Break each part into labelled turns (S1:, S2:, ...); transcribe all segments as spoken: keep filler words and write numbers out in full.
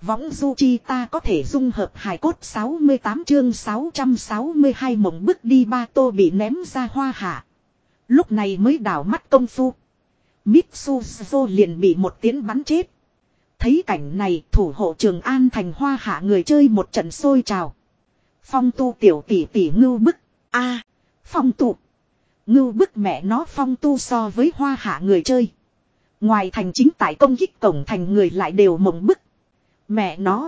S1: Võng du chi ta có thể dung hợp hài cốt sáu mươi tám chương sáu trăm sáu mươi hai mộng bức đi ba tô bị ném ra hoa hạ. Lúc này mới đảo mắt công phu. Mitsuzo liền bị một tiếng bắn chết. Thấy cảnh này thủ hộ Trường An thành hoa hạ người chơi một trận sôi trào. Phong tu tiểu tỷ tỷ ngưu bức. A, phong tu. Ngưu bức mẹ nó phong tu so với hoa hạ người chơi. Ngoài thành chính tại công kích cổng thành người lại đều mộng bức. Mẹ nó.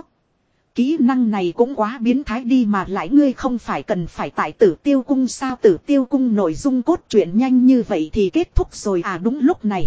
S1: Kỹ năng này cũng quá biến thái đi mà lại ngươi không phải cần phải tại Tử Tiêu Cung sao? Tử Tiêu Cung nội dung cốt truyện nhanh như vậy thì kết thúc rồi à? Đúng lúc này.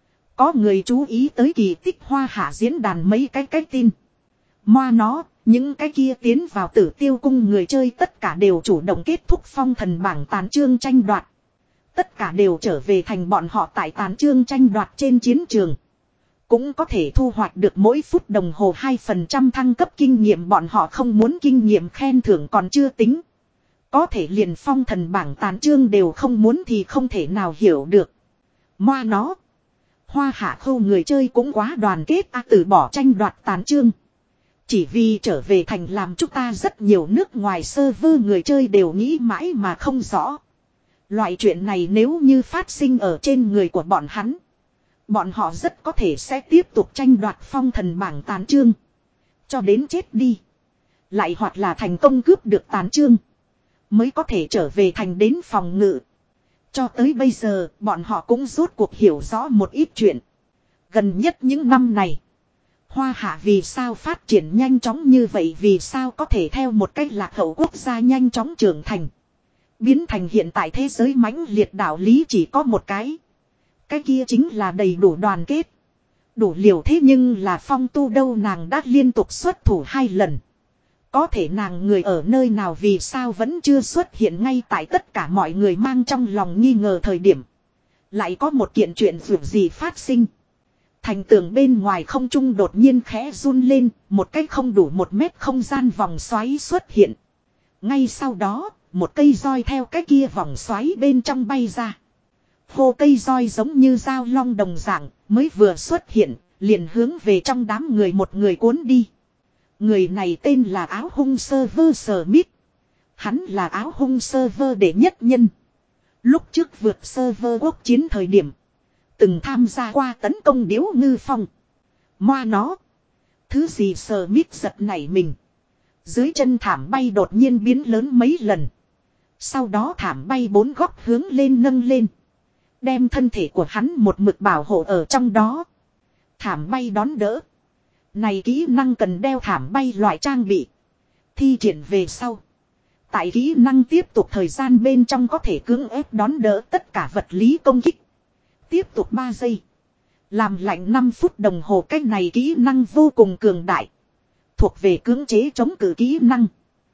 S1: Có người chú ý tới kỳ tích hoa hạ diễn đàn mấy cái cái tin. Moa nó, những cái kia tiến vào Tử Tiêu Cung người chơi tất cả đều chủ động kết thúc phong thần bảng tàn chương tranh đoạt. Tất cả đều trở về thành bọn họ tại tàn chương tranh đoạt trên chiến trường. Cũng có thể thu hoạch được mỗi phút đồng hồ hai phần trăm thăng cấp kinh nghiệm, bọn họ không muốn kinh nghiệm khen thưởng còn chưa tính. Có thể liền phong thần bảng tàn chương đều không muốn thì không thể nào hiểu được. Moa nó. Hoa hạ khâu người chơi cũng quá đoàn kết à, từ bỏ tranh đoạt tàn chương. Chỉ vì trở về thành làm chúng ta rất nhiều nước ngoài server người chơi đều nghĩ mãi mà không rõ. Loại chuyện này nếu như phát sinh ở trên người của bọn hắn. Bọn họ rất có thể sẽ tiếp tục tranh đoạt phong thần bảng tàn chương. Cho đến chết đi. Lại hoặc là thành công cướp được tàn chương. Mới có thể trở về thành đến phòng ngự. Cho tới bây giờ bọn họ cũng rốt cuộc hiểu rõ một ít chuyện. Gần nhất những năm này. Hoa hạ vì sao phát triển nhanh chóng như vậy, vì sao có thể theo một cách lạc hậu quốc gia nhanh chóng trưởng thành. Biến thành hiện tại thế giới mãnh liệt đạo lý chỉ có một cái. Cái kia chính là đầy đủ đoàn kết. Đủ liều thế nhưng là phong tu đâu, nàng đã liên tục xuất thủ hai lần. Có thể nàng người ở nơi nào, vì sao vẫn chưa xuất hiện ngay tại tất cả mọi người mang trong lòng nghi ngờ thời điểm. Lại có một kiện chuyện dù gì phát sinh. Thành tường bên ngoài không trung đột nhiên khẽ run lên, một cái không đủ một mét không gian vòng xoáy xuất hiện. Ngay sau đó, một cây roi theo cái kia vòng xoáy bên trong bay ra. Hô, cây roi giống như dao long đồng dạng, mới vừa xuất hiện, liền hướng về trong đám người một người cuốn đi. Người này tên là Áo Hung Server Smith. Hắn là Áo Hung Server đệ nhất nhân. Lúc trước vượt server quốc chiến thời điểm, từng tham gia qua tấn công Điếu Ngư Phong. Moa nó. Thứ gì? Smith giật nảy mình. Dưới chân thảm bay đột nhiên biến lớn mấy lần. Sau đó thảm bay bốn góc hướng lên nâng lên. Đem thân thể của hắn một mực bảo hộ ở trong đó. Thảm bay đón đỡ. Này kỹ năng cần đeo thảm bay loại trang bị. Thi triển về sau. Tại kỹ năng tiếp tục thời gian bên trong có thể cưỡng ép đón đỡ tất cả vật lý công kích. Tiếp tục ba giây. Làm lạnh năm phút đồng hồ. Cái này kỹ năng vô cùng cường đại. Thuộc về cưỡng chế chống cự kỹ năng.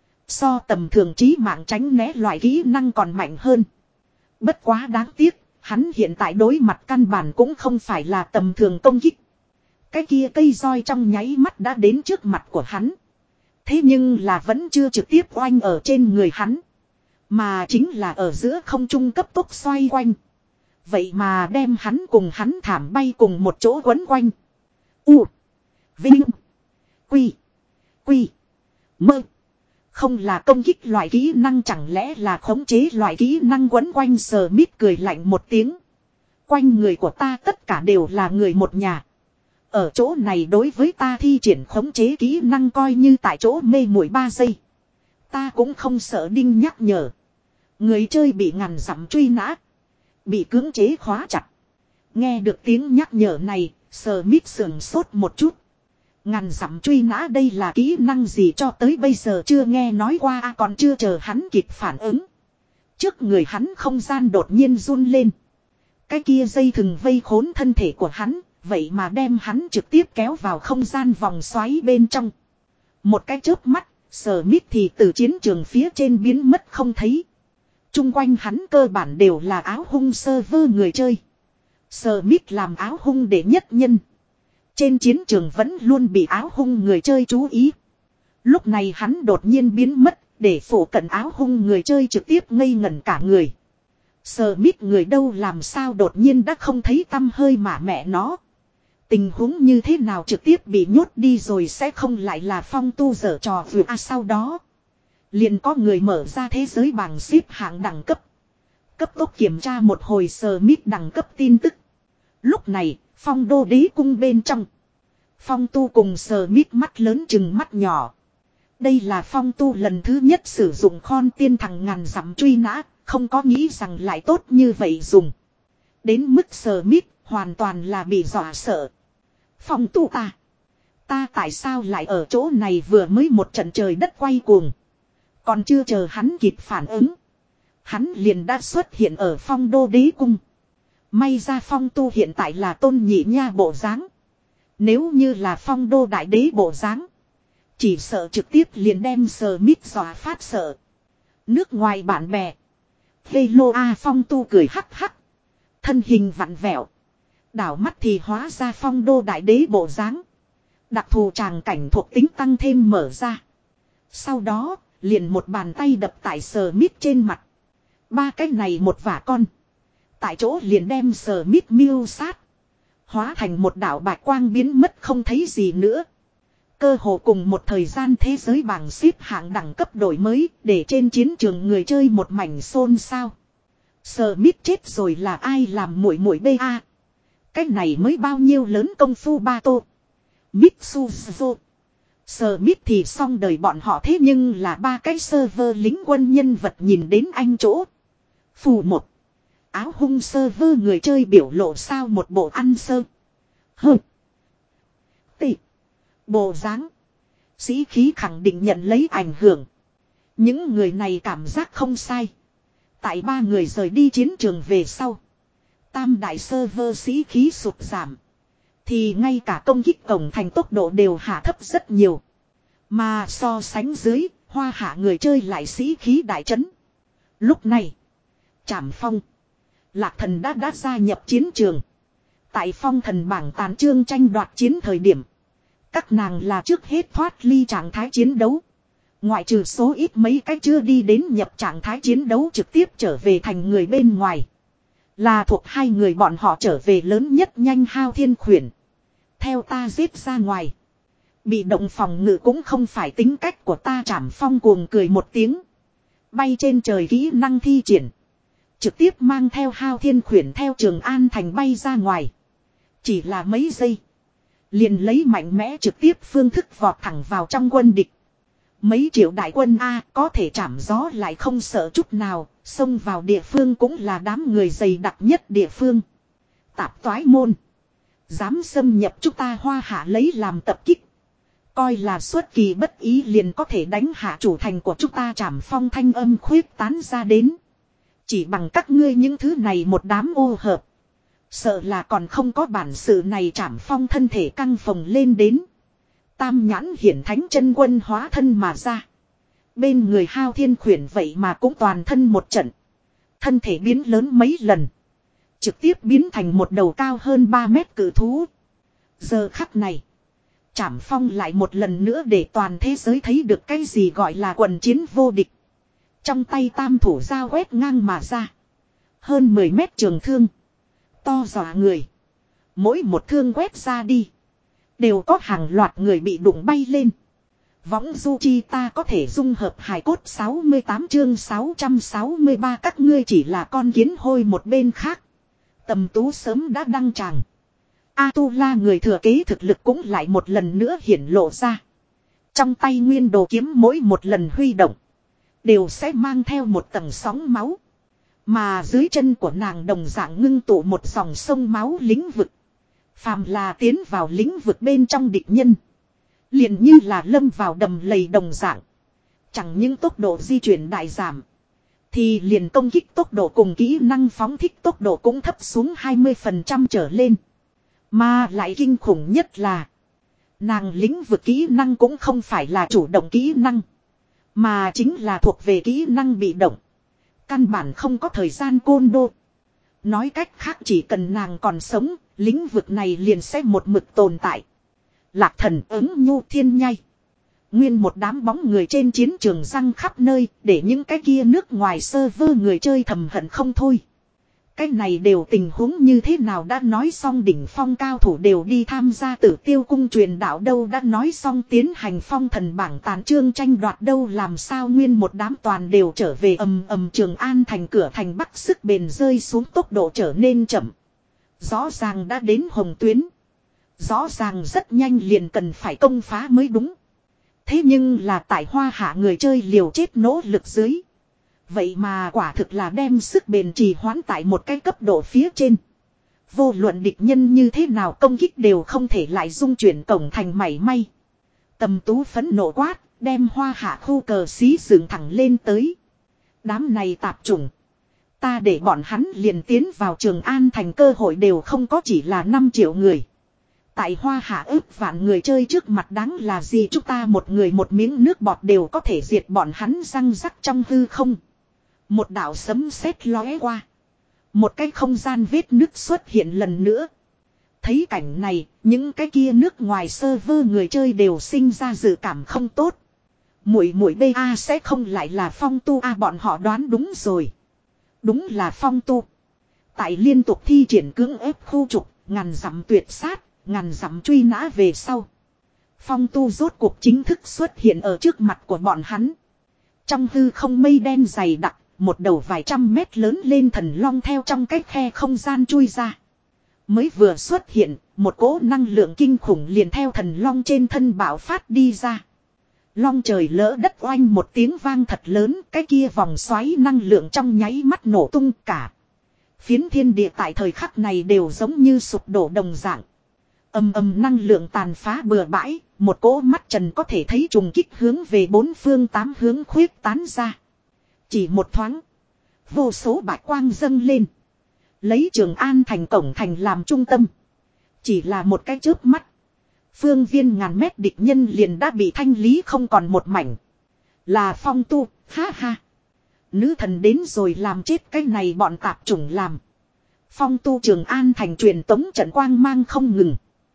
S1: So tầm thường trí mạng tránh né loại kỹ năng còn mạnh hơn. Bất quá đáng tiếc. Hắn hiện tại đối mặt căn bản cũng không phải là tầm thường công kích. Cái kia cây roi trong nháy mắt đã đến trước mặt của hắn. Thế nhưng là vẫn chưa trực tiếp oanh ở trên người hắn. Mà chính là ở giữa không trung cấp tốc xoay quanh. Vậy mà đem hắn cùng hắn thảm bay cùng một chỗ quấn quanh. U. Vinh. Quy. Quy. Mơ. Không là công kích loại kỹ năng, chẳng lẽ là khống chế loại kỹ năng quấn quanh? Smith cười lạnh một tiếng. Quanh người của ta tất cả đều là người một nhà. Ở chỗ này đối với ta thi triển khống chế kỹ năng coi như tại chỗ mê muội ba giây. Ta cũng không sợ đinh nhắc nhở. Người chơi bị ngàn dặm truy nã. Bị cưỡng chế khóa chặt. Nghe được tiếng nhắc nhở này, Smith sườn sốt một chút. Ngàn dặm truy nã đây là kỹ năng gì, cho tới bây giờ chưa nghe nói qua à, còn chưa chờ hắn kịp phản ứng. Trước người hắn không gian đột nhiên run lên. Cái kia dây thừng vây khốn thân thể của hắn, vậy mà đem hắn trực tiếp kéo vào không gian vòng xoáy bên trong. Một cái chớp mắt, Smith thì từ chiến trường phía trên biến mất không thấy. Trung quanh hắn cơ bản đều là Áo Hung server người chơi. Smith làm Áo Hung đệ nhất nhân. Trên chiến trường vẫn luôn bị Áo Hung người chơi chú ý. Lúc này hắn đột nhiên biến mất, để phủ cận Áo Hung người chơi trực tiếp ngây ngẩn cả người. Smith người đâu làm sao đột nhiên đã không thấy tăm hơi mà mẹ nó. Tình huống như thế nào trực tiếp bị nhốt đi rồi sẽ không lại là Phong Tu giở trò vừa à sau đó. Liền có người mở ra thế giới bảng xếp hạng đẳng cấp. Cấp tốc kiểm tra một hồi Smith đẳng cấp tin tức. Lúc này, Phong Đô Đế cung bên trong. Phong Tu cùng Smith mắt lớn chừng mắt nhỏ. Đây là Phong Tu lần thứ nhất sử dụng khon tiên thằng ngàn dặm truy nã, không có nghĩ rằng lại tốt như vậy dùng. Đến mức Smith hoàn toàn là bị dọa sợ. Phong Tu ta. Ta tại sao lại ở chỗ này vừa mới một trận trời đất quay cuồng. Còn chưa chờ hắn kịp phản ứng. Hắn liền đã xuất hiện ở Phong Đô Đế cung. May ra Phong Tu hiện tại là tôn nhị nha bộ dáng. Nếu như là Phong Đô Đại Đế bộ dáng. Chỉ sợ trực tiếp liền đem Smith dọa phát sợ. Nước ngoài bạn bè. Hello a Phong Tu cười hắc hắc. Thân hình vặn vẹo. Đảo mắt thì hóa ra Phong Đô Đại Đế bộ dáng. Đặc thù tràng cảnh thuộc tính tăng thêm mở ra. Sau đó, liền một bàn tay đập tại Smith trên mặt. Ba cái này một vả con. Tại chỗ liền đem Smith miêu sát. Hóa thành một đảo bạch quang biến mất không thấy gì nữa. Cơ hồ cùng một thời gian thế giới bảng xếp hạng đẳng cấp đổi mới để trên chiến trường người chơi một mảnh xôn xao. Smith chết rồi là ai làm muội muội bê a? Cái này mới bao nhiêu lớn công phu ba tô. Mitsuzo. Smith thì xong đời bọn họ thế nhưng là ba cái server lính quân nhân vật nhìn đến anh chỗ. Phù một. Áo hung server người chơi biểu lộ sao một bộ ăn sơ. Hơ. Tị. Bộ dáng. Sĩ khí khẳng định nhận lấy ảnh hưởng. Những người này cảm giác không sai. Tại ba người rời đi chiến trường về sau. Tam đại server sĩ khí sụt giảm. Thì ngay cả công kích cổng thành tốc độ đều hạ thấp rất nhiều. Mà so sánh dưới, hoa hạ người chơi lại sĩ khí đại trấn. Lúc này, Trảm Phong, Lạc Thần đã đã gia nhập chiến trường. Tại Phong Thần bảng tàn chương tranh đoạt chiến thời điểm. Các nàng là trước hết thoát ly trạng thái chiến đấu. Ngoại trừ số ít mấy cái chưa đi đến nhập trạng thái chiến đấu trực tiếp trở về thành người bên ngoài. Là thuộc hai người bọn họ trở về lớn nhất nhanh Hao Thiên Khuyển. Theo ta giết ra ngoài. Bị động phòng ngự cũng không phải tính cách của ta. Trảm Phong cuồng cười một tiếng. Bay trên trời kỹ năng thi triển. Trực tiếp mang theo Hao Thiên Khuyển theo Trường An thành bay ra ngoài. Chỉ là mấy giây. Liền lấy mạnh mẽ trực tiếp phương thức vọt thẳng vào trong quân địch. Mấy triệu đại quân A có thể chạm gió lại không sợ chút nào. Xông vào địa phương cũng là đám người dày đặc nhất địa phương. Tạp toái môn. Dám xâm nhập chúng ta Hoa Hạ lấy làm tập kích. Coi là xuất kỳ bất ý liền có thể đánh hạ chủ thành của chúng ta. Trảm Phong thanh âm khuyết tán ra đến. Chỉ bằng các ngươi những thứ này một đám ô hợp. Sợ là còn không có bản sự này. Trảm Phong thân thể căng phồng lên đến. Tam nhãn hiển thánh chân quân hóa thân mà ra. Bên người Hao Thiên Khuyển vậy mà cũng toàn thân một trận. Thân thể biến lớn mấy lần. Trực tiếp biến thành một đầu cao hơn ba mét cự thú. Giờ khắc này. Trảm Phong lại một lần nữa để toàn thế giới thấy được cái gì gọi là quần chiến vô địch. Trong tay tam thủ dao quét ngang mà ra. Hơn mười mét trường thương. To dọa người. Mỗi một thương quét ra đi. Đều có hàng loạt người bị đụng bay lên. Võng du chi ta có thể dung hợp hài cốt sáu mươi tám chương sáu trăm sáu mươi ba các ngươi chỉ là con kiến hôi một bên khác. Tầm Tú sớm đã đăng tràng. A-tu-la người thừa kế thực lực cũng lại một lần nữa hiển lộ ra. Trong tay nguyên đồ kiếm mỗi một lần huy động. Đều sẽ mang theo một tầng sóng máu. Mà dưới chân của nàng đồng dạng ngưng tụ một dòng sông máu lĩnh vực. Phàm là tiến vào lĩnh vực bên trong địch nhân. Liền như là lâm vào đầm lầy đồng dạng. Chẳng những tốc độ di chuyển đại giảm. Thì liền công kích tốc độ cùng kỹ năng phóng thích tốc độ cũng thấp xuống hai mươi phần trăm trở lên. Mà lại kinh khủng nhất là. Nàng lĩnh vực kỹ năng cũng không phải là chủ động kỹ năng. Mà chính là thuộc về kỹ năng bị động. Căn bản không có thời gian côn đô. Nói cách khác chỉ cần nàng còn sống, lĩnh vực này liền sẽ một mực tồn tại. Lạc Thần ứng nhu thiên nhai. Nguyên một đám bóng người trên chiến trường răng khắp nơi, để những cái kia nước ngoài server người chơi thầm hận không thôi. Cái này đều tình huống như thế nào đã nói xong đỉnh phong cao thủ đều đi tham gia Tử Tiêu cung truyền đạo đâu, đã nói xong tiến hành phong thần bảng tàn chương tranh đoạt đâu, làm sao nguyên một đám toàn đều trở về. Ầm ầm, Trường An thành cửa thành bắc sức bền rơi xuống, tốc độ trở nên chậm. Rõ ràng đã đến hồng tuyến. Rõ ràng rất nhanh liền cần phải công phá mới đúng. Thế nhưng là tại Hoa Hạ người chơi liều chết nỗ lực dưới. Vậy mà quả thực là đem sức bền trì hoãn tại một cái cấp độ phía trên. Vô luận địch nhân như thế nào công kích đều không thể lại dung chuyển cổng thành mảy may. Tầm Tú phẫn nộ quát, đem Hoa Hạ khu cờ xí dựng thẳng lên tới. Đám này tạp chủng. Ta để bọn hắn liền tiến vào Trường An thành cơ hội đều không có, chỉ là năm triệu người. Tại Hoa Hạ ước vạn người chơi trước mặt đáng là gì, chúng ta một người một miếng nước bọt đều có thể diệt bọn hắn răng rắc trong hư không. Một đạo sấm sét lóe qua. Một cái không gian vết nứt xuất hiện lần nữa. Thấy cảnh này, những cái kia nước ngoài server người chơi đều sinh ra dự cảm không tốt. Muội muội bê a sẽ không lại là Phong Tu a, bọn họ đoán đúng rồi. Đúng là Phong Tu. Tại liên tục thi triển cưỡng ép khu trục, ngàn dặm tuyệt sát, ngàn dặm truy nã về sau. Phong Tu rốt cuộc chính thức xuất hiện ở trước mặt của bọn hắn. Trong hư không mây đen dày đặc. Một đầu vài trăm mét lớn lên thần long theo trong cái khe không gian chui ra. Mới vừa xuất hiện, một cỗ năng lượng kinh khủng liền theo thần long trên thân bạo phát đi ra. Long trời lỡ đất oanh một tiếng vang thật lớn, cái kia vòng xoáy năng lượng trong nháy mắt nổ tung cả. Phiến thiên địa tại thời khắc này đều giống như sụp đổ đồng dạng. Ầm ầm, năng lượng tàn phá bừa bãi, một cỗ mắt trần có thể thấy trùng kích hướng về bốn phương tám hướng khuyết tán ra. Chỉ một thoáng, vô số bạch quang dâng lên. Lấy Trường An thành cổng thành làm trung tâm. Chỉ là một cái chớp mắt. Phương viên ngàn mét địch nhân liền đã bị thanh lý không còn một mảnh. Là Phong Tu, ha ha. Nữ thần đến rồi làm chết cái này bọn tạp chủng làm. Phong Tu Trường An thành truyền tống trận quang mang không ngừng.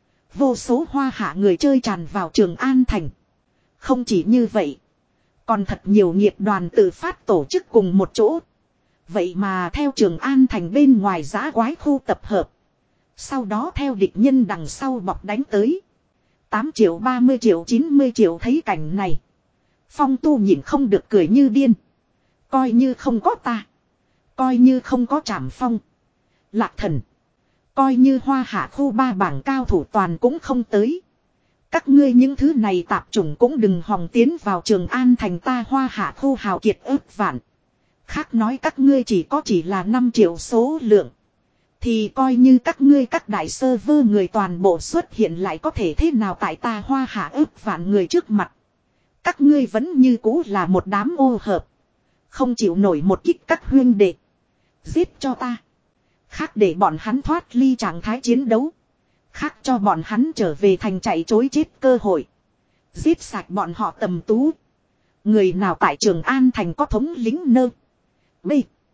S1: Vô số Hoa Hạ người chơi tràn vào Trường An thành. Không chỉ như vậy. Còn thật nhiều nghiệp đoàn tự phát tổ chức cùng một chỗ. Vậy mà theo Trường An thành bên ngoài giã quái khu tập hợp. Sau đó theo địch nhân đằng sau bọc đánh tới. tám triệu, ba mươi triệu, chín mươi triệu thấy cảnh này. Phong Tu nhìn không được cười như điên. Coi như không có ta. Coi như không có Trảm Phong. Lạc Thần. Coi như Hoa Hạ khu ba bảng cao thủ toàn cũng không tới. Các ngươi những thứ này tạp chủng cũng đừng hòng tiến vào Trường An thành ta Hoa Hạ khu hào kiệt ước vạn. Khác nói các ngươi chỉ có chỉ là năm triệu số lượng. Thì coi như các ngươi các đại server người toàn bộ xuất hiện lại có thể thế nào tại ta Hoa Hạ ước vạn người trước mặt. Các ngươi vẫn như cũ là một đám ô hợp. Không chịu nổi một kích các huyên đệ. Giết cho ta. Khác để bọn hắn thoát ly trạng thái chiến đấu. Khác cho bọn hắn trở về thành chạy chối chết cơ hội. Giết sạch bọn họ Tầm Tú. Người nào tại Trường An thành có thống lĩnh nơ. B.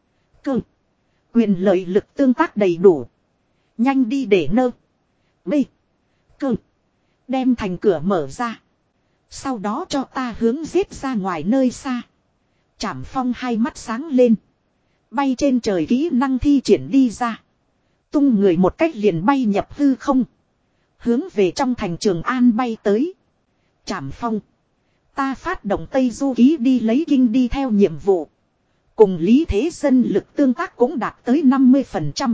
S1: Cơ. Quyền lợi lực tương tác đầy đủ. Nhanh đi để nơ. B. Cơ. Đem thành cửa mở ra. Sau đó cho ta hướng giết ra ngoài nơi xa. Trảm Phong hai mắt sáng lên. Bay trên trời kỹ năng thi triển đi ra. Tung người một cách liền bay nhập hư không. Hướng về trong thành Trường An bay tới. Trảm Phong. Ta phát động Tây Du ký đi lấy kinh đi theo nhiệm vụ. Cùng Lý Thế Dân lực tương tác cũng đạt tới năm mươi phần trăm.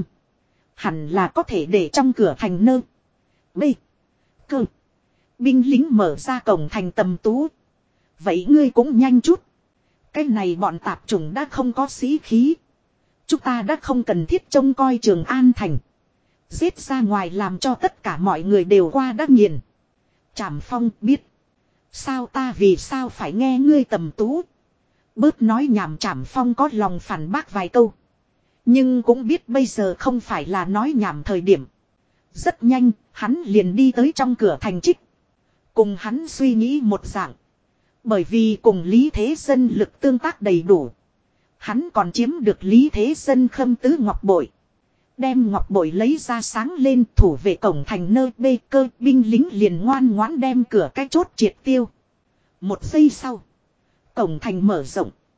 S1: Hẳn là có thể để trong cửa thành nơ. B. Cơ. Binh lính mở ra cổng thành Tầm Tú. Vậy ngươi cũng nhanh chút. Cái này bọn tạp chủng đã không có sĩ khí. Chúng ta đã không cần thiết trông coi Trường An thành. Giết ra ngoài làm cho tất cả mọi người đều qua đã nghiền. Trảm Phong biết. Sao ta vì sao phải nghe ngươi Tầm Tú. Bớt nói nhảm. Trảm Phong có lòng phản bác vài câu. Nhưng cũng biết bây giờ không phải là nói nhảm thời điểm. Rất nhanh, hắn liền đi tới trong cửa thành trích. Cùng hắn suy nghĩ một dạng. Bởi vì cùng Lý Thế Dân lực tương tác đầy đủ. Hắn còn chiếm được Lý Thế Dân khâm tứ ngọc bội. Đem ngọc bội lấy ra sáng lên thủ về cổng thành nơi bê cơ binh lính liền ngoan ngoãn đem cửa cái chốt triệt tiêu. Một giây sau. Cổng thành mở rộng.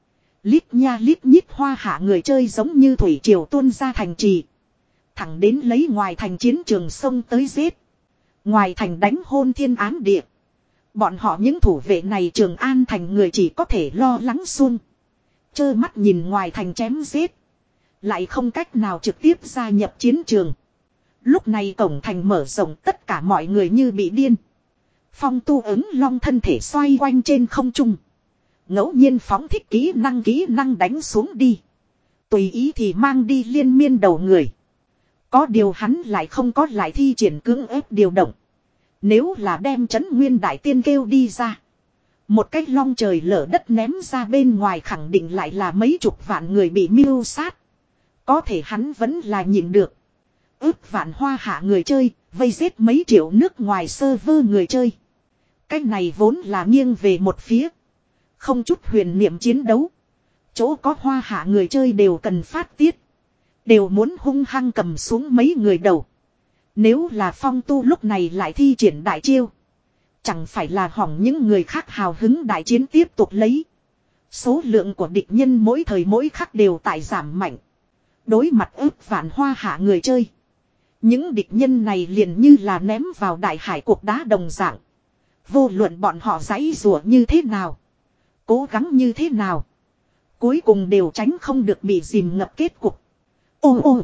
S1: Lít nha lít nhít hoa hạ người chơi giống như thủy triều tuôn ra thành trì. Thẳng đến lấy ngoài thành chiến trường sông tới giết. Ngoài thành đánh hôn thiên ám địa. Bọn họ những thủ vệ này Trường An thành người chỉ có thể lo lắng xuông. Chơ mắt nhìn ngoài thành chém giết. Lại không cách nào trực tiếp gia nhập chiến trường. Lúc này cổng thành mở rộng, tất cả mọi người như bị điên. Phong Tu ứng long thân thể xoay quanh trên không trung. Ngẫu nhiên phóng thích kỹ năng kỹ năng đánh xuống đi. Tùy ý thì mang đi liên miên đầu người. Có điều hắn lại không có lại thi triển cưỡng ép điều động. Nếu là đem trấn nguyên đại tiên kêu đi ra. Một cách long trời lở đất ném ra bên ngoài khẳng định lại là mấy chục vạn người bị mưu sát. Có thể hắn vẫn là nhịn được. Ước vạn hoa hạ người chơi, vây giết mấy triệu nước ngoài server người chơi. Cách này vốn là nghiêng về một phía. Không chút huyền niệm chiến đấu. Chỗ có hoa hạ người chơi đều cần phát tiết. Đều muốn hung hăng cầm xuống mấy người đầu. Nếu là Phong Tu lúc này lại thi triển đại chiêu. Chẳng phải là hỏng những người khác hào hứng đại chiến tiếp tục lấy. Số lượng của địch nhân mỗi thời mỗi khắc đều tại giảm mạnh. Đối mặt ước vạn hoa hạ người chơi. Những địch nhân này liền như là ném vào đại hải cuộc đá đồng dạng. Vô luận bọn họ giãy rủa như thế nào. Cố gắng như thế nào. Cuối cùng đều tránh không được bị dìm ngập kết cục. Ô ô.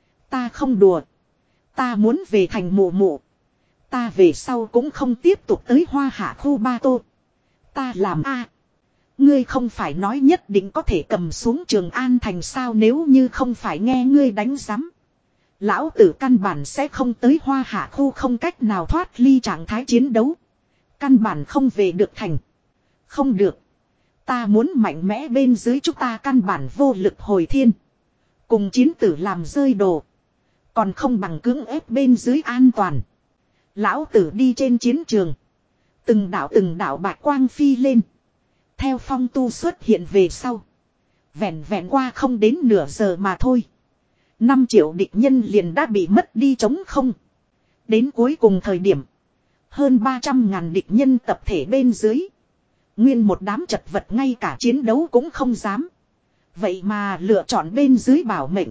S1: Ta không đùa. Ta muốn về thành mụ mụ. Ta về sau cũng không tiếp tục tới hoa hạ khu Ba Tô. Ta làm a. Ngươi không phải nói nhất định có thể cầm xuống Trường An thành sao, nếu như không phải nghe ngươi đánh giám. Lão tử căn bản sẽ không tới hoa hạ khu, không cách nào thoát ly trạng thái chiến đấu. Căn bản không về được thành. Không được. Ta muốn mạnh mẽ bên dưới, chúng ta căn bản vô lực hồi thiên. Cùng chiến tử làm rơi đồ. Còn không bằng cưỡng ép bên dưới an toàn. Lão tử đi trên chiến trường. Từng đạo từng đạo bạch quang phi lên. Theo Phong Tu xuất hiện về sau. Vẹn vẹn qua không đến nửa giờ mà thôi. Năm triệu địch nhân liền đã bị mất đi trống không. Đến cuối cùng thời điểm. Hơn ba trăm ngàn địch nhân tập thể bên dưới. Nguyên một đám chật vật, ngay cả chiến đấu cũng không dám. Vậy mà lựa chọn bên dưới bảo mệnh.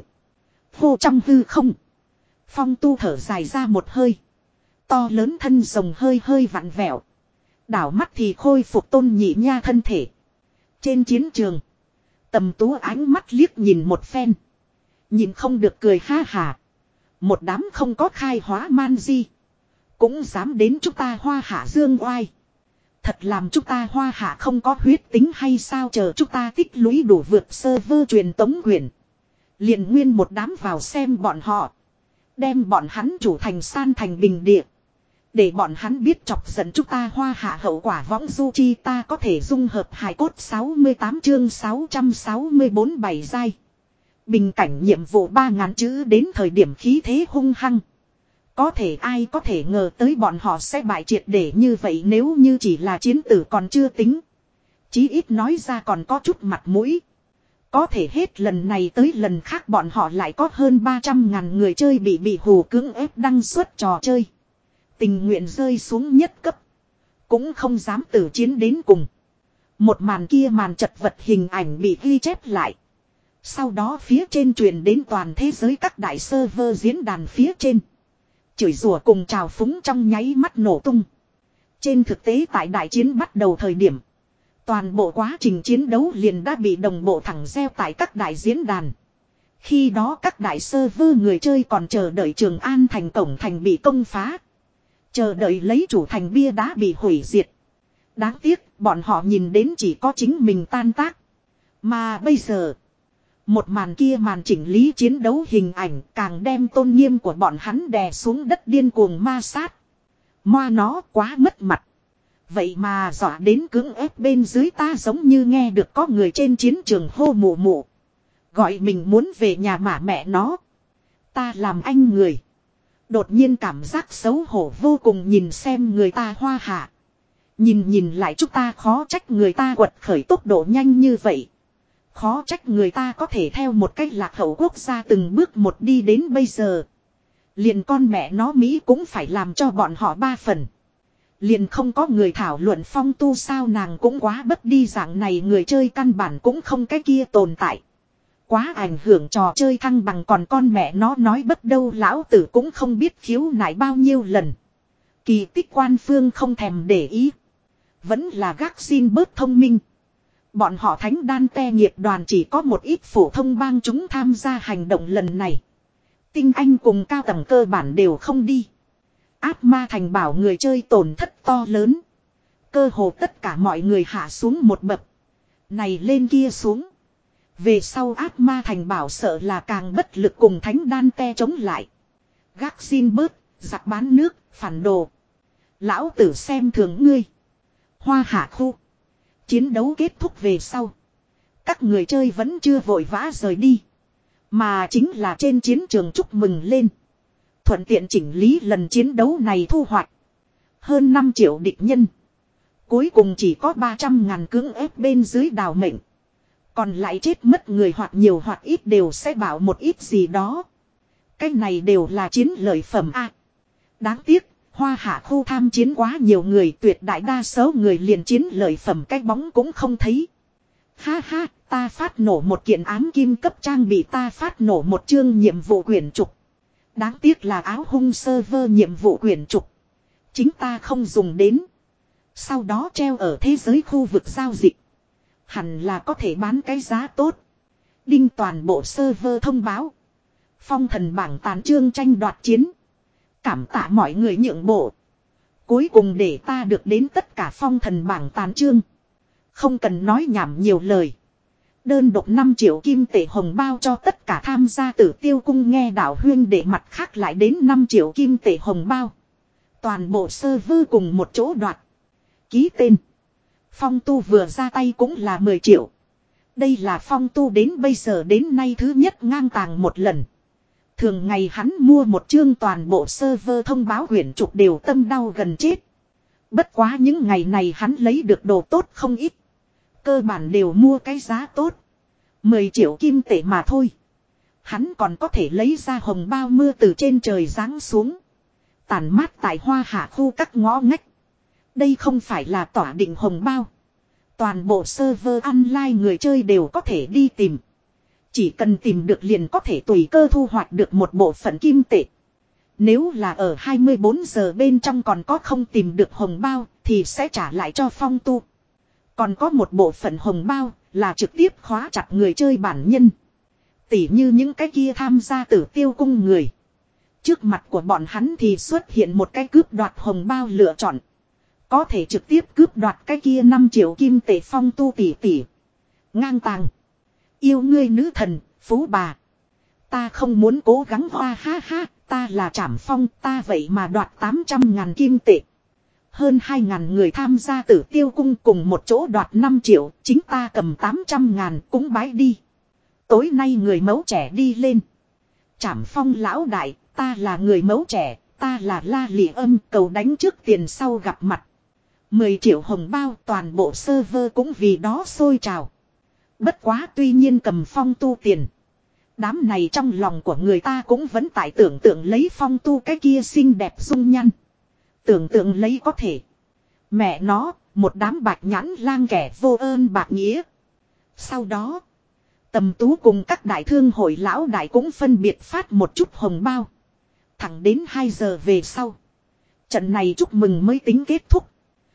S1: Vô trong hư không. Phong Tu thở dài ra một hơi. To lớn thân rồng hơi hơi vặn vẹo. Đảo mắt thì khôi phục Tôn Nhị Nha thân thể. Trên chiến trường. Tầm Tú ánh mắt liếc nhìn một phen. Nhìn không được cười ha hà. Một đám không có khai hóa man di. Cũng dám đến chúng ta hoa hạ dương oai. Thật làm chúng ta hoa hạ không có huyết tính hay sao, chờ chúng ta tích lũy đủ vượt server truyền tống quyền. Liền nguyên một đám vào xem bọn họ. Đem bọn hắn chủ thành san thành bình địa. Để bọn hắn biết chọc giận chúng ta hoa hạ hậu quả võng du chi, ta có thể dung hợp hài cốt. Sáu mươi tám chương sáu trăm sáu mươi bốn bảy giai. Bình cảnh nhiệm vụ ba ngàn chữ đến thời điểm khí thế hung hăng. Có thể ai có thể ngờ tới bọn họ sẽ bại triệt để như vậy, nếu như chỉ là chiến tử còn chưa tính. Chí ít nói ra còn có chút mặt mũi. Có thể hết lần này tới lần khác bọn họ lại có hơn ba trăm ngàn người chơi bị bị hù cưỡng ép đăng xuất trò chơi. Tình nguyện rơi xuống nhất cấp. Cũng không dám tử chiến đến cùng. Một màn kia màn chật vật hình ảnh bị ghi chép lại. Sau đó phía trên truyền đến toàn thế giới các đại server diễn đàn phía trên. Chửi rủa cùng trào phúng trong nháy mắt nổ tung. Trên thực tế tại đại chiến bắt đầu thời điểm. Toàn bộ quá trình chiến đấu liền đã bị đồng bộ thẳng gieo tại các đại diễn đàn. Khi đó các đại server người chơi còn chờ đợi Trường An thành cổng thành bị công phá. Chờ đợi lấy chủ thành bia đá bị hủy diệt. Đáng tiếc bọn họ nhìn đến chỉ có chính mình tan tác. Mà bây giờ, một màn kia màn chỉnh lý chiến đấu hình ảnh càng đem tôn nghiêm của bọn hắn đè xuống đất, điên cuồng ma sát. Moa nó quá mất mặt. Vậy mà dọa đến cưỡng ép bên dưới, ta giống như nghe được có người trên chiến trường hô mụ mụ. Gọi mình muốn về nhà mà mẹ nó. Ta làm anh người. Đột nhiên cảm giác xấu hổ vô cùng nhìn xem người ta hoa hạ. Nhìn nhìn lại chúng ta, khó trách người ta quật khởi tốc độ nhanh như vậy. Khó trách người ta có thể theo một cách lạc hậu quốc gia từng bước một đi đến bây giờ. Liền con mẹ nó Mỹ cũng phải làm cho bọn họ ba phần. Liền không có người thảo luận Phong Tu sao, nàng cũng quá bất đi, dạng này người chơi căn bản cũng không cái kia tồn tại. Quá ảnh hưởng trò chơi thăng bằng, còn con mẹ nó nói bất đâu, lão tử cũng không biết khiếu nại bao nhiêu lần. Kỳ tích quan phương không thèm để ý. Vẫn là gác xin bớt thông minh. Bọn họ thánh đan te nghiệp đoàn chỉ có một ít phổ thông bang chúng tham gia hành động lần này. Tinh anh cùng cao tầng cơ bản đều không đi. Áp ma thành bảo người chơi tổn thất to lớn. Cơ hồ tất cả mọi người hạ xuống một bậc. Này lên kia xuống. Về sau áp ma thành bảo sợ là càng bất lực cùng thánh đan te chống lại. Gác xin bớt, giặc bán nước, phản đồ. Lão tử xem thường ngươi. Hoa hạ khu. Chiến đấu kết thúc về sau. Các người chơi vẫn chưa vội vã rời đi. Mà chính là trên chiến trường chúc mừng lên. Thuận tiện chỉnh lý lần chiến đấu này thu hoạch. Hơn năm triệu địch nhân. Cuối cùng chỉ có ba trăm ngàn cưỡng ép bên dưới đào mệnh. Còn lại chết mất người hoặc nhiều hoặc ít đều sẽ bảo một ít gì đó. Cái này đều là chiến lợi phẩm a. Đáng tiếc, hoa hạ khu tham chiến quá nhiều người, tuyệt đại đa số người liền chiến lợi phẩm cái bóng cũng không thấy. Ha ha, ta phát nổ một kiện ám kim cấp trang bị, ta phát nổ một chương nhiệm vụ quyển trục. Đáng tiếc là áo hung server nhiệm vụ quyển trục. Chính ta không dùng đến. Sau đó treo ở thế giới khu vực giao dịch. Hẳn là có thể bán cái giá tốt. Đinh toàn bộ server thông báo. Phong thần bảng tàn chương tranh đoạt chiến. Cảm tạ mọi người nhượng bộ. Cuối cùng để ta được đến tất cả phong thần bảng tàn chương. Không cần nói nhảm nhiều lời. Đơn độc năm triệu kim tệ hồng bao cho tất cả tham gia Tử Tiêu cung nghe đạo huyên, để mặt khác lại đến năm triệu kim tệ hồng bao. Toàn bộ server cùng một chỗ đoạt. Ký tên. Phong Tu vừa ra tay cũng là mười triệu. Đây là Phong Tu đến bây giờ đến nay thứ nhất ngang tàng một lần. Thường ngày hắn mua một chương toàn bộ server thông báo quyển trục đều tâm đau gần chết. Bất quá những ngày này hắn lấy được đồ tốt không ít. Cơ bản đều mua cái giá tốt. mười triệu kim tệ mà thôi. Hắn còn có thể lấy ra hồng bao mưa từ trên trời giáng xuống. Tàn mát tại hoa hạ khu các ngõ ngách. Đây không phải là tỏa định hồng bao. Toàn bộ server online người chơi đều có thể đi tìm. Chỉ cần tìm được liền có thể tùy cơ thu hoạch được một bộ phận kim tệ. Nếu là ở hai mươi bốn giờ bên trong còn có không tìm được hồng bao thì sẽ trả lại cho Phong Tu. Còn có một bộ phận hồng bao là trực tiếp khóa chặt người chơi bản nhân. Tỉ như những cái kia tham gia Tử Tiêu cung người. Trước mặt của bọn hắn thì xuất hiện một cái cướp đoạt hồng bao lựa chọn. Có thể trực tiếp cướp đoạt cái kia năm triệu kim tệ Phong Tu tỷ tỷ. Ngang tàng. Yêu ngươi nữ thần, phú bà. Ta không muốn cố gắng hoa ha ha, ta là Trảm Phong, ta vậy mà đoạt tám trăm ngàn kim tệ. Hơn hai ngàn người tham gia Tử Tiêu cung cùng một chỗ đoạt năm triệu, chính ta cầm tám trăm ngàn cũng bái đi. Tối nay người mẫu trẻ đi lên. Trảm Phong lão đại, ta là người mẫu trẻ, ta là La Lị Âm, cầu đánh trước tiền sau gặp mặt. mười triệu hồng bao, toàn bộ server cũng vì đó sôi trào. Bất quá tuy nhiên cầm Phong Tu tiền. Đám này trong lòng của người ta cũng vẫn tại tưởng tượng lấy Phong Tu cái kia xinh đẹp dung nhan. Tưởng tượng lấy có thể. Mẹ nó, một đám bạch nhãn lang kẻ vô ơn bạc nghĩa. Sau đó, Tầm Tú cùng các đại thương hội lão đại cũng phân biệt phát một chút hồng bao. Thẳng đến hai giờ về sau. Trận này chúc mừng mới tính kết thúc.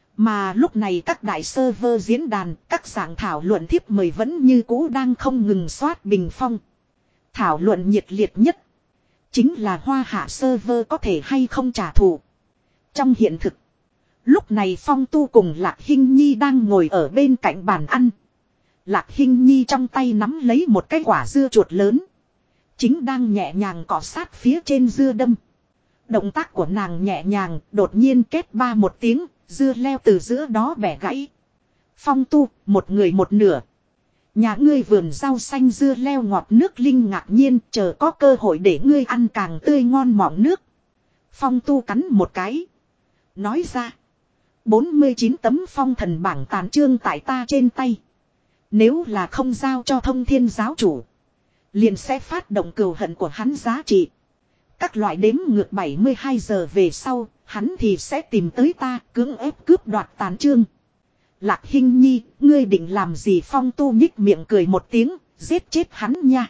S1: Mà lúc này các đại server diễn đàn, các dạng thảo luận thiếp mời vẫn như cũ đang không ngừng soát bình phong. Thảo luận nhiệt liệt nhất. Chính là hoa hạ server có thể hay không trả thù. Trong hiện thực. Lúc này Phong Tu cùng Lạc Hinh Nhi đang ngồi ở bên cạnh bàn ăn. Lạc Hinh Nhi trong tay nắm lấy một cái quả dưa chuột lớn. Chính đang nhẹ nhàng cọ sát phía trên dưa đâm. Động tác của nàng nhẹ nhàng, đột nhiên kết ba một tiếng, dưa leo từ giữa đó bẻ gãy. Phong Tu, một người một nửa. Nhà ngươi vườn rau xanh dưa leo ngọt nước linh ngạc nhiên, chờ có cơ hội để ngươi ăn càng tươi ngon mọng nước. Phong Tu cắn một cái. Nói ra. bốn mươi chín tấm phong thần bảng tàn chương tại ta trên tay. Nếu là không giao cho thông thiên giáo chủ. Liền sẽ phát động cừu hận của hắn giá trị. Các loại đếm ngược bảy mươi hai giờ về sau. hắn thì sẽ tìm tới ta cưỡng ép cướp đoạt Tàn Trương. Lạc Hinh Nhi, ngươi định làm gì? Phong Tu nhích miệng cười một tiếng, giết chết hắn nha.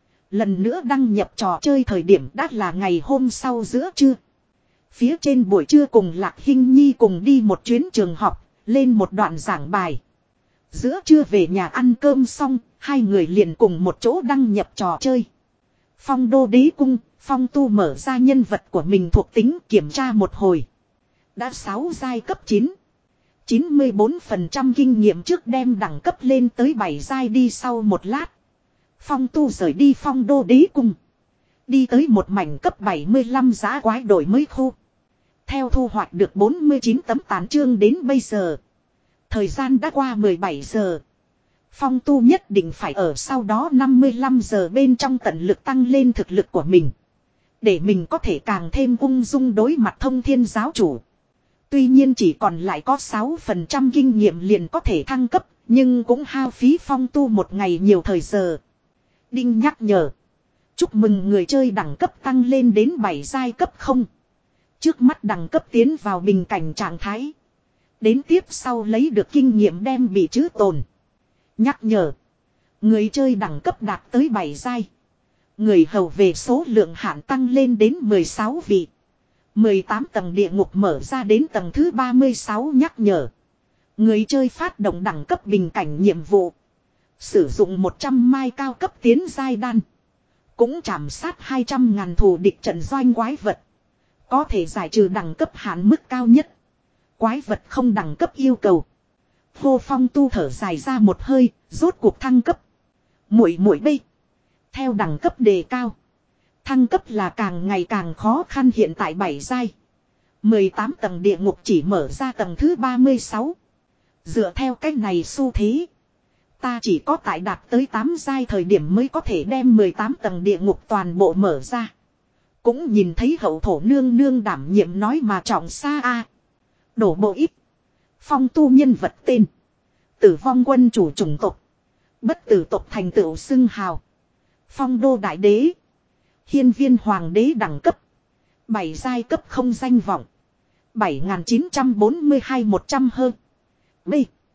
S1: Lần nữa đăng nhập trò chơi thời điểm đã là ngày hôm sau giữa trưa. Phía trên buổi trưa cùng Lạc Hinh Nhi cùng đi một chuyến trường học, lên một đoạn giảng bài. Giữa trưa về nhà ăn cơm xong, hai người liền cùng một chỗ đăng nhập trò chơi. Phong Đô Đế Cung, Phong Tu mở ra nhân vật của mình thuộc tính kiểm tra một hồi. Đã sáu giai cấp chín. chín mươi bốn phần trăm kinh nghiệm trước đem đẳng cấp lên tới bảy giai đi sau một lát. Phong Tu rời đi Phong Đô Đế Cung. Đi tới một mảnh cấp bảy mươi lăm giá quái đổi mới khu. Theo thu hoạch được bốn mươi chín tấm tán chương đến bây giờ. Thời gian đã qua mười bảy giờ. Phong Tu nhất định phải ở sau đó năm mươi lăm giờ bên trong tận lực tăng lên thực lực của mình. Để mình có thể càng thêm ung dung đối mặt Thông Thiên giáo chủ. Tuy nhiên chỉ còn lại có sáu phần trăm kinh nghiệm liền có thể thăng cấp. Nhưng cũng hao phí Phong Tu một ngày nhiều thời giờ. Đinh nhắc nhở. Chúc mừng người chơi đẳng cấp tăng lên đến bảy giai cấp không. Trước mắt đẳng cấp tiến vào bình cảnh trạng thái. Đến tiếp sau lấy được kinh nghiệm đem bị trữ tồn. Nhắc nhở. Người chơi đẳng cấp đạt tới bảy giai. Người hầu về số lượng hạn tăng lên đến mười sáu vị. mười tám tầng địa ngục mở ra đến tầng thứ ba mươi sáu nhắc nhở. Người chơi phát động đẳng cấp bình cảnh nhiệm vụ. Sử dụng một trăm mai cao cấp tiến giai đan. Cũng chạm sát hai trăm ngàn thù địch trận doanh quái vật. Có thể giải trừ đẳng cấp hạn mức cao nhất. Quái vật không đẳng cấp yêu cầu. Hô Phong Tu thở dài ra một hơi, rốt cuộc thăng cấp. Muội muội bây. Theo đẳng cấp đề cao. Thăng cấp là càng ngày càng khó khăn hiện tại bảy giai. mười tám tầng địa ngục chỉ mở ra tầng thứ ba mươi sáu. Dựa theo cách này xu thế. Ta chỉ có tại đạt tới tám giai thời điểm mới có thể đem mười tám tầng địa ngục toàn bộ mở ra. Cũng nhìn thấy hậu thổ nương nương đảm nhiệm nói mà trọng xa a. Đổ bộ ít. Phong Tu nhân vật tên. Tử vong quân chủ chủng tộc. Bất tử tộc thành tựu xưng hào. Phong Đô đại đế. Hiên viên hoàng đế đẳng cấp. bảy giai cấp không danh vọng. bảy nghìn chín trăm bốn mươi hai một trăm hơn. B.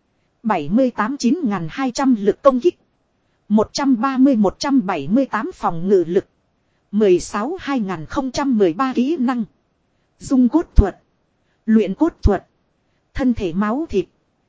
S1: bảy mươi tám chín nghìn hai trăm lực công kích. một trăm ba mươi một trăm bảy mươi tám phòng ngự lực. mười sáu hai nghìn không trăm mười ba kỹ năng. Dung cốt thuật. Luyện cốt thuật. Thân thể máu thịt.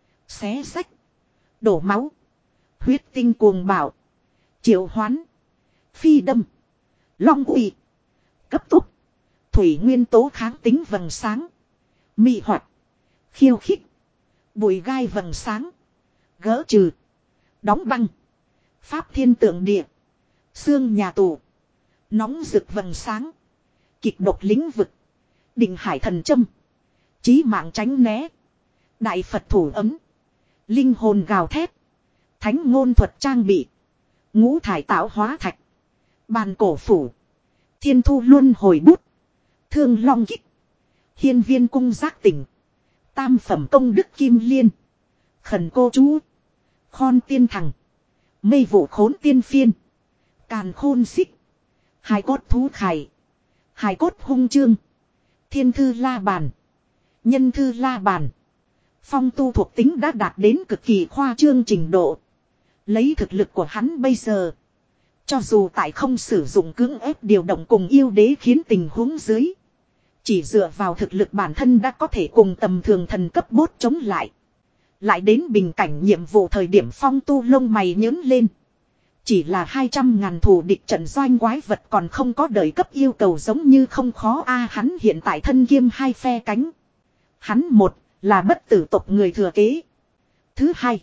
S1: Xé sách. Đổ máu. Huyết tinh cuồng bạo. Triệu hoán. Phi đâm. Long uy. Cấp tốc. Thủy nguyên tố kháng tính vầng sáng. Mị hoạt. Khiêu khích. Bụi gai vầng sáng. Gỡ trừ. Đóng băng. Pháp thiên tượng địa. Xương nhà tù. Nóng rực vầng sáng. Kịch độc lĩnh vực. Định hải thần châm. Chí mạng tránh né. Đại Phật thủ ấm. Linh hồn gào thét. Thánh ngôn thuật trang bị. Ngũ thải tạo hóa thạch. Bàn cổ phủ. Thiên thu luân hồi bút. Thương long kích. Hiên viên cung giác tỉnh. Tam phẩm công đức kim liên. Khẩn cô chú. Khon tiên thằng. Mây vụ khốn tiên phiên. Càn khôn xích. Hai cốt thú khải. Hai cốt hung chương. Thiên thư la bàn. Nhân thư la bàn. Phong Tu thuộc tính đã đạt đến cực kỳ khoa trương trình độ. Lấy thực lực của hắn bây giờ. Cho dù tại không sử dụng cưỡng ép điều động cùng yêu đế khiến tình huống dưới. Chỉ dựa vào thực lực bản thân đã có thể cùng tầm thường thần cấp bốt chống lại. Lại đến bình cảnh nhiệm vụ thời điểm Phong Tu lông mày nhớn lên. Chỉ là hai trăm ngàn thù địch trận doanh quái vật còn không có đời cấp yêu cầu giống như không khó a. Hắn hiện tại thân kiêm hai phe cánh. Hắn một là bất tử tộc người thừa kế. Thứ hai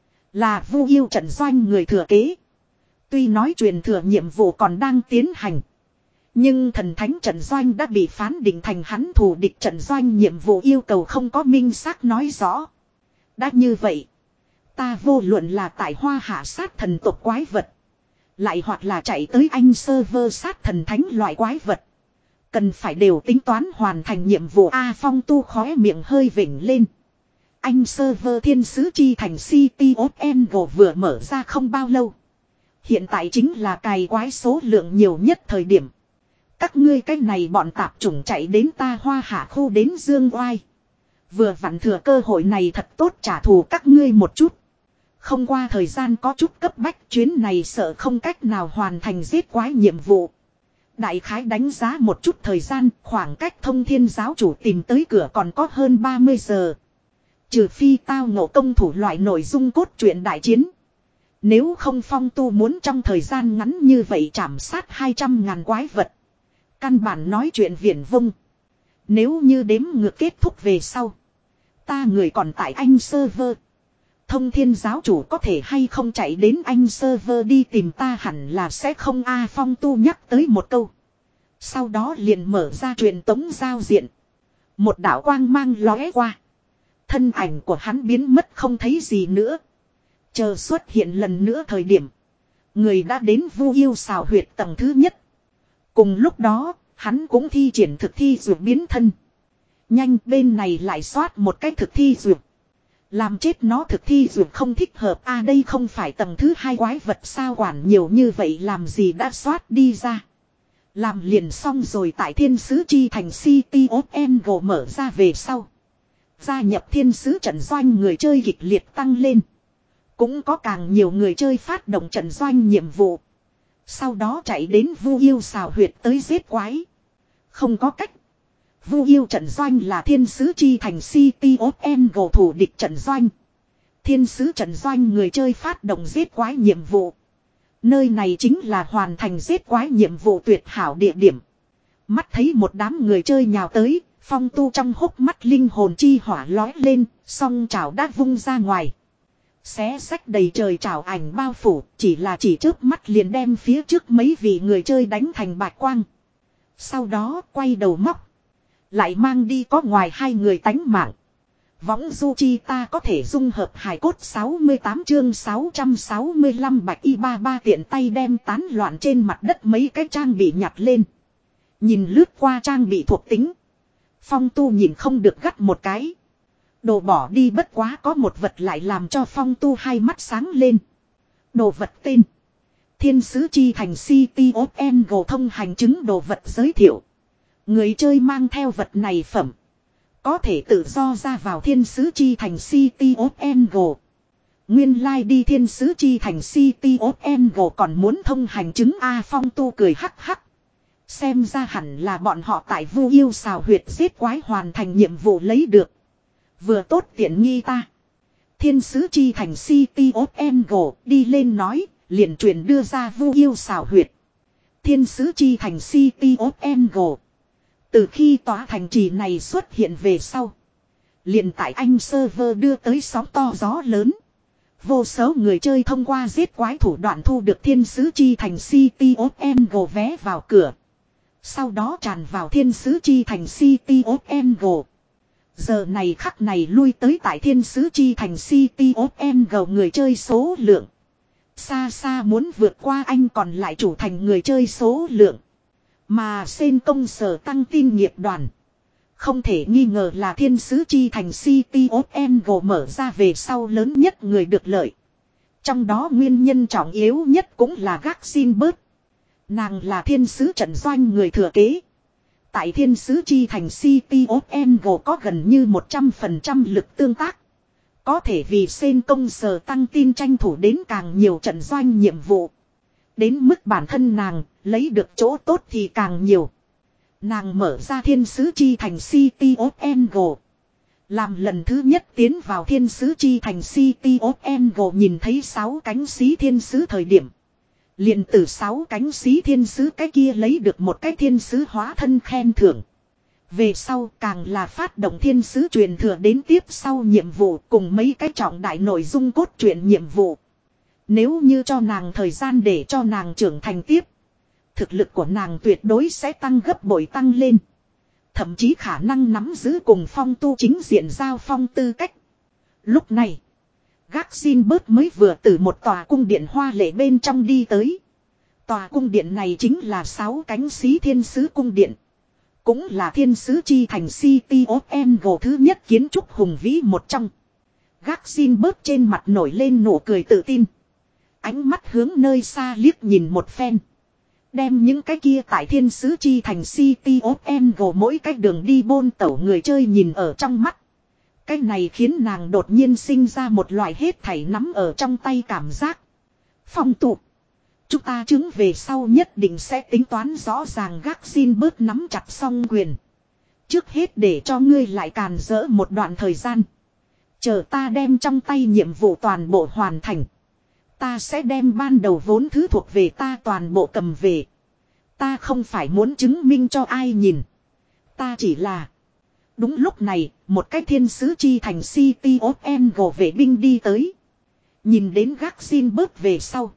S1: là vu yêu trận doanh người thừa kế. Tuy nói truyền thừa nhiệm vụ còn đang tiến hành. Nhưng thần thánh trận doanh đã bị phán định thành hắn thù địch trận doanh nhiệm vụ yêu cầu không có minh xác nói rõ. Đã như vậy. Ta vô luận là tại hoa hạ sát thần tộc quái vật. Lại hoặc là chạy tới anh server sát thần thánh loại quái vật. Cần phải đều tính toán hoàn thành nhiệm vụ A. Phong Tu khóe miệng hơi vỉnh lên. Anh server thiên sứ chi thành City of Angle vừa mở ra không bao lâu. Hiện tại chính là cày quái số lượng nhiều nhất thời điểm. Các ngươi cái này bọn tạp chủng chạy đến ta Hoa Hạ khu đến Dương Oai. Vừa vặn thừa cơ hội này thật tốt trả thù các ngươi một chút. Không qua thời gian có chút cấp bách, chuyến này sợ không cách nào hoàn thành giết quái nhiệm vụ. Đại khái đánh giá một chút thời gian, khoảng cách Thông Thiên giáo chủ tìm tới cửa còn có hơn ba mươi giờ. Trừ phi tao ngộ công thủ loại nội dung cốt truyện đại chiến. Nếu không Phong Tu muốn trong thời gian ngắn như vậy chảm sát hai trăm ngàn quái vật. Căn bản nói chuyện viển vông. Nếu như đếm ngược kết thúc về sau. Ta người còn tại anh server. Thông Thiên giáo chủ có thể hay không chạy đến anh server đi tìm ta hẳn là sẽ không a. Phong Tu nhắc tới một câu. Sau đó liền mở ra truyền tống giao diện. Một đạo quang mang lóe qua. Thân ảnh của hắn biến mất không thấy gì nữa. Chờ xuất hiện lần nữa thời điểm. Người đã đến Vu Yêu xào huyệt tầng thứ nhất. Cùng lúc đó, hắn cũng thi triển thực thi dược biến thân. Nhanh bên này lại soát một cái thực thi dược. Làm chết nó thực thi dược không thích hợp a. Đây không phải tầng thứ hai quái vật sao quản nhiều như vậy làm gì đã soát đi ra. Làm liền xong rồi tại Thiên Sứ Chi Thành City of Angle mở ra về sau. Gia nhập Thiên Sứ trận doanh người chơi kịch liệt tăng lên. Cũng có càng nhiều người chơi phát động trận doanh nhiệm vụ. Sau đó chạy đến Vu Yêu xào huyệt tới giết quái. Không có cách. Vu Yêu trận doanh là Thiên Sứ Chi Thành City of Angle thủ địch trận doanh. Thiên Sứ trận doanh người chơi phát động giết quái nhiệm vụ. Nơi này chính là hoàn thành giết quái nhiệm vụ tuyệt hảo địa điểm. Mắt thấy một đám người chơi nhào tới, Phong Tu trong hốc mắt linh hồn chi hỏa lói lên, song chảo đã vung ra ngoài. Xé sách đầy trời chảo ảnh bao phủ, chỉ là chỉ chớp mắt liền đem phía trước mấy vị người chơi đánh thành bạch quang. Sau đó quay đầu móc. Lại mang đi có ngoài hai người tánh mạng. Võng du chi ta có thể dung hợp hài cốt sáu mươi tám chương sáu trăm sáu mươi lăm bạch y ba ba tiện tay đem tán loạn trên mặt đất mấy cái trang bị nhặt lên. Nhìn lướt qua trang bị thuộc tính. Phong Tu nhìn không được gắt một cái. Đồ bỏ đi bất quá có một vật lại làm cho Phong Tu hai mắt sáng lên. Đồ vật tên. Thiên Sứ Chi Thành City of Angle thông hành chứng đồ vật giới thiệu. Người chơi mang theo vật này phẩm. Có thể tự do ra vào Thiên Sứ Chi Thành City of Angle. Nguyên lai like đi Thiên Sứ Chi Thành City of Angle còn muốn thông hành chứng A. Phong Tu cười hắc hắc. Xem ra hẳn là bọn họ tại Vu Yêu xào huyệt giết quái hoàn thành nhiệm vụ lấy được. Vừa tốt tiện nghi ta. Thiên Sứ Chi Thành City of Angle đi lên nói, liền truyền đưa ra Vu Yêu xào huyệt. Thiên Sứ Chi Thành City of Angle. Từ khi tòa thành trì này xuất hiện về sau. Liền tại anh server đưa tới sóng to gió lớn. Vô số người chơi thông qua giết quái thủ đoạn thu được Thiên Sứ Chi Thành City of Angle vé vào cửa. Sau đó tràn vào Thiên Sứ Chi Thành City of Angle. Giờ này khắc này lui tới tại Thiên Sứ Chi Thành City of Angle người chơi số lượng. Xa xa muốn vượt qua anh còn lại chủ thành người chơi số lượng. Mà Sen công sở tăng tin nghiệp đoàn. Không thể nghi ngờ là Thiên Sứ Chi Thành City of Angle mở ra về sau lớn nhất người được lợi. Trong đó nguyên nhân trọng yếu nhất cũng là Gaxinbert. Nàng là Thiên Sứ trận doanh người thừa kế. Tại Thiên Sứ Chi Thành City of Angle có gần như một trăm phần trăm lực tương tác. Có thể vì Sen công sở tăng tin tranh thủ đến càng nhiều trận doanh nhiệm vụ. Đến mức bản thân nàng lấy được chỗ tốt thì càng nhiều. Nàng mở ra Thiên Sứ Chi Thành City of Angle. Làm lần thứ nhất tiến vào Thiên Sứ Chi Thành City of Angle nhìn thấy sáu cánh xí thiên sứ thời điểm. Liền từ sáu cánh xí thiên sứ cái kia lấy được một cái thiên sứ hóa thân khen thưởng. Về sau càng là phát động thiên sứ truyền thừa đến tiếp sau nhiệm vụ cùng mấy cái trọng đại nội dung cốt truyện nhiệm vụ. Nếu như cho nàng thời gian để cho nàng trưởng thành tiếp. Thực lực của nàng tuyệt đối sẽ tăng gấp bội tăng lên. Thậm chí khả năng nắm giữ cùng Phong Tu chính diện giao phong tư cách. Lúc này, Gaxinbert mới vừa từ một tòa cung điện hoa lệ bên trong đi tới. Tòa cung điện này chính là sáu cánh xí thiên sứ cung điện. Cũng là Thiên Sứ Chi Thành City of Angle thứ nhất kiến trúc hùng vĩ một trong. Gaxinbert trên mặt nổi lên nụ cười tự tin. Ánh mắt hướng nơi xa liếc nhìn một phen. Đem những cái kia tại thiên sứ chi thành City of Angle mỗi cái đường đi bôn tẩu người chơi nhìn ở trong mắt. Cái này khiến nàng đột nhiên sinh ra một loại hết thảy nắm ở trong tay cảm giác. Phong tụ. Chúng ta chứng về sau nhất định sẽ tính toán rõ ràng gác xin bớt nắm chặt song quyền. Trước hết để cho ngươi lại càn rỡ một đoạn thời gian. Chờ ta đem trong tay nhiệm vụ toàn bộ hoàn thành. Ta sẽ đem ban đầu vốn thứ thuộc về ta toàn bộ cầm về. Ta không phải muốn chứng minh cho ai nhìn. Ta chỉ là... Đúng lúc này, một cái thiên sứ chi thành City of Angle vệ binh đi tới. Nhìn đến gác xin bớt về sau.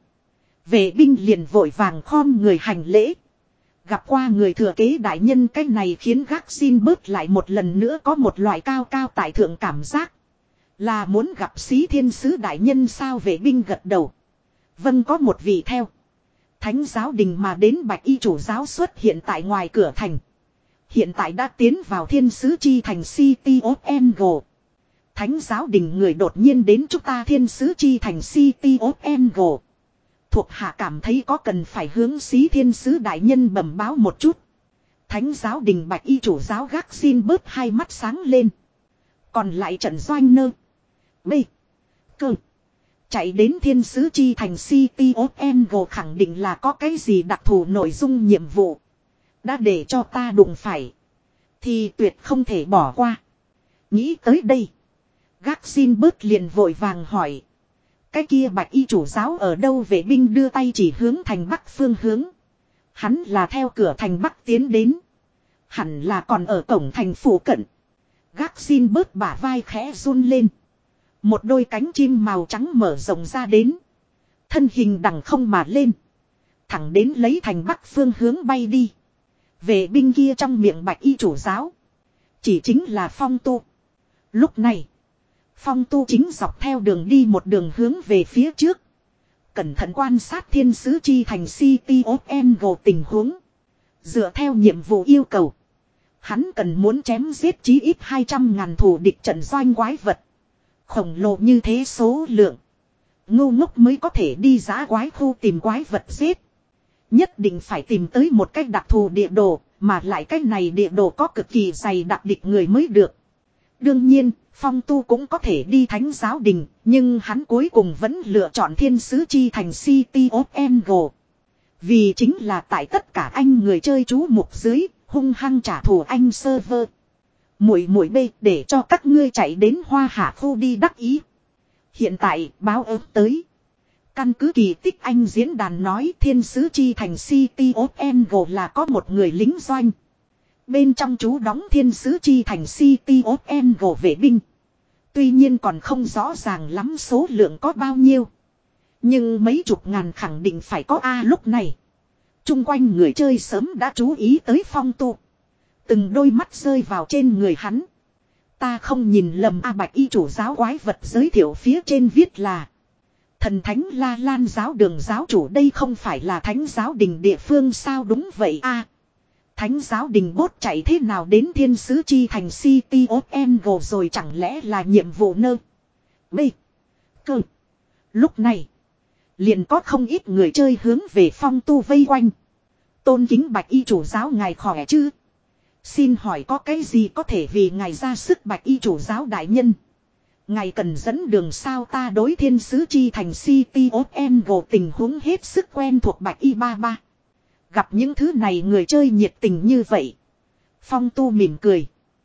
S1: Vệ binh liền vội vàng khom người hành lễ. Gặp qua người thừa kế đại nhân, cái này khiến gác xin bớt lại một lần nữa có một loại cao cao tại thượng cảm giác. Là muốn gặp xí thiên sứ đại nhân sao? Vệ binh gật đầu. Vâng, có một vị theo thánh giáo đình mà đến bạch y chủ giáo xuất hiện tại ngoài cửa thành. Hiện tại đã tiến vào thiên sứ chi thành City of Angle. Thánh giáo đình người đột nhiên đến chúng ta thiên sứ chi thành City of Angle. Thuộc hạ cảm thấy có cần phải hướng xí thiên sứ đại nhân bẩm báo một chút. Thánh giáo đình bạch y chủ giáo gác xin bớt hai mắt sáng lên. Còn lại trận doanh nơ. B. Cơ. Chạy đến thiên sứ chi thành City of Angle khẳng định là có cái gì đặc thù nội dung nhiệm vụ. Đã để cho ta đụng phải. Thì tuyệt không thể bỏ qua. Nghĩ tới đây. Gác xin bớt liền vội vàng hỏi. Cái kia bạch y chủ giáo ở đâu? Vệ binh đưa tay chỉ hướng thành bắc phương hướng. Hắn là theo cửa thành bắc tiến đến. Hẳn là còn ở cổng thành phủ cận. Gác xin bớt bả vai khẽ run lên. Một đôi cánh chim màu trắng mở rộng ra đến. Thân hình đằng không mà lên. Thẳng đến lấy thành bắc phương hướng bay đi. Vệ binh kia trong miệng bạch y chủ giáo. Chỉ chính là Phong Tu. Lúc này. Phong Tu chính dọc theo đường đi một đường hướng về phía trước. Cẩn thận quan sát thiên sứ chi thành City of Angle tình huống. Dựa theo nhiệm vụ yêu cầu. Hắn cần muốn chém giết chí ít hai trăm ngàn thù địch trận doanh quái vật. Khổng lồ như thế số lượng. Ngu ngốc mới có thể đi giã quái khu tìm quái vật giết. Nhất định phải tìm tới một cách đặc thù địa đồ. Mà lại cách này địa đồ có cực kỳ dày đặc địch người mới được. Đương nhiên, Phong Tu cũng có thể đi thánh giáo đình. Nhưng hắn cuối cùng vẫn lựa chọn thiên sứ chi thành City of Angle. Vì chính là tại tất cả anh người chơi chú mục dưới, hung hăng trả thù anh server. Muội muội bê để cho các ngươi chạy đến hoa hạ khu đi đắc ý. Hiện tại báo ớt tới. Căn cứ kỳ tích anh diễn đàn nói thiên sứ chi thành City of Angle là có một người lính doanh. Bên trong chú đóng thiên sứ chi thành City of Angle vệ binh. Tuy nhiên còn không rõ ràng lắm số lượng có bao nhiêu. Nhưng mấy chục ngàn khẳng định phải có A lúc này. Trung quanh người chơi sớm đã chú ý tới Phong Tu. Từng đôi mắt rơi vào trên người hắn. Ta không nhìn lầm A bạch y chủ giáo quái vật giới thiệu phía trên viết là. Thần thánh La Lan giáo đường giáo chủ, đây không phải là thánh giáo đình địa phương sao? Đúng vậy A. Thánh giáo đình bốt chạy thế nào đến thiên sứ chi thành City of Angle rồi, chẳng lẽ là nhiệm vụ nơ. B. Cơ. Lúc này. Liền có không ít người chơi hướng về Phong Tu vây quanh. Tôn kính bạch y chủ giáo ngài khỏe chứ? Xin hỏi có cái gì có thể vì ngài ra sức bạch y chủ giáo đại nhân? Ngài cần dẫn đường sao? Ta đối thiên sứ chi thành City of Angle tình huống hết sức quen thuộc bạch y ba ba. Gặp những thứ này người chơi nhiệt tình như vậy. Phong Tu mỉm cười.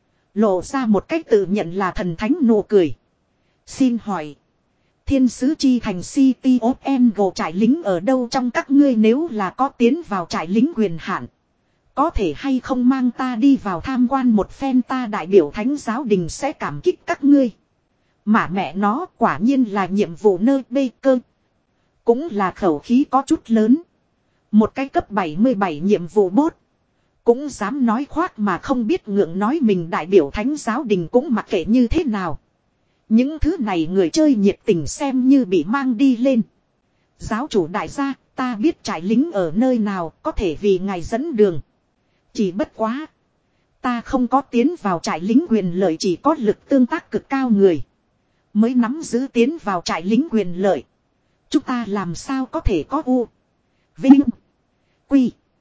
S1: Lộ ra một cách tự nhận là thần thánh nụ cười. Xin hỏi. Thiên sứ chi thành City of Angle trại lính ở đâu trong các ngươi? Nếu là có tiến vào trại lính quyền hạn, có thể hay không mang ta đi vào tham quan một phen? Ta đại biểu thánh giáo đình sẽ cảm kích các ngươi. Mà mẹ nó quả nhiên là nhiệm vụ nơi bê cơ. Cũng là khẩu khí có chút lớn. Một cái cấp bảy mươi bảy nhiệm vụ bốt. Cũng dám nói khoác mà không biết ngượng, nói mình đại biểu thánh giáo đình cũng mặc kệ như thế nào. Những thứ này người chơi nhiệt tình xem như bị mang đi lên. Giáo chủ đại gia, ta biết trại lính ở nơi nào, có thể vì ngài dẫn đường. Chỉ bất quá. Ta không có tiến vào trại lính quyền lợi, chỉ có lực tương tác cực cao người mới nắm giữ tiến vào trại lính quyền lợi. Chúng ta làm sao có thể có U, Vinh, Quy,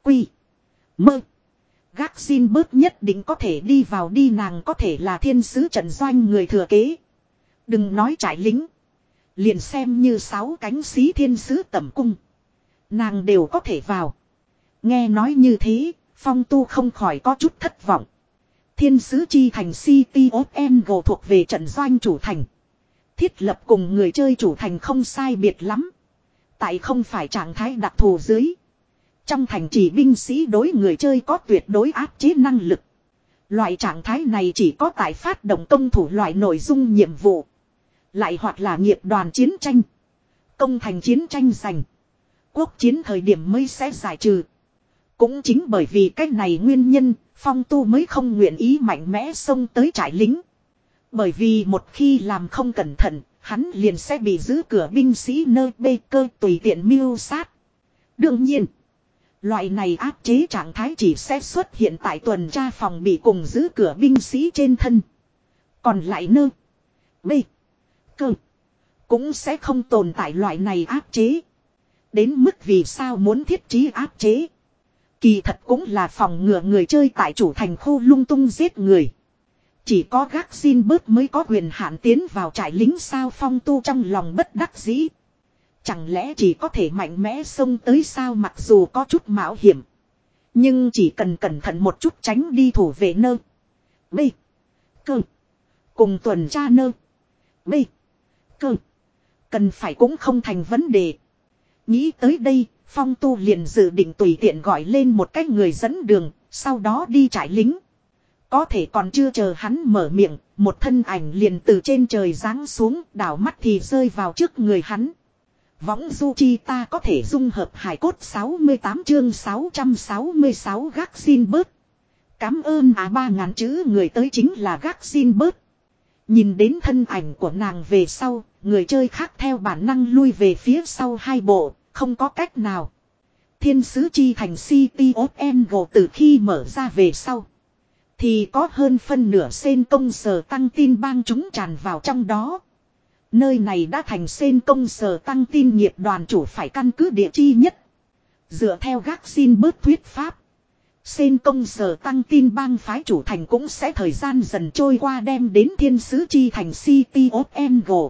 S1: Quy. Mơ. Gác xin bớt nhất định có thể đi vào đi, nàng có thể là thiên sứ trận doanh người thừa kế. Đừng nói trại lính. Liền xem như sáu cánh xí thiên sứ tẩm cung. Nàng đều có thể vào. Nghe nói như thế, Phong Tu không khỏi có chút thất vọng. Thiên sứ chi thành City of Angle thuộc về trận doanh chủ thành. Thiết lập cùng người chơi chủ thành không sai biệt lắm. Tại không phải trạng thái đặc thù dưới. Trong thành chỉ binh sĩ đối người chơi có tuyệt đối áp chế năng lực. Loại trạng thái này chỉ có tại phát động công thủ loại nội dung nhiệm vụ. Lại hoặc là nghiệp đoàn chiến tranh. Công thành chiến tranh giành. Quốc chiến thời điểm mới sẽ giải trừ. Cũng chính bởi vì cách này nguyên nhân, Phong Tu mới không nguyện ý mạnh mẽ xông tới trại lính. Bởi vì một khi làm không cẩn thận, hắn liền sẽ bị giữ cửa binh sĩ nơi bê cơ tùy tiện mưu sát. Đương nhiên, loại này áp chế trạng thái chỉ sẽ xuất hiện tại tuần tra phòng bị cùng giữ cửa binh sĩ trên thân. Còn lại nơ, bê, cơ, cũng sẽ không tồn tại loại này áp chế. Đến mức vì sao muốn thiết trí áp chế. Kỳ thật cũng là phòng ngừa người chơi tại chủ thành khu lung tung giết người. Chỉ có gác xin bớt mới có quyền hạn tiến vào trại lính sao, Phong Tu trong lòng bất đắc dĩ. Chẳng lẽ chỉ có thể mạnh mẽ xông tới sao, mặc dù có chút mạo hiểm. Nhưng chỉ cần cẩn thận một chút tránh đi thủ vệ nơ. B. Cơ. Cùng tuần tra nơ. B. Cơ. Cần phải cũng không thành vấn đề. Nghĩ tới đây, Phong Tu liền dự định tùy tiện gọi lên một cái người dẫn đường, sau đó đi trại lính. Có thể còn chưa chờ hắn mở miệng, một thân ảnh liền từ trên trời giáng xuống, đảo mắt thì rơi vào trước người hắn. Võng du chi ta có thể dung hợp hải cốt sáu mươi tám chương sáu trăm sáu mươi sáu gác xin bớt. Cám ơn à, ba ngàn chữ người tới chính là gác xin bớt. Nhìn đến thân ảnh của nàng về sau, người chơi khác theo bản năng lui về phía sau hai bộ, không có cách nào. Thiên sứ chi thành City of Angle từ khi mở ra về sau, thì có hơn phân nửa sen công sở tăng tin bang chúng tràn vào trong đó. Nơi này đã thành sen công sở tăng tin nghiệp đoàn chủ phải căn cứ địa chi nhất. Dựa theo gác xin bớt thuyết pháp, sen công sở tăng tin bang phái chủ thành cũng sẽ thời gian dần trôi qua đem đến thiên sứ chi thành City of Angle.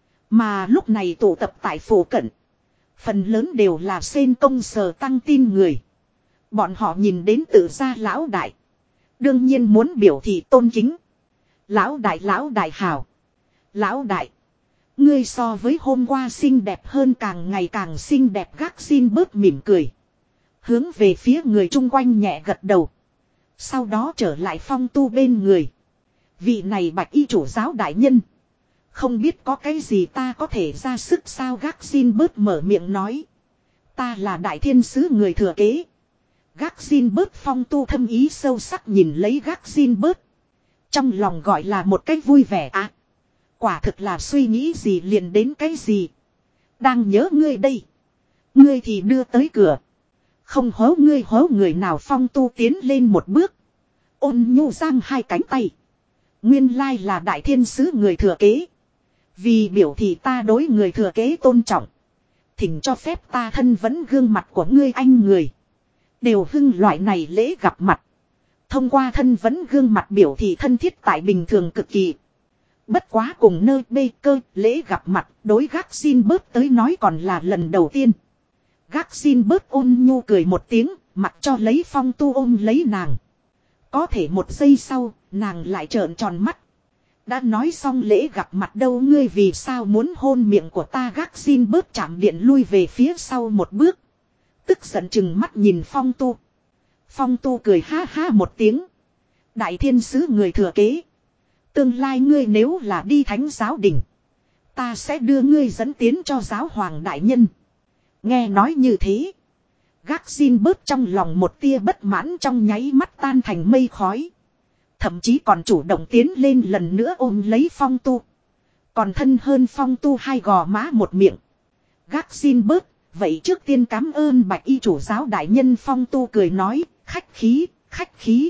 S1: Mà lúc này tụ tập tại phủ cận, phần lớn đều là sen công sở tăng tin người. Bọn họ nhìn đến tự gia lão đại, đương nhiên muốn biểu thị tôn kính. Lão đại, lão đại hảo. Lão đại, ngươi so với hôm qua xinh đẹp hơn, càng ngày càng xinh đẹp. Gác xin bớt mỉm cười, hướng về phía người chung quanh nhẹ gật đầu. Sau đó trở lại Phong Tu bên người. Vị này bạch y chủ giáo đại nhân, không biết có cái gì ta có thể ra sức sao? Gác xin bớt mở miệng nói. Ta là đại thiên sứ người thừa kế. Gác xin bớt. Phong Tu thâm ý sâu sắc nhìn lấy gác xin bớt. Trong lòng gọi là một cái vui vẻ à. Quả thực là suy nghĩ gì liền đến cái gì. Đang nhớ ngươi đây. Ngươi thì đưa tới cửa. Không hố ngươi hố người nào? Phong Tu tiến lên một bước, ôn nhu giang hai cánh tay. Nguyên lai là đại thiên sứ người thừa kế. Vì biểu thị ta đối người thừa kế tôn trọng, thỉnh cho phép ta thân vấn gương mặt của ngươi. Anh người đều hưng loại này lễ gặp mặt. Thông qua thân vấn gương mặt biểu thị thân thiết tại bình thường cực kỳ. Bất quá cùng nơi bê cơ lễ gặp mặt đối gác xin bớt tới nói còn là lần đầu tiên. Gác xin bớt ôn nhu cười một tiếng, mặc cho lấy Phong Tu ôm lấy nàng. Có thể một giây sau, nàng lại trợn tròn mắt. Đã nói xong lễ gặp mặt đâu, ngươi vì sao muốn hôn miệng của ta? Gác xin bớt chạm điện lui về phía sau một bước, tức giận chừng mắt nhìn Phong Tu. Phong Tu cười ha ha một tiếng. Đại thiên sứ người thừa kế, tương lai ngươi nếu là đi thánh giáo đình, ta sẽ đưa ngươi dẫn tiến cho giáo hoàng đại nhân. Nghe nói như thế, gác xin bớt trong lòng một tia bất mãn trong nháy mắt tan thành mây khói. Thậm chí còn chủ động tiến lên lần nữa ôm lấy Phong Tu. Còn thân hơn Phong Tu hai gò má một miệng. Gác xin bớt, vậy trước tiên cảm ơn bạch y chủ giáo đại nhân. Phong Tu cười nói, khách khí, khách khí.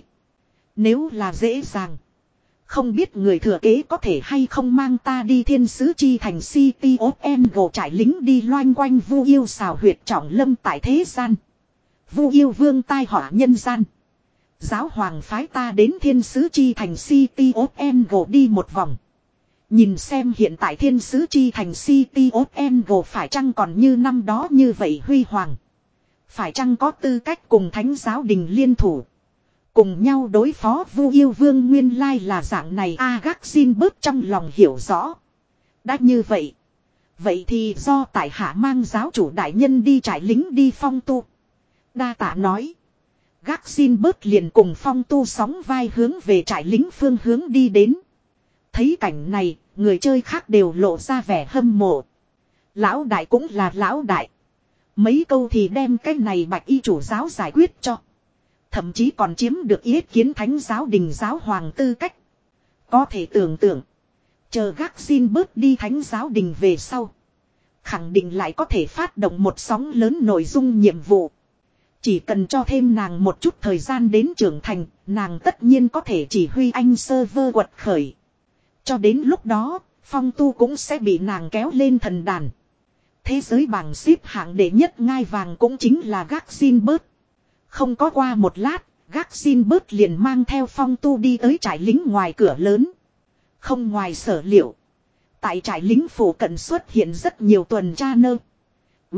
S1: Nếu là dễ dàng, không biết người thừa kế có thể hay không mang ta đi thiên sứ chi thành City of Angle trải lính đi loanh quanh vu yêu xào huyệt trọng lâm tại thế gian. Vu yêu vương tai họa nhân gian. Giáo hoàng phái ta đến thiên sứ chi thành City of Angle đi một vòng. Nhìn xem hiện tại thiên sứ chi thành City of Angle phải chăng còn như năm đó như vậy huy hoàng. Phải chăng có tư cách cùng thánh giáo đình liên thủ. Cùng nhau đối phó Vu yêu vương nguyên lai là dạng này. Agak xin bớt trong lòng hiểu rõ. Đã như vậy. Vậy thì do tại hạ mang giáo chủ đại nhân đi trại lính đi phong tu. Đa tạ nói. Gác xin bớt liền cùng phong tu sóng vai hướng về trại lính phương hướng đi đến. Thấy cảnh này, người chơi khác đều lộ ra vẻ hâm mộ. Lão đại cũng là lão đại. Mấy câu thì đem cái này bạch y chủ giáo giải quyết cho. Thậm chí còn chiếm được ý kiến thánh giáo đình giáo hoàng tư cách. Có thể tưởng tượng. Chờ gác xin bớt đi thánh giáo đình về sau. Khẳng định lại có thể phát động một sóng lớn nội dung nhiệm vụ. Chỉ cần cho thêm nàng một chút thời gian đến trưởng thành, nàng tất nhiên có thể chỉ huy anh server quật khởi. Cho đến lúc đó, phong tu cũng sẽ bị nàng kéo lên thần đàn. Thế giới bảng xếp hạng đệ nhất ngai vàng cũng chính là gác xin bớt. Không có qua một lát, gác xin bớt liền mang theo phong tu đi tới trại lính ngoài cửa lớn. Không ngoài sở liệu. Tại trại lính phủ cận xuất hiện rất nhiều tuần tra nơ. B.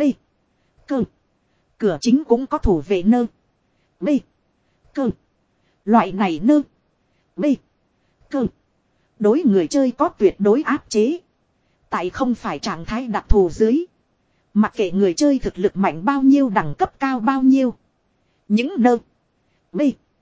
S1: Cơ. Cửa chính cũng có thủ vệ nơ. B. Cơ. Loại này nơ. B. Cơ. Đối người chơi có tuyệt đối áp chế. Tại không phải trạng thái đặc thù dưới. Mặc kệ người chơi thực lực mạnh bao nhiêu đẳng cấp cao bao nhiêu. Những nơ. B.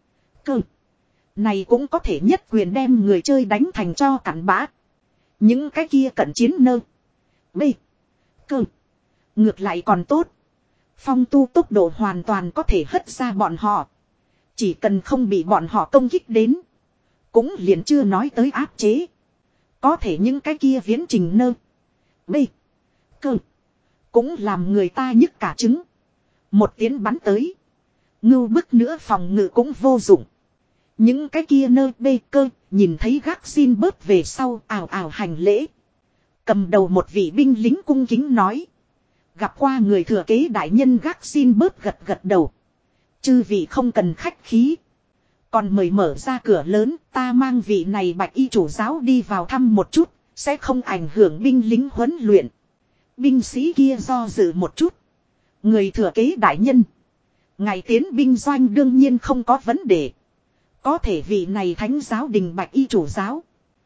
S1: Cơ. Này cũng có thể nhất quyền đem người chơi đánh thành cho cặn bã. Những cái kia cận chiến nơ. B. Cơ. Ngược lại còn tốt. Phong tu tốc độ hoàn toàn có thể hất ra bọn họ. Chỉ cần không bị bọn họ công kích đến. Cũng liền chưa nói tới áp chế. Có thể những cái kia viễn trình nơ. B. Cơ. Cũng làm người ta nhức cả trứng. Một tiếng bắn tới. Ngưu bức nữa phòng ngự cũng vô dụng. Những cái kia nơ bê cơ. Nhìn thấy gác xin bớt về sau ào ào hành lễ. Cầm đầu một vị binh lính cung kính nói. Gặp qua người thừa kế đại nhân gác xin bớt gật gật đầu. Chư vị không cần khách khí. Còn mời mở ra cửa lớn, ta mang vị này bạch y chủ giáo đi vào thăm một chút, sẽ không ảnh hưởng binh lính huấn luyện. Binh sĩ kia do dự một chút. Người thừa kế đại nhân. Ngày tiến binh doanh đương nhiên không có vấn đề. Có thể vị này thánh giáo đình bạch y chủ giáo.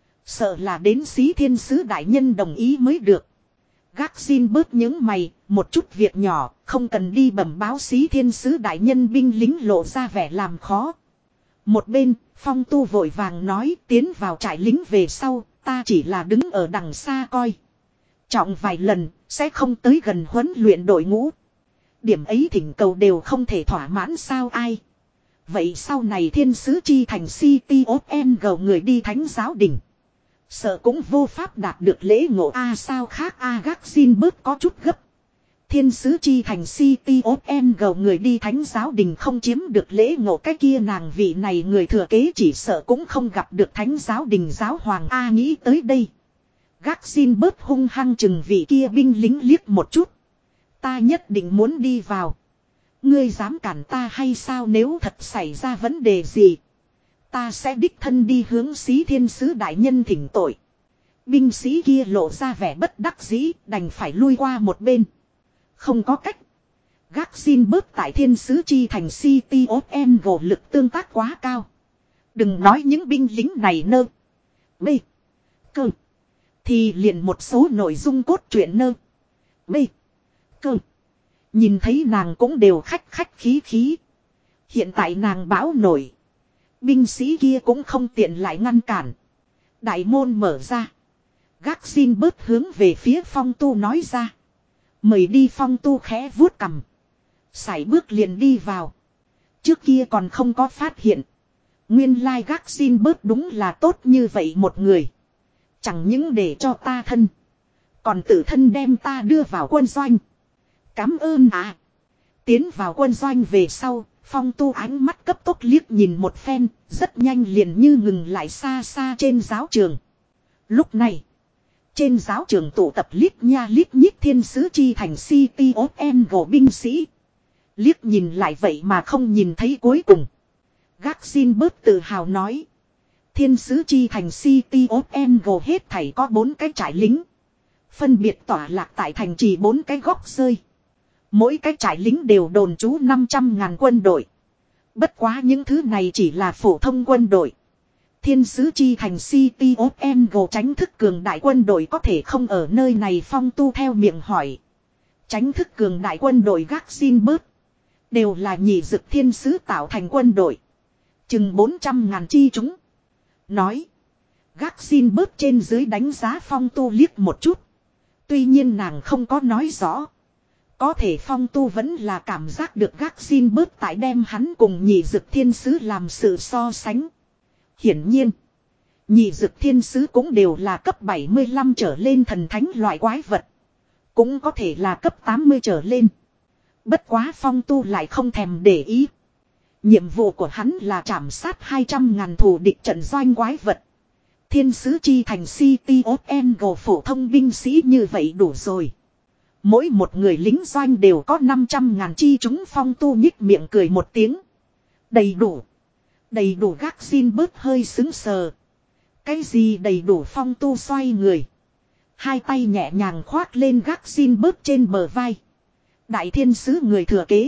S1: Sợ là đến xí thiên sứ đại nhân đồng ý mới được. Gác xin bớt những mày, một chút việc nhỏ, không cần đi bẩm báo xí thiên sứ đại nhân binh lính lộ ra vẻ làm khó. Một bên, phong tu vội vàng nói tiến vào trại lính về sau, ta chỉ là đứng ở đằng xa coi. Trọng vài lần, sẽ không tới gần huấn luyện đội ngũ. Điểm ấy thỉnh cầu đều không thể thỏa mãn sao ai. Vậy sau này thiên sứ chi thành City of Angle người đi thánh giáo đình. Sợ cũng vô pháp đạt được lễ ngộ a à, sao khác a à, gác xin bớt có chút gấp. Thiên sứ chi thành City of Angle người đi thánh giáo đình không chiếm được lễ ngộ cái kia nàng vị này người thừa kế chỉ sợ cũng không gặp được thánh giáo đình giáo hoàng a à, nghĩ tới đây. Gác xin bớt hung hăng chừng vị kia binh lính liếc một chút. Ta nhất định muốn đi vào. Ngươi dám cản ta hay sao nếu thật xảy ra vấn đề gì. Ta sẽ đích thân đi hướng xí thiên sứ đại nhân thỉnh tội. Binh sĩ kia lộ ra vẻ bất đắc dĩ đành phải lui qua một bên. Không có cách. Gác xin bớt tại thiên sứ chi thành City of Angle lực tương tác quá cao. Đừng nói những binh lính này nơ. B. Cơ. Thì liền một số nội dung cốt truyện nơ. B. Cơ. Nhìn thấy nàng cũng đều khách khách khí khí. Hiện tại nàng bão nổi. Binh sĩ kia cũng không tiện lại ngăn cản. Đại môn mở ra. Gác xin bớt hướng về phía phong tu nói ra. Mời đi phong tu khẽ vuốt cằm. Sải bước liền đi vào. Trước kia còn không có phát hiện. Nguyên lai gác xin bớt đúng là tốt như vậy một người. Chẳng những để cho ta thân. Còn tự thân đem ta đưa vào quân doanh. Cám ơn à. Tiến vào quân doanh về sau. Phong tu ánh mắt cấp tốc liếc nhìn một phen. Rất nhanh liền như ngừng lại xa xa trên giáo trường. Lúc này. Trên giáo trường tụ tập lít nha lít nhít thiên sứ chi thành City of Angle binh sĩ. Liếc nhìn lại vậy mà không nhìn thấy cuối cùng. Gác xin bớt tự hào nói. Thiên sứ chi thành City of Angle hết thảy có bốn cái trại lính. Phân biệt tỏa lạc tại thành trì bốn cái góc rơi. Mỗi cái trại lính đều đồn trú năm trăm ngàn quân đội. Bất quá những thứ này chỉ là phổ thông quân đội. Thiên sứ chi thành City of Angle tránh thức cường đại quân đội có thể không ở nơi này. Phong Tu theo miệng hỏi. Tránh thức cường đại quân đội gác xin bớt. Đều là nhị dực thiên sứ tạo thành quân đội. Chừng bốn trăm ngàn chi chúng. Nói. Gác xin bớt trên dưới đánh giá Phong Tu liếc một chút. Tuy nhiên nàng không có nói rõ. Có thể Phong Tu vẫn là cảm giác được gác xin bớt tại đem hắn cùng nhị dực thiên sứ làm sự so sánh. Hiển nhiên. Nhị dực thiên sứ cũng đều là cấp bảy mươi lăm trở lên thần thánh loại quái vật. Cũng có thể là cấp tám mươi trở lên. Bất quá Phong Tu lại không thèm để ý. Nhiệm vụ của hắn là trảm sát hai trăm ngàn thù địch trận doanh quái vật. Thiên sứ chi thành City of Angle phổ thông binh sĩ như vậy đủ rồi. Mỗi một người lính doanh đều có năm trăm ngàn chi chúng. Phong Tu nhích miệng cười một tiếng. Đầy đủ. Đầy đủ gác xin bớt hơi xứng sờ. Cái gì đầy đủ? Phong Tu xoay người. Hai tay nhẹ nhàng khoác lên gác xin bớt trên bờ vai. Đại thiên sứ người thừa kế.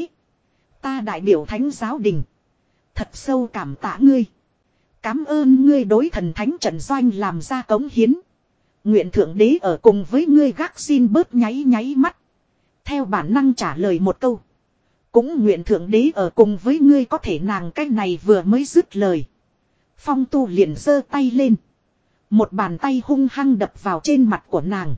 S1: Ta đại biểu thánh giáo đình. Thật sâu cảm tạ ngươi. Cảm ơn ngươi đối thần thánh trận doanh làm ra cống hiến. Nguyện thượng đế ở cùng với ngươi. Gác xin bớt nháy nháy mắt. Theo bản năng trả lời một câu. Cũng nguyện thượng đế ở cùng với ngươi. Có thể nàng cái này vừa mới dứt lời. Phong Tu liền giơ tay lên. Một bàn tay hung hăng đập vào trên mặt của nàng.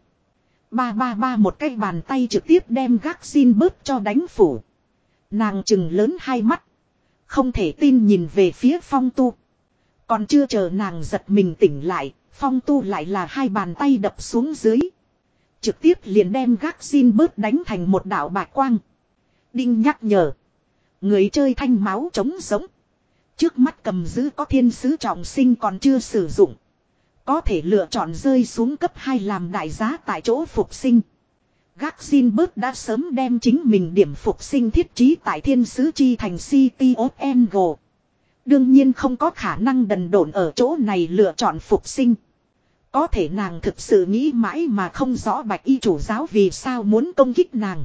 S1: Ba ba ba một cái bàn tay trực tiếp đem gác xin bớt cho đánh phủ. Nàng chừng lớn hai mắt. Không thể tin nhìn về phía Phong Tu. Còn chưa chờ nàng giật mình tỉnh lại. Phong Tu lại là hai bàn tay đập xuống dưới. Trực tiếp liền đem gác xin bớt đánh thành một đạo bạch quang. Đinh nhắc nhở. Người chơi thanh máu trống sống. Trước mắt cầm giữ có thiên sứ trọng sinh còn chưa sử dụng. Có thể lựa chọn rơi xuống cấp hai làm đại giá tại chỗ phục sinh. Gác xin bớt đã sớm đem chính mình điểm phục sinh thiết trí tại thiên sứ chi thành City of Angle. Đương nhiên không có khả năng đần độn ở chỗ này lựa chọn phục sinh. Có thể nàng thực sự nghĩ mãi mà không rõ bạch y chủ giáo vì sao muốn công kích nàng.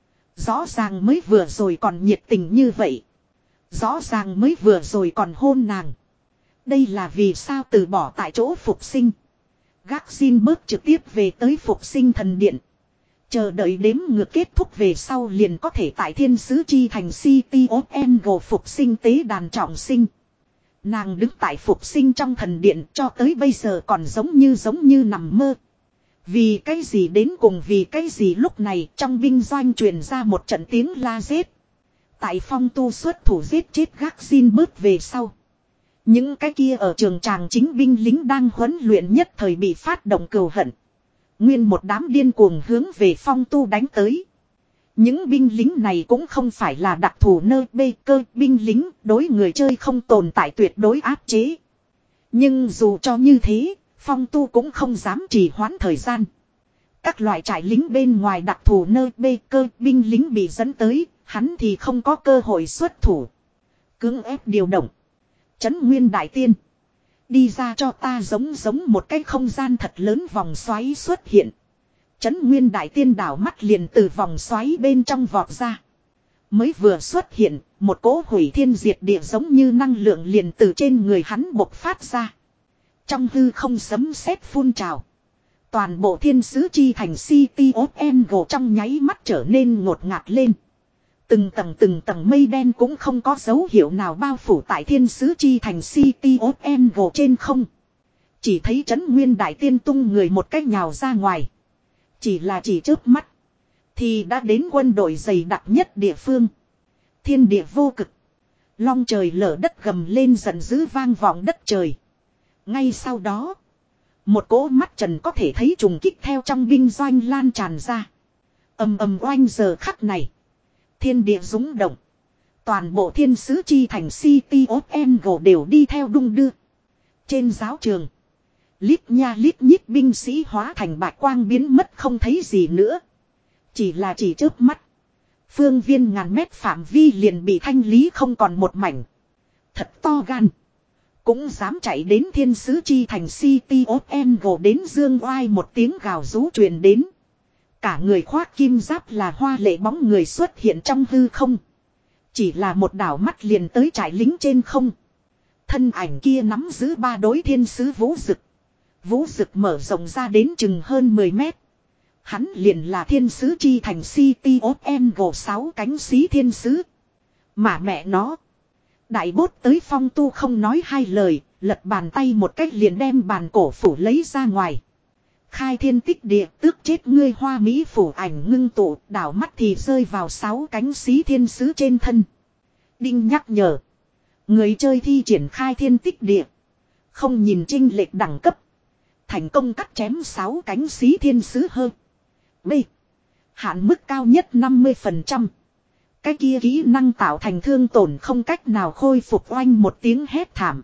S1: Rõ ràng mới vừa rồi còn nhiệt tình như vậy. Rõ ràng mới vừa rồi còn hôn nàng. Đây là vì sao từ bỏ tại chỗ phục sinh. Gác xin bớt trực tiếp về tới phục sinh thần điện. Chờ đợi đếm ngược kết thúc về sau liền có thể tại thiên sứ chi thành City of Angle phục sinh tế đàn trọng sinh. Nàng đứng tại phục sinh trong thần điện cho tới bây giờ còn giống như giống như nằm mơ. Vì cái gì đến cùng vì cái gì lúc này trong binh doanh truyền ra một trận tiếng la giết. Tại Phong Tu xuất thủ giết chết gác xin bớt về sau. Những cái kia ở trường tràng chính binh lính đang huấn luyện nhất thời bị phát động cừu hận. Nguyên một đám điên cuồng hướng về Phong Tu đánh tới. Những binh lính này cũng không phải là đặc thù nơi bê cơ binh lính đối người chơi không tồn tại tuyệt đối áp chế. Nhưng dù cho như thế, Phong Tu cũng không dám trì hoãn thời gian. Các loại trại lính bên ngoài đặc thù nơi bê cơ binh lính bị dẫn tới, hắn thì không có cơ hội xuất thủ. Cưỡng ép điều động. Trấn Nguyên Đại Tiên. Đi ra cho ta giống giống một cái không gian thật lớn vòng xoáy xuất hiện. Trấn Nguyên Đại Tiên đảo mắt liền từ vòng xoáy bên trong vọt ra. Mới vừa xuất hiện, một cỗ hủy thiên diệt địa giống như năng lượng liền từ trên người hắn bộc phát ra. Trong hư không sấm sét phun trào. Toàn bộ thiên sứ chi thành City of Angle trong nháy mắt trở nên ngột ngạt lên. Từng tầng từng tầng mây đen cũng không có dấu hiệu nào bao phủ tại thiên sứ chi thành City of Angle trên không. Chỉ thấy Trấn Nguyên Đại Tiên tung người một cách nhào ra ngoài. Chỉ là chỉ chớp mắt. Thì đã đến quân đội dày đặc nhất địa phương. Thiên địa vô cực. Long trời lở đất gầm lên giận dữ vang vọng đất trời. Ngay sau đó. Một cỗ mắt trần có thể thấy trùng kích theo trong binh doanh lan tràn ra. Ầm ầm oanh giờ khắc này. Thiên địa rúng động. Toàn bộ thiên sứ chi thành City of Angle đều đi theo đung đưa. Trên giáo trường. Lít nha lít nhít binh sĩ hóa thành bạch quang biến mất không thấy gì nữa. Chỉ là chỉ chớp mắt. Phương viên ngàn mét phạm vi liền bị thanh lý không còn một mảnh. Thật to gan. Cũng dám chạy đến thiên sứ chi thành City of Angle đến dương oai một tiếng gào rú truyền đến. Cả người khoác kim giáp là hoa lệ bóng người xuất hiện trong hư không. Chỉ là một đảo mắt liền tới trại lính trên không. Thân ảnh kia nắm giữ ba đối thiên sứ vũ dực. Vũ dực mở rộng ra đến chừng hơn mười mét. Hắn liền là thiên sứ chi thành City of Angle sáu cánh xí thiên sứ. Mà mẹ nó. Đại bốt tới phong tu không nói hai lời, lật bàn tay một cách liền đem bàn cổ phủ lấy ra ngoài. Khai thiên tích địa tước chết ngươi hoa mỹ phủ ảnh ngưng tụ, đảo mắt thì rơi vào sáu cánh xí thiên sứ trên thân. Đinh nhắc nhở. Người chơi thi triển khai thiên tích địa. Không nhìn chênh lệch đẳng cấp. Thành công cắt chém sáu cánh xí thiên sứ hơn. B. Hạn mức cao nhất năm mươi phần trăm. Cái kia kỹ năng tạo thành thương tổn không cách nào khôi phục oanh một tiếng hét thảm.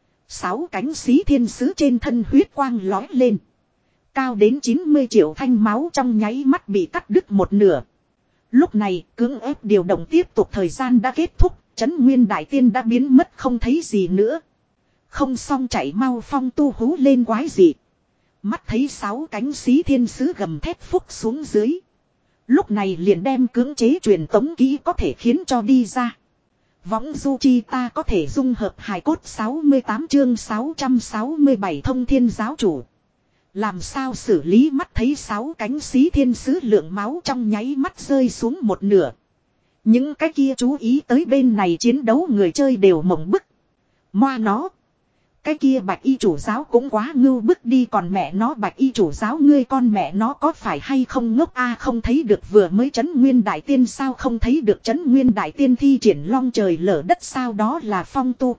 S1: Sáu cánh xí thiên sứ trên thân huyết quang lói lên. Cao đến chín mươi triệu thanh máu trong nháy mắt bị cắt đứt một nửa. Lúc này cưỡng ép điều động tiếp tục thời gian đã kết thúc. Trấn Nguyên Đại Tiên đã biến mất không thấy gì nữa. Không xong chạy mau phong tu hú lên quái dị. Mắt thấy sáu cánh xí thiên sứ gầm thép phúc xuống dưới. Lúc này liền đem cưỡng chế truyền tống kỹ có thể khiến cho đi ra. Võng du chi ta có thể dung hợp hài cốt sáu mươi tám chương sáu trăm sáu mươi bảy thông thiên giáo chủ. Làm sao xử lý mắt thấy sáu cánh xí thiên sứ lượng máu trong nháy mắt rơi xuống một nửa. Những cái kia chú ý tới bên này chiến đấu người chơi đều mộng bức. Moa nó. Cái kia bạch y chủ giáo cũng quá ngưu bức đi, còn mẹ nó bạch y chủ giáo ngươi con mẹ nó có phải hay không ngốc a, không thấy được vừa mới Trấn Nguyên Đại Tiên sao, không thấy được Trấn Nguyên Đại Tiên thi triển long trời lở đất sao, đó là phong tu.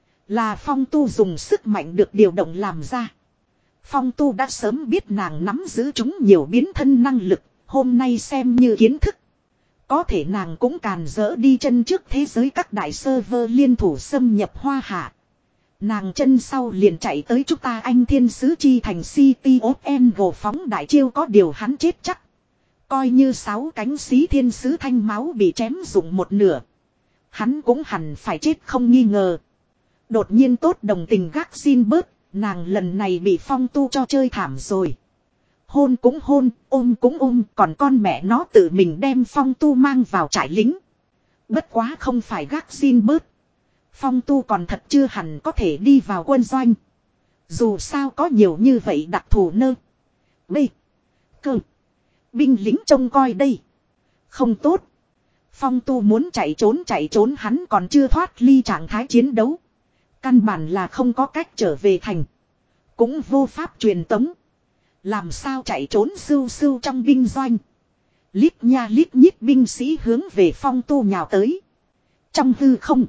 S1: Là phong tu dùng sức mạnh được điều động làm ra. Phong tu đã sớm biết nàng nắm giữ chúng nhiều biến thân năng lực, hôm nay xem như kiến thức. Có thể nàng cũng càn rỡ đi chân trước thế giới các đại server liên thủ xâm nhập hoa hạ. Nàng chân sau liền chạy tới chúng ta anh thiên sứ chi thành City of Angle phóng đại chiêu, có điều hắn chết chắc. Coi như sáu cánh xí thiên sứ thanh máu bị chém dụng một nửa. Hắn cũng hẳn phải chết không nghi ngờ. Đột nhiên tốt đồng tình gác xin bớt, nàng lần này bị phong tu cho chơi thảm rồi. Hôn cũng hôn, ôm cũng ôm, còn con mẹ nó tự mình đem phong tu mang vào trại lính. Bất quá không phải gác xin bớt. Phong tu còn thật chưa hẳn có thể đi vào quân doanh. Dù sao có nhiều như vậy đặc thù nơ. B. Cơ. Binh lính trông coi đây. Không tốt. Phong tu muốn chạy trốn chạy trốn, hắn còn chưa thoát ly trạng thái chiến đấu. Căn bản là không có cách trở về thành. Cũng vô pháp truyền tống. Làm sao chạy trốn sưu sưu trong binh doanh. Lít nha lít nhít binh sĩ hướng về phong tu nhào tới. Trong hư không.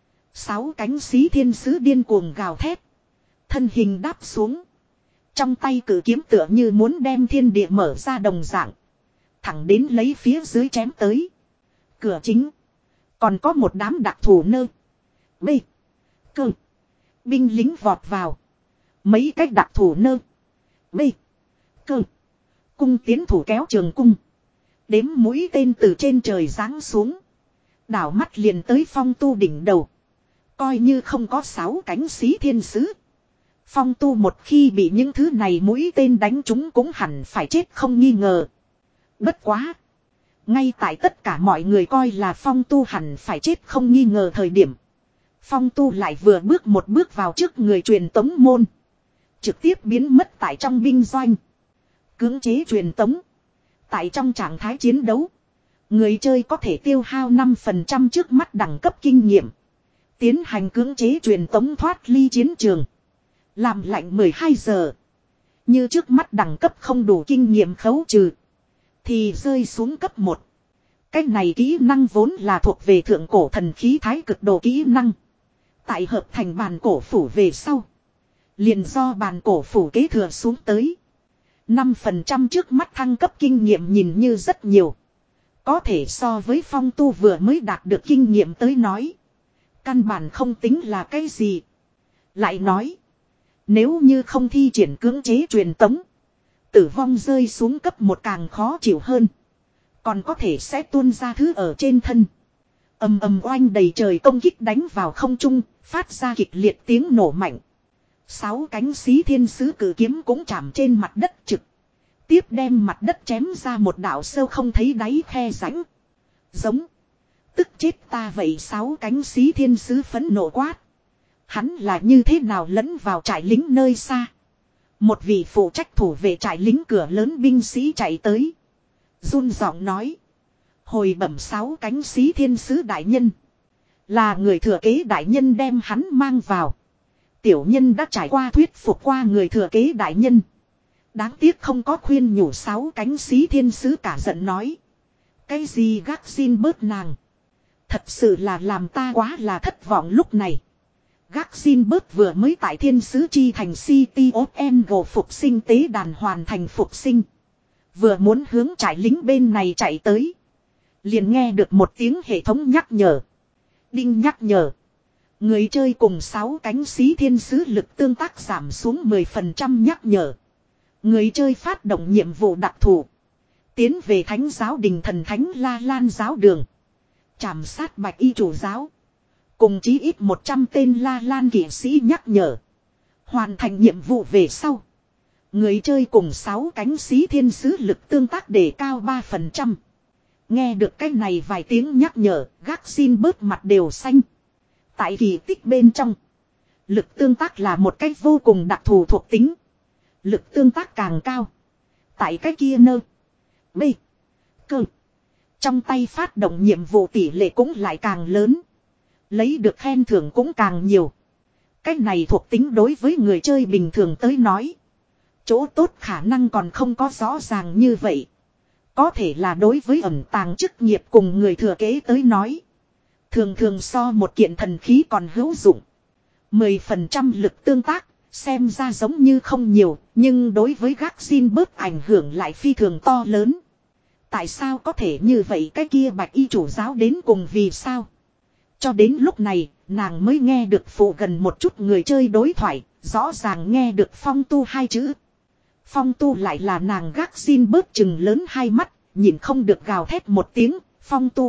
S1: Sáu cánh xí thiên sứ điên cuồng gào thét. Thân hình đáp xuống. Trong tay cử kiếm tựa như muốn đem thiên địa mở ra đồng dạng. Thẳng đến lấy phía dưới chém tới. Cửa chính. Còn có một đám đặc thù nơ. B. Cơ. Binh lính vọt vào. Mấy cách đặc thù nơ. B. Cơ. Cung tiến thủ kéo trường cung. Đếm mũi tên từ trên trời giáng xuống. Đảo mắt liền tới phong tu đỉnh đầu. Coi như không có sáu cánh xí thiên sứ. Phong tu một khi bị những thứ này mũi tên đánh trúng cũng hẳn phải chết không nghi ngờ. Bất quá. Ngay tại tất cả mọi người coi là phong tu hẳn phải chết không nghi ngờ thời điểm. Phong tu lại vừa bước một bước vào trước người truyền tống môn. Trực tiếp biến mất tại trong binh doanh. Cưỡng chế truyền tống. Tại trong trạng thái chiến đấu. Người chơi có thể tiêu hao năm phần trăm trước mắt đẳng cấp kinh nghiệm. Tiến hành cưỡng chế truyền tống thoát ly chiến trường. Làm lạnh mười hai giờ. Như trước mắt đẳng cấp không đủ kinh nghiệm khấu trừ. Thì rơi xuống cấp một. Cách này kỹ năng vốn là thuộc về thượng cổ thần khí thái cực đồ kỹ năng. Tại hợp thành bàn cổ phủ về sau. Liền do bàn cổ phủ kế thừa xuống tới. năm phần trăm trước mắt thăng cấp kinh nghiệm nhìn như rất nhiều. Có thể so với phong tu vừa mới đạt được kinh nghiệm tới nói. Căn bản không tính là cái gì. Lại nói. Nếu như không thi triển cưỡng chế truyền tống. Tử vong rơi xuống cấp một càng khó chịu hơn. Còn có thể sẽ tuôn ra thứ ở trên thân. Ầm ầm oanh đầy trời công kích đánh vào không trung, phát ra kịch liệt tiếng nổ mạnh. Sáu cánh xí thiên sứ cử kiếm cũng chạm trên mặt đất trực. Tiếp đem mặt đất chém ra một đạo sâu không thấy đáy khe rãnh. Giống. Tức chết ta vậy sáu cánh xí thiên sứ phẫn nộ quát. Hắn là như thế nào lẫn vào trại lính nơi xa. Một vị phụ trách thủ vệ trại lính cửa lớn binh sĩ chạy tới. Run giọng nói. Hồi bẩm sáu cánh xí thiên sứ đại nhân. Là người thừa kế đại nhân đem hắn mang vào. Tiểu nhân đã trải qua thuyết phục qua người thừa kế đại nhân. Đáng tiếc không có khuyên nhủ sáu cánh xí thiên sứ cả giận nói. Cái gì gác xin bớt nàng. Thật sự là làm ta quá là thất vọng lúc này. Gác xin bớt vừa mới tại thiên sứ chi thành City of Angle phục sinh tế đàn hoàn thành phục sinh. Vừa muốn hướng trại lính bên này chạy tới. Liền nghe được một tiếng hệ thống nhắc nhở. Đinh nhắc nhở. Người chơi cùng sáu cánh xí thiên sứ lực tương tác giảm xuống mười phần trăm nhắc nhở. Người chơi phát động nhiệm vụ đặc thù. Tiến về thánh giáo đình thần thánh La Lan giáo đường. Trảm sát bạch y chủ giáo. Cùng chí ít một trăm tên La Lan kỵ sĩ nhắc nhở. Hoàn thành nhiệm vụ về sau. Người chơi cùng sáu cánh xí thiên sứ lực tương tác đề cao ba phần trăm. Nghe được cái này vài tiếng nhắc nhở, gác xin bớt mặt đều xanh. Tại kỳ tích bên trong. Lực tương tác là một cách vô cùng đặc thù thuộc tính. Lực tương tác càng cao. Tại cái kia nơ. B. Cơ. Trong tay phát động nhiệm vụ tỷ lệ cũng lại càng lớn. Lấy được khen thưởng cũng càng nhiều. Cách này thuộc tính đối với người chơi bình thường tới nói. Chỗ tốt khả năng còn không có rõ ràng như vậy. Có thể là đối với ẩn tàng chức nghiệp cùng người thừa kế tới nói. Thường thường so một kiện thần khí còn hữu dụng. mười phần trăm lực tương tác, xem ra giống như không nhiều, nhưng đối với gác xin bớt ảnh hưởng lại phi thường to lớn. Tại sao có thể như vậy cái kia bạch y chủ giáo đến cùng vì sao? Cho đến lúc này, nàng mới nghe được phụ gần một chút người chơi đối thoại, rõ ràng nghe được phong tu hai chữ. Phong tu lại là nàng gác xin bớt chừng lớn hai mắt, nhìn không được gào thét một tiếng, phong tu.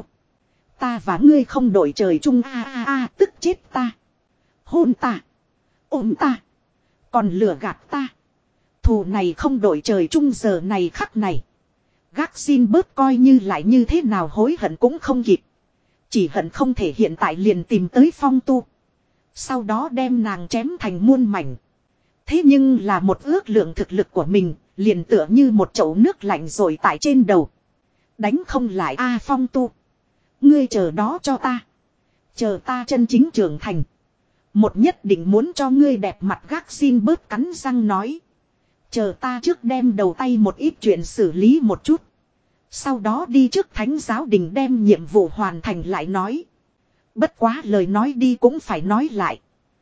S1: Ta và ngươi không đổi trời chung a a a tức chết ta. Hôn ta. Ôm ta. Còn lừa gạt ta. Thù này không đổi trời chung giờ này khắc này. Gác xin bớt coi như lại như thế nào hối hận cũng không kịp. Chỉ hận không thể hiện tại liền tìm tới phong tu. Sau đó đem nàng chém thành muôn mảnh. Thế nhưng là một ước lượng thực lực của mình, liền tựa như một chậu nước lạnh rồi tại trên đầu. Đánh không lại a phong tu. Ngươi chờ đó cho ta. Chờ ta chân chính trưởng thành. Một nhất định muốn cho ngươi đẹp mặt gác xin bớt cắn răng nói. Chờ ta trước đem đầu tay một ít chuyện xử lý một chút. Sau đó đi trước thánh giáo đình đem nhiệm vụ hoàn thành lại nói. Bất quá lời nói đi cũng phải nói lại.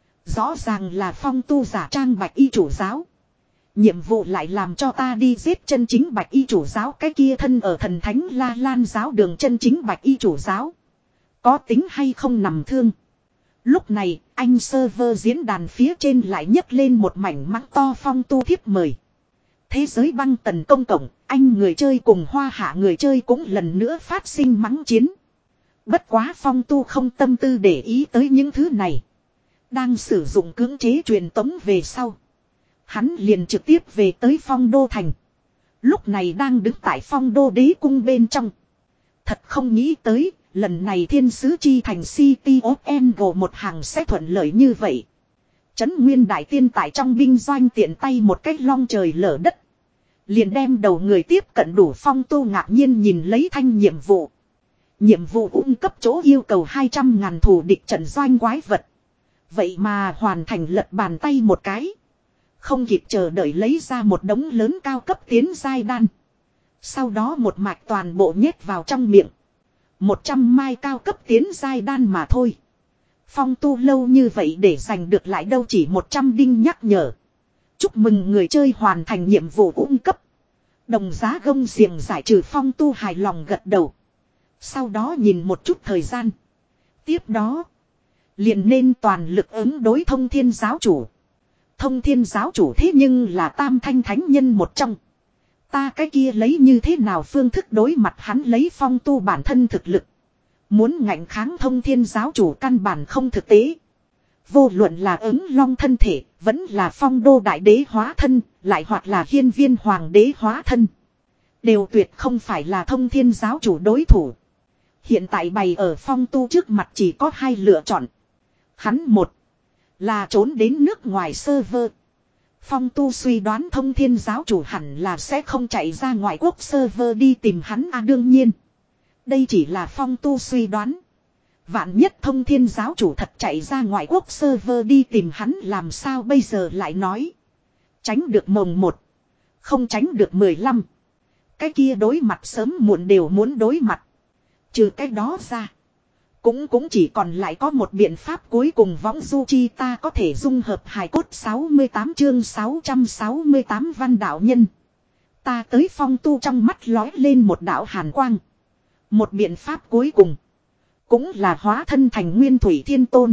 S1: Rõ ràng là phong tu giả trang bạch y chủ giáo. Nhiệm vụ lại làm cho ta đi giết chân chính bạch y chủ giáo cái kia thân ở thần thánh La Lan giáo đường chân chính bạch y chủ giáo. Có tính hay không nằm thương. Lúc này anh server diễn đàn phía trên lại nhấc lên một mảnh mắng to phong tu thiếp mời. Thế giới băng tần công cộng, anh người chơi cùng hoa hạ người chơi cũng lần nữa phát sinh mắng chiến. Bất quá phong tu không tâm tư để ý tới những thứ này. Đang sử dụng cưỡng chế truyền tống về sau. Hắn liền trực tiếp về tới phong đô thành. Lúc này đang đứng tại phong đô đế cung bên trong. Thật không nghĩ tới, lần này thiên sứ chi thành City of Angle một hàng sẽ thuận lợi như vậy. Trấn Nguyên Đại Tiên tại trong binh doanh tiện tay một cách long trời lở đất. Liền đem đầu người tiếp cận đủ phong tu ngạc nhiên nhìn lấy thanh nhiệm vụ. Nhiệm vụ cung cấp chỗ yêu cầu hai trăm ngàn thù địch trận doanh quái vật. Vậy mà hoàn thành lật bàn tay một cái. Không kịp chờ đợi lấy ra một đống lớn cao cấp tiến giai đan. Sau đó một mạch toàn bộ nhét vào trong miệng. Một trăm mai cao cấp tiến giai đan mà thôi. Phong tu lâu như vậy để giành được lại đâu chỉ một trăm đinh nhắc nhở. Chúc mừng người chơi hoàn thành nhiệm vụ cung cấp. Đồng giá gông xiềng giải trừ phong tu hài lòng gật đầu. Sau đó nhìn một chút thời gian. Tiếp đó. Liền nên toàn lực ứng đối thông thiên giáo chủ. Thông thiên giáo chủ thế nhưng là tam thanh thánh nhân một trong. Ta cái kia lấy như thế nào phương thức đối mặt hắn lấy Phong Tu bản thân thực lực. Muốn ngạnh kháng Thông Thiên giáo chủ căn bản không thực tế. Vô luận là ứng long thân thể, vẫn là Phong Đô đại đế hóa thân, lại hoặc là Hiên Viên hoàng đế hóa thân. Đều tuyệt không phải là Thông Thiên giáo chủ đối thủ. Hiện tại bày ở Phong Tu trước mặt chỉ có hai lựa chọn. Hắn một là trốn đến nước ngoài server. Phong Tu suy đoán Thông Thiên giáo chủ hẳn là sẽ không chạy ra ngoại quốc server đi tìm hắn à đương nhiên. Đây chỉ là Phong Tu suy đoán. Vạn nhất Thông Thiên giáo chủ thật chạy ra ngoại quốc server đi tìm hắn làm sao bây giờ lại nói. Tránh được mồng một. Không tránh được mười lăm. Cái kia đối mặt sớm muộn đều muốn đối mặt. Trừ cái đó ra. Cũng cũng chỉ còn lại có một biện pháp cuối cùng võng du chi ta có thể dung hợp hài cốt sáu mươi tám chương sáu trăm sáu mươi tám văn đạo nhân. Ta tới Phong Tu trong mắt lói lên một đạo hàn quang. Một biện pháp cuối cùng. Cũng là hóa thân thành Nguyên Thủy Thiên Tôn.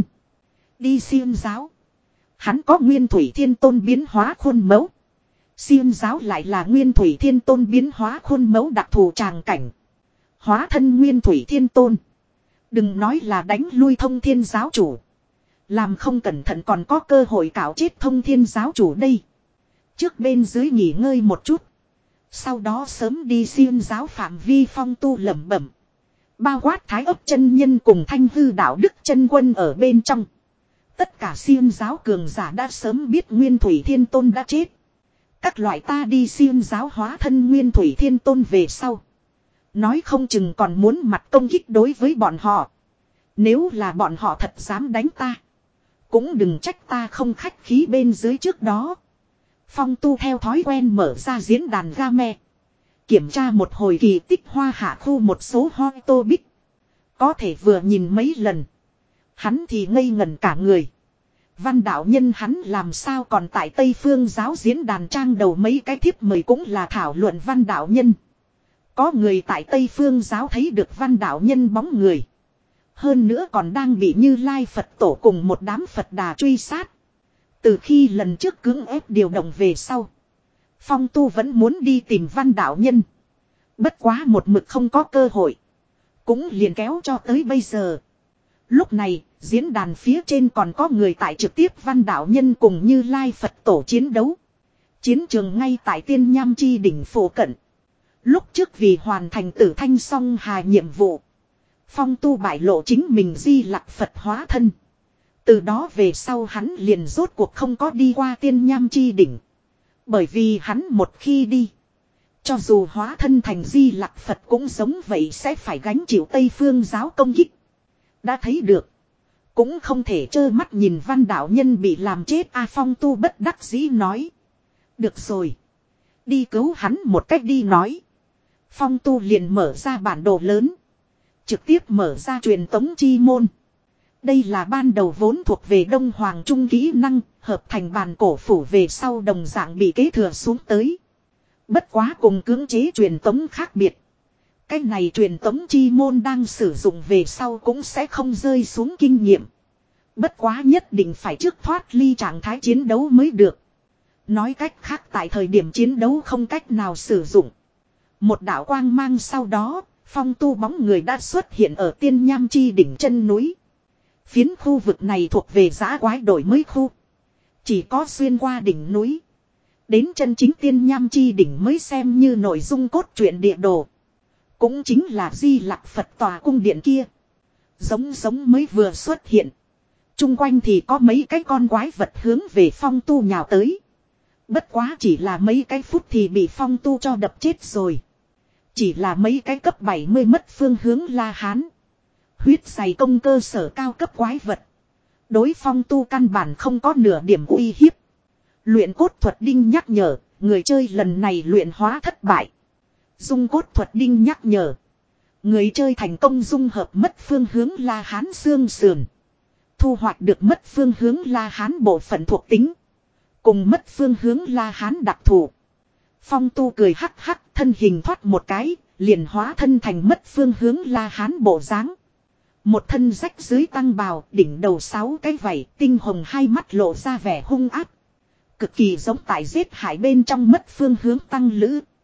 S1: Đi Xiêm giáo. Hắn có Nguyên Thủy Thiên Tôn biến hóa khuôn mẫu. Xiêm giáo lại là Nguyên Thủy Thiên Tôn biến hóa khuôn mẫu đặc thù tràng cảnh. Hóa thân Nguyên Thủy Thiên Tôn. Đừng nói là đánh lui Thông Thiên giáo chủ. Làm không cẩn thận còn có cơ hội cạo chết Thông Thiên giáo chủ đây. Trước bên dưới nghỉ ngơi một chút. Sau đó sớm đi Xiêm giáo phạm vi Phong Tu lẩm bẩm. Bao quát Thái Ấp chân nhân cùng Thanh Hư đạo đức chân quân ở bên trong. Tất cả Xiêm giáo cường giả đã sớm biết Nguyên Thủy Thiên Tôn đã chết. Các loại ta đi Xiêm giáo hóa thân Nguyên Thủy Thiên Tôn về sau. Nói không chừng còn muốn mặt công kích đối với bọn họ. Nếu là bọn họ thật dám đánh ta. Cũng đừng trách ta không khách khí bên dưới trước đó. Phong Tu theo thói quen mở ra diễn đàn game. Kiểm tra một hồi kỳ tích hoa hạ khu một số hoi tô bích. Có thể vừa nhìn mấy lần. Hắn thì ngây ngẩn cả người. Văn đạo nhân hắn làm sao còn tại Tây Phương giáo diễn đàn trang đầu mấy cái thiếp mời cũng là thảo luận văn đạo nhân. Có người tại Tây Phương giáo thấy được văn đạo nhân bóng người. Hơn nữa còn đang bị Như Lai Phật tổ cùng một đám Phật đà truy sát. Từ khi lần trước cưỡng ép điều động về sau. Phong Tu vẫn muốn đi tìm văn đạo nhân. Bất quá một mực không có cơ hội. Cũng liền kéo cho tới bây giờ. Lúc này, diễn đàn phía trên còn có người tại trực tiếp văn đạo nhân cùng Như Lai Phật tổ chiến đấu. Chiến trường ngay tại Tiên Nham Chi đỉnh phổ cận. Lúc trước vì hoàn thành Tử Thanh Song Hà nhiệm vụ. Phong Tu bại lộ chính mình Di Lặc Phật hóa thân. Từ đó về sau hắn liền rốt cuộc không có đi qua Tiên Nham Chi đỉnh. Bởi vì hắn một khi đi. Cho dù hóa thân thành Di Lặc Phật cũng giống vậy sẽ phải gánh chịu Tây Phương giáo công kích. Đã thấy được. Cũng không thể trơ mắt nhìn văn đạo nhân bị làm chết. A Phong Tu bất đắc dĩ nói. Được rồi. Đi cứu hắn một cách đi nói. Phong Tu liền mở ra bản đồ lớn. Trực tiếp mở ra truyền tống chi môn. Đây là ban đầu vốn thuộc về Đông Hoàng Trung kỹ năng. Hợp thành bàn cổ phủ về sau đồng dạng bị kế thừa xuống tới. Bất quá cùng cưỡng chế truyền tống khác biệt. Cái này truyền tống chi môn đang sử dụng về sau cũng sẽ không rơi xuống kinh nghiệm. Bất quá nhất định phải trước thoát ly trạng thái chiến đấu mới được. Nói cách khác tại thời điểm chiến đấu không cách nào sử dụng. Một đạo quang mang sau đó, Phong Tu bóng người đã xuất hiện ở Tiên Nham Chi đỉnh chân núi. Phiến khu vực này thuộc về dã quái đổi mới khu. Chỉ có xuyên qua đỉnh núi. Đến chân chính Tiên Nham Chi đỉnh mới xem như nội dung cốt truyện địa đồ. Cũng chính là Di Lặc Phật tòa cung điện kia. Giống giống mới vừa xuất hiện. Trung quanh thì có mấy cái con quái vật hướng về Phong Tu nhào tới. Bất quá chỉ là mấy cái phút thì bị Phong Tu cho đập chết rồi. Chỉ là mấy cái cấp bảy mươi mất phương hướng La Hán. Huyết dày công cơ sở cao cấp quái vật. Đối Phong Tu căn bản không có nửa điểm uy hiếp. Luyện cốt thuật đinh nhắc nhở, người chơi lần này luyện hóa thất bại. Dung cốt thuật đinh nhắc nhở. Người chơi thành công dung hợp mất phương hướng La Hán xương sườn. Thu hoạch được mất phương hướng La Hán bộ phận thuộc tính. Cùng mất phương hướng La Hán đặc thù. Phong Tu cười hắc hắc thân hình thoát một cái, liền hóa thân thành mất phương hướng La Hán bộ dáng. Một thân rách dưới tăng bào, đỉnh đầu sáu cái vảy, tinh hồng hai mắt lộ ra vẻ hung ác. Cực kỳ giống tại giết hại bên trong mất phương hướng tăng lữ.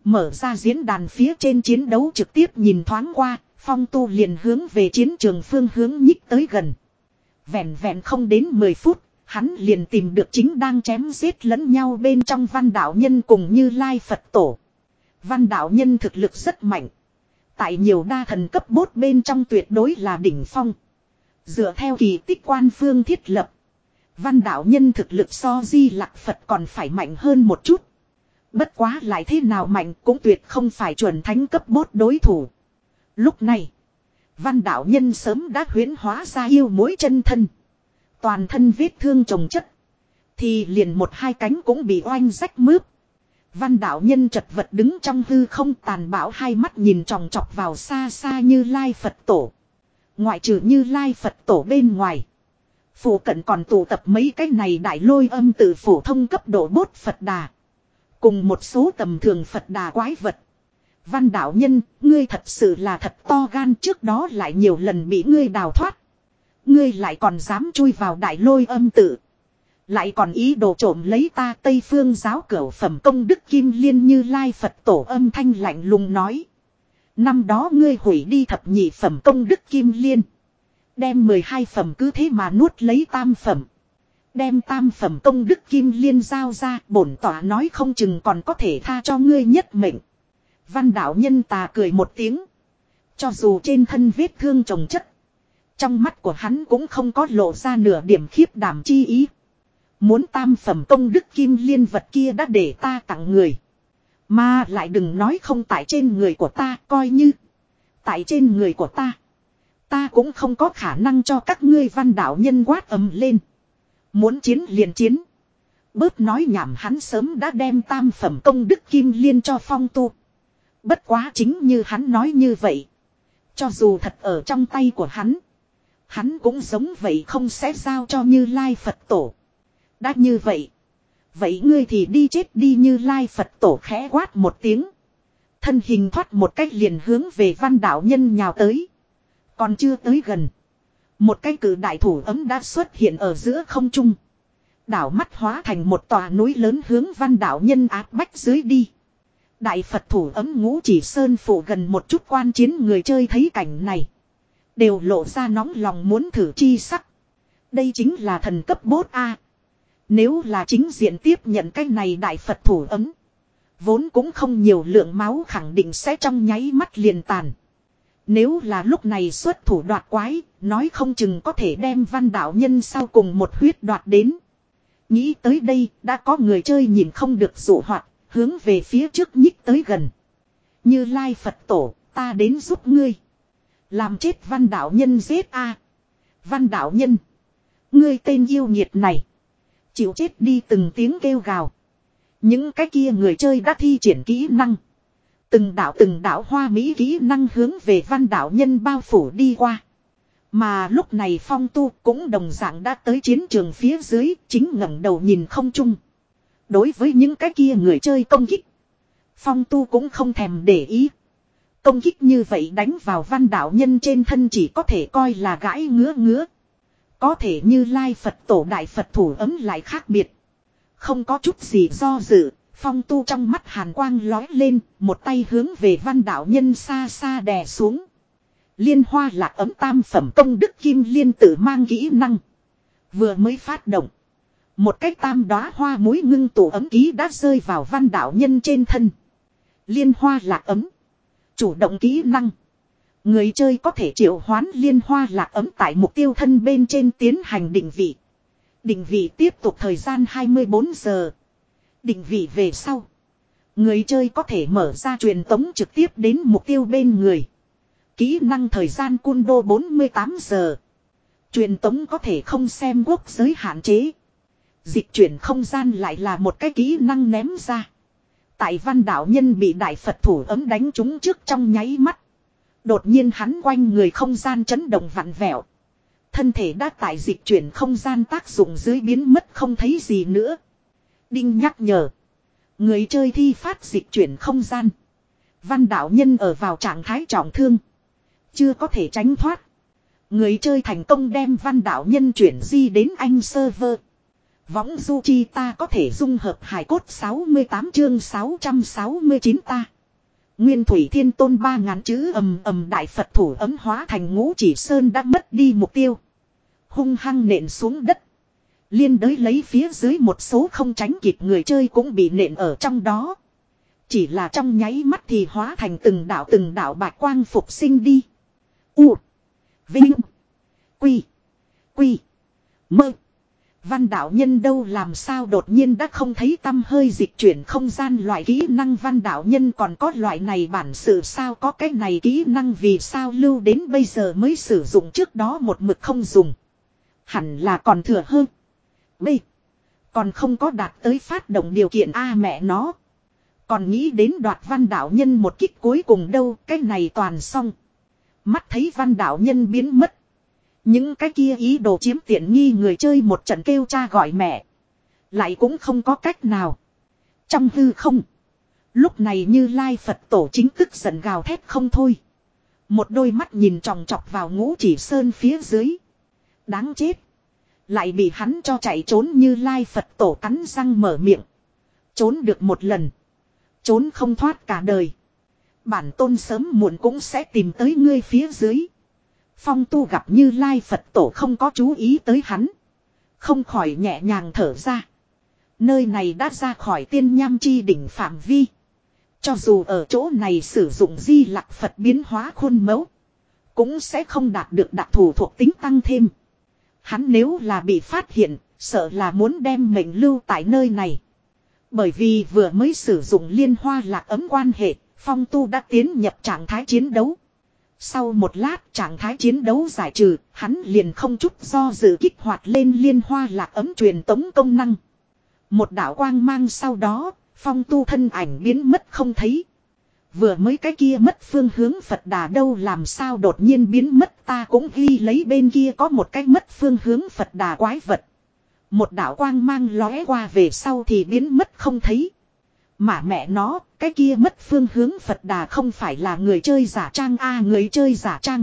S1: Mở ra diễn đàn phía trên chiến đấu trực tiếp nhìn thoáng qua, Phong Tu liền hướng về chiến trường phương hướng nhích tới gần. Vẹn vẹn không đến mười phút, hắn liền tìm được chính đang chém giết lẫn nhau bên trong Văn Đạo Nhân cùng Như Lai Phật Tổ. Văn Đạo Nhân thực lực rất mạnh. Tại nhiều đa thần cấp bốt bên trong tuyệt đối là đỉnh phong. Dựa theo kỳ tích quan phương thiết lập, Văn Đạo Nhân thực lực so Di Lặc Phật còn phải mạnh hơn một chút. Bất quá lại thế nào mạnh cũng tuyệt không phải chuẩn thánh cấp bốt đối thủ. Lúc này, Văn Đạo Nhân sớm đã huyễn hóa ra yêu mối chân thân. Toàn thân vết thương chồng chất. Thì liền một hai cánh cũng bị oanh rách mướp. Văn Đạo Nhân chật vật đứng trong hư không, tàn bạo hai mắt nhìn tròng trọc vào xa xa Như Lai Phật Tổ. Ngoại trừ Như Lai Phật Tổ bên ngoài, phủ cận còn tụ tập mấy cái này đại lôi âm tự phổ thông cấp độ bốt Phật Đà. Cùng một số tầm thường Phật Đà quái vật. Văn Đạo Nhân, ngươi thật sự là thật to gan, trước đó lại nhiều lần bị ngươi đào thoát. Ngươi lại còn dám chui vào đại lôi âm tự. Lại còn ý đồ trộm lấy ta Tây Phương giáo cửu phẩm công đức kim liên. Như Lai Phật Tổ âm thanh lạnh lùng nói. Năm đó ngươi hủy đi thập nhị phẩm công đức kim liên. Đem mười hai phẩm cứ thế mà nuốt lấy tam phẩm. Đem tam phẩm công đức kim liên giao ra, bổn tỏa nói không chừng còn có thể tha cho ngươi nhất mệnh. Văn Đạo Nhân tà cười một tiếng. Cho dù trên thân vết thương chồng chất, trong mắt của hắn cũng không có lộ ra nửa điểm khiếp đảm chi ý. Muốn tam phẩm công đức kim liên vật kia đã để ta tặng người. Mà lại đừng nói không tại trên người của ta, coi như tại trên người của ta, ta cũng không có khả năng cho các ngươi. Văn Đạo Nhân quát ầm lên. Muốn chiến liền chiến. Bớt nói nhảm, hắn sớm đã đem tam phẩm công đức kim liên cho Phong Tu. Bất quá chính như hắn nói như vậy, cho dù thật ở trong tay của hắn, hắn cũng giống vậy không sẽ giao cho Như Lai Phật Tổ. Đã như vậy, vậy ngươi thì đi chết đi. Như Lai Phật Tổ khẽ quát một tiếng, thân hình thoát một cách liền hướng về Văn Đạo Nhân nhào tới. Còn chưa tới gần, một cái cử đại thủ ấm đã xuất hiện ở giữa không trung. Đảo mắt hóa thành một tòa núi lớn hướng Văn Đạo Nhân áp bách dưới đi. Đại Phật thủ ấm Ngũ Chỉ Sơn phủ gần một chút quan chiến người chơi thấy cảnh này, đều lộ ra nóng lòng muốn thử chi sắc. Đây chính là thần cấp bốt A. Nếu là chính diện tiếp nhận cái này Đại Phật thủ ấm, vốn cũng không nhiều lượng máu khẳng định sẽ trong nháy mắt liền tàn. Nếu là lúc này xuất thủ đoạt quái, nói không chừng có thể đem Văn Đạo Nhân sau cùng một huyết đoạt đến. Nghĩ tới đây, đã có người chơi nhìn không được dụ hoạt, hướng về phía trước nhích tới gần. Như Lai Phật Tổ, ta đến giúp ngươi. Làm chết Văn Đạo Nhân giết a. Văn Đạo Nhân, ngươi tên yêu nghiệt này, chịu chết đi. Từng tiếng kêu gào. Những cái kia người chơi đã thi triển kỹ năng. Từng đạo từng đạo hoa mỹ kỹ năng hướng về Văn Đạo Nhân bao phủ đi qua. Mà lúc này Phong Tu cũng đồng dạng đã tới chiến trường phía dưới, chính ngẩng đầu nhìn không trung. Đối với những cái kia người chơi công kích, Phong Tu cũng không thèm để ý. Công kích như vậy đánh vào Văn Đạo Nhân trên thân chỉ có thể coi là gãi ngứa ngứa. Có thể Như Lai Phật Tổ Đại Phật thủ ấm lại khác biệt. Không có chút gì do dự, Phong Tu trong mắt hàn quang lói lên, một tay hướng về Văn Đạo Nhân xa xa đè xuống. Liên Hoa Lạc Ấm tam phẩm công đức kim liên tự mang kỹ năng. Vừa mới phát động, một cái tam đóa hoa muối ngưng tụ ấm ký đã rơi vào Văn Đạo Nhân trên thân. Liên Hoa Lạc Ấm, chủ động kỹ năng. Người chơi có thể triệu hoán Liên Hoa Lạc Ấm tại mục tiêu thân bên trên tiến hành định vị. Định vị tiếp tục thời gian hai mươi bốn giờ. Định vị về sau, người chơi có thể mở ra truyền tống trực tiếp đến mục tiêu bên người. Kỹ năng thời gian cun đô bốn mươi tám giờ. Truyền tống có thể không xem quốc giới hạn chế. Dịch chuyển không gian lại là một cái kỹ năng ném ra. Tại Văn Đạo Nhân bị Đại Phật thủ ấm đánh trúng trước trong nháy mắt, đột nhiên hắn quanh người không gian chấn động vặn vẹo. Thân thể đã tại dịch chuyển không gian tác dụng dưới biến mất không thấy gì nữa. Đinh nhắc nhở. Người chơi thi phát dịch chuyển không gian. Văn Đạo Nhân ở vào trạng thái trọng thương, chưa có thể tránh thoát. Người chơi thành công đem Văn Đạo Nhân chuyển di đến anh server. Võng du chi ta có thể dung hợp hài cốt sáu mươi tám chương sáu trăm sáu mươi chín ta. Nguyên Thủy Thiên Tôn ba ngàn chữ ầm ầm đại Phật thủ ấm hóa thành ngũ chỉ sơn đã mất đi mục tiêu. Hung hăng nện xuống đất. Liên đới lấy phía dưới một số không tránh kịp người chơi cũng bị nện ở trong đó. Chỉ là trong nháy mắt thì hóa thành từng đạo từng đạo bạch quang phục sinh đi. U. Vinh. Quy. Quy. Mơ. Văn đạo nhân đâu làm sao đột nhiên đã không thấy tâm hơi dịch chuyển không gian loại kỹ năng văn đạo nhân còn có loại này bản sự sao có cái này kỹ năng vì sao lưu đến bây giờ mới sử dụng trước đó một mực không dùng. Hẳn là còn thừa hơn. B. Còn không có đạt tới phát động điều kiện A mẹ nó. Còn nghĩ đến đoạt văn đạo nhân một kích cuối cùng đâu cái này toàn xong. Mắt thấy văn đạo nhân biến mất. Những cái kia ý đồ chiếm tiện nghi người chơi một trận kêu cha gọi mẹ. Lại cũng không có cách nào. Trong hư không. Lúc này Như Lai Phật tổ chính tức giận gào thét không thôi. Một đôi mắt nhìn tròng trọc vào ngũ chỉ sơn phía dưới. Đáng chết. Lại bị hắn cho chạy trốn Như Lai Phật tổ cắn răng mở miệng. Trốn được một lần. Trốn không thoát cả đời. Bản tôn sớm muộn cũng sẽ tìm tới ngươi phía dưới. Phong Tu gặp Như Lai Phật tổ không có chú ý tới hắn. Không khỏi nhẹ nhàng thở ra. Nơi này đã ra khỏi tiên nham chi đỉnh phạm vi. Cho dù ở chỗ này sử dụng di lặc Phật biến hóa khuôn mẫu. Cũng sẽ không đạt được đặc thù thuộc tính tăng thêm. Hắn nếu là bị phát hiện, sợ là muốn đem mệnh lưu tại nơi này. Bởi vì vừa mới sử dụng liên hoa lạc ấm quan hệ, Phong Tu đã tiến nhập trạng thái chiến đấu. Sau một lát trạng thái chiến đấu giải trừ, hắn liền không chút do dự kích hoạt lên liên hoa lạc ấm truyền tống công năng. Một đạo quang mang sau đó, Phong Tu thân ảnh biến mất không thấy. Vừa mới cái kia mất phương hướng Phật Đà đâu làm sao đột nhiên biến mất ta cũng ghi lấy bên kia có một cái mất phương hướng Phật Đà quái vật. Một đạo quang mang lóe qua về sau thì biến mất không thấy. Mà mẹ nó, cái kia mất phương hướng Phật Đà không phải là người chơi giả trang a à, người chơi giả trang.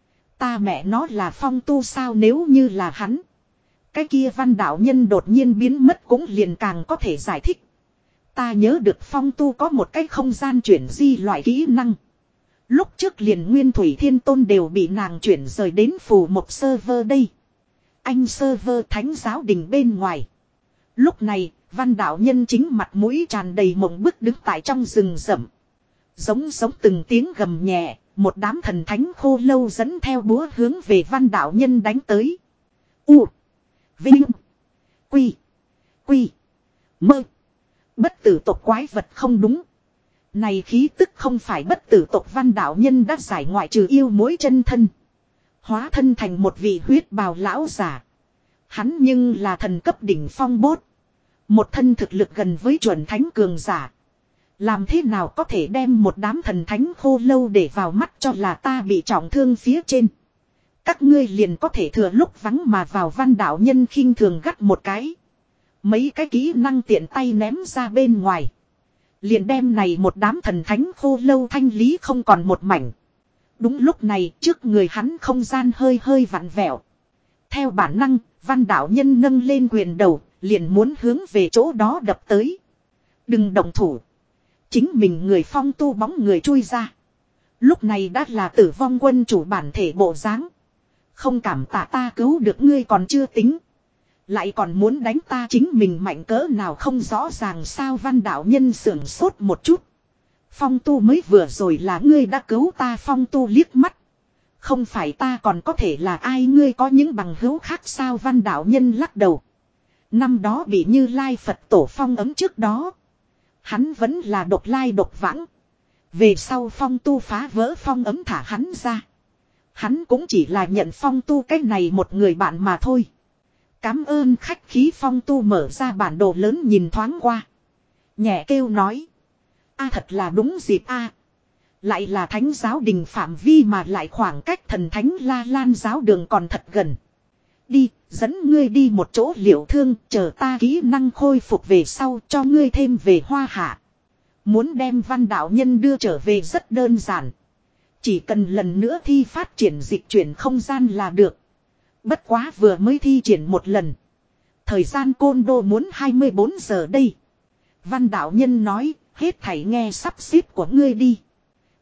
S1: Ta mẹ nó là Phong Tu sao nếu như là hắn. Cái kia văn đạo nhân đột nhiên biến mất cũng liền càng có thể giải thích. Ta nhớ được Phong Tu có một cái không gian chuyển di loại kỹ năng. Lúc trước liền Nguyên Thủy Thiên Tôn đều bị nàng chuyển rời đến phù một server đây. Anh server thánh giáo đình bên ngoài. Lúc này, văn đạo nhân chính mặt mũi tràn đầy mộng bức đứng tại trong rừng rậm. Giống giống từng tiếng gầm nhẹ, một đám thần thánh khô lâu dẫn theo búa hướng về văn đạo nhân đánh tới. U. Vinh. Quy. Quy. Mơ. Bất tử tộc quái vật không đúng. Này khí tức không phải bất tử tộc văn đạo nhân đã giải ngoại trừ yêu mối chân thân. Hóa thân thành một vị huyết bào lão giả. Hắn nhưng là thần cấp đỉnh phong bốt. Một thân thực lực gần với chuẩn thánh cường giả. Làm thế nào có thể đem một đám thần thánh khô lâu để vào mắt cho là ta bị trọng thương phía trên. Các ngươi liền có thể thừa lúc vắng mà vào văn đạo nhân khinh thường gắt một cái. Mấy cái kỹ năng tiện tay ném ra bên ngoài. Liền đem này một đám thần thánh khô lâu thanh lý không còn một mảnh. Đúng lúc này trước người hắn không gian hơi hơi vặn vẹo. Theo bản năng, văn đạo nhân nâng lên quyền đầu, liền muốn hướng về chỗ đó đập tới. Đừng động thủ. Chính mình người Phong Tu bóng người chui ra. Lúc này đã là tử vong quân chủ bản thể bộ dáng. Không cảm tạ ta cứu được ngươi còn chưa tính. Lại còn muốn đánh ta chính mình mạnh cỡ nào không rõ ràng sao văn đạo nhân sưởng sốt một chút. Phong Tu mới vừa rồi là ngươi đã cứu ta Phong Tu liếc mắt. Không phải ta còn có thể là ai ngươi có những bằng hữu khác sao văn đạo nhân lắc đầu. Năm đó bị Như Lai Phật tổ phong ấm trước đó. Hắn vẫn là độc lai độc vãng. Về sau Phong Tu phá vỡ phong ấm thả hắn ra. Hắn cũng chỉ là nhận Phong Tu cái này một người bạn mà thôi. Cám ơn khách khí Phong Tu mở ra bản đồ lớn nhìn thoáng qua. Nhẹ kêu nói. A thật là đúng dịp a. Lại là thánh giáo đình phạm vi mà lại khoảng cách thần thánh La Lan giáo đường còn thật gần. Đi, dẫn ngươi đi một chỗ liệu thương, chờ ta kỹ năng khôi phục về sau cho ngươi thêm về hoa hạ. Muốn đem văn đạo nhân đưa trở về rất đơn giản. Chỉ cần lần nữa thi phát triển dịch chuyển không gian là được. Bất quá vừa mới thi triển một lần. Thời gian côn đô muốn hai mươi bốn giờ đây. Văn đạo nhân nói, hết thảy nghe sắp xếp của ngươi đi.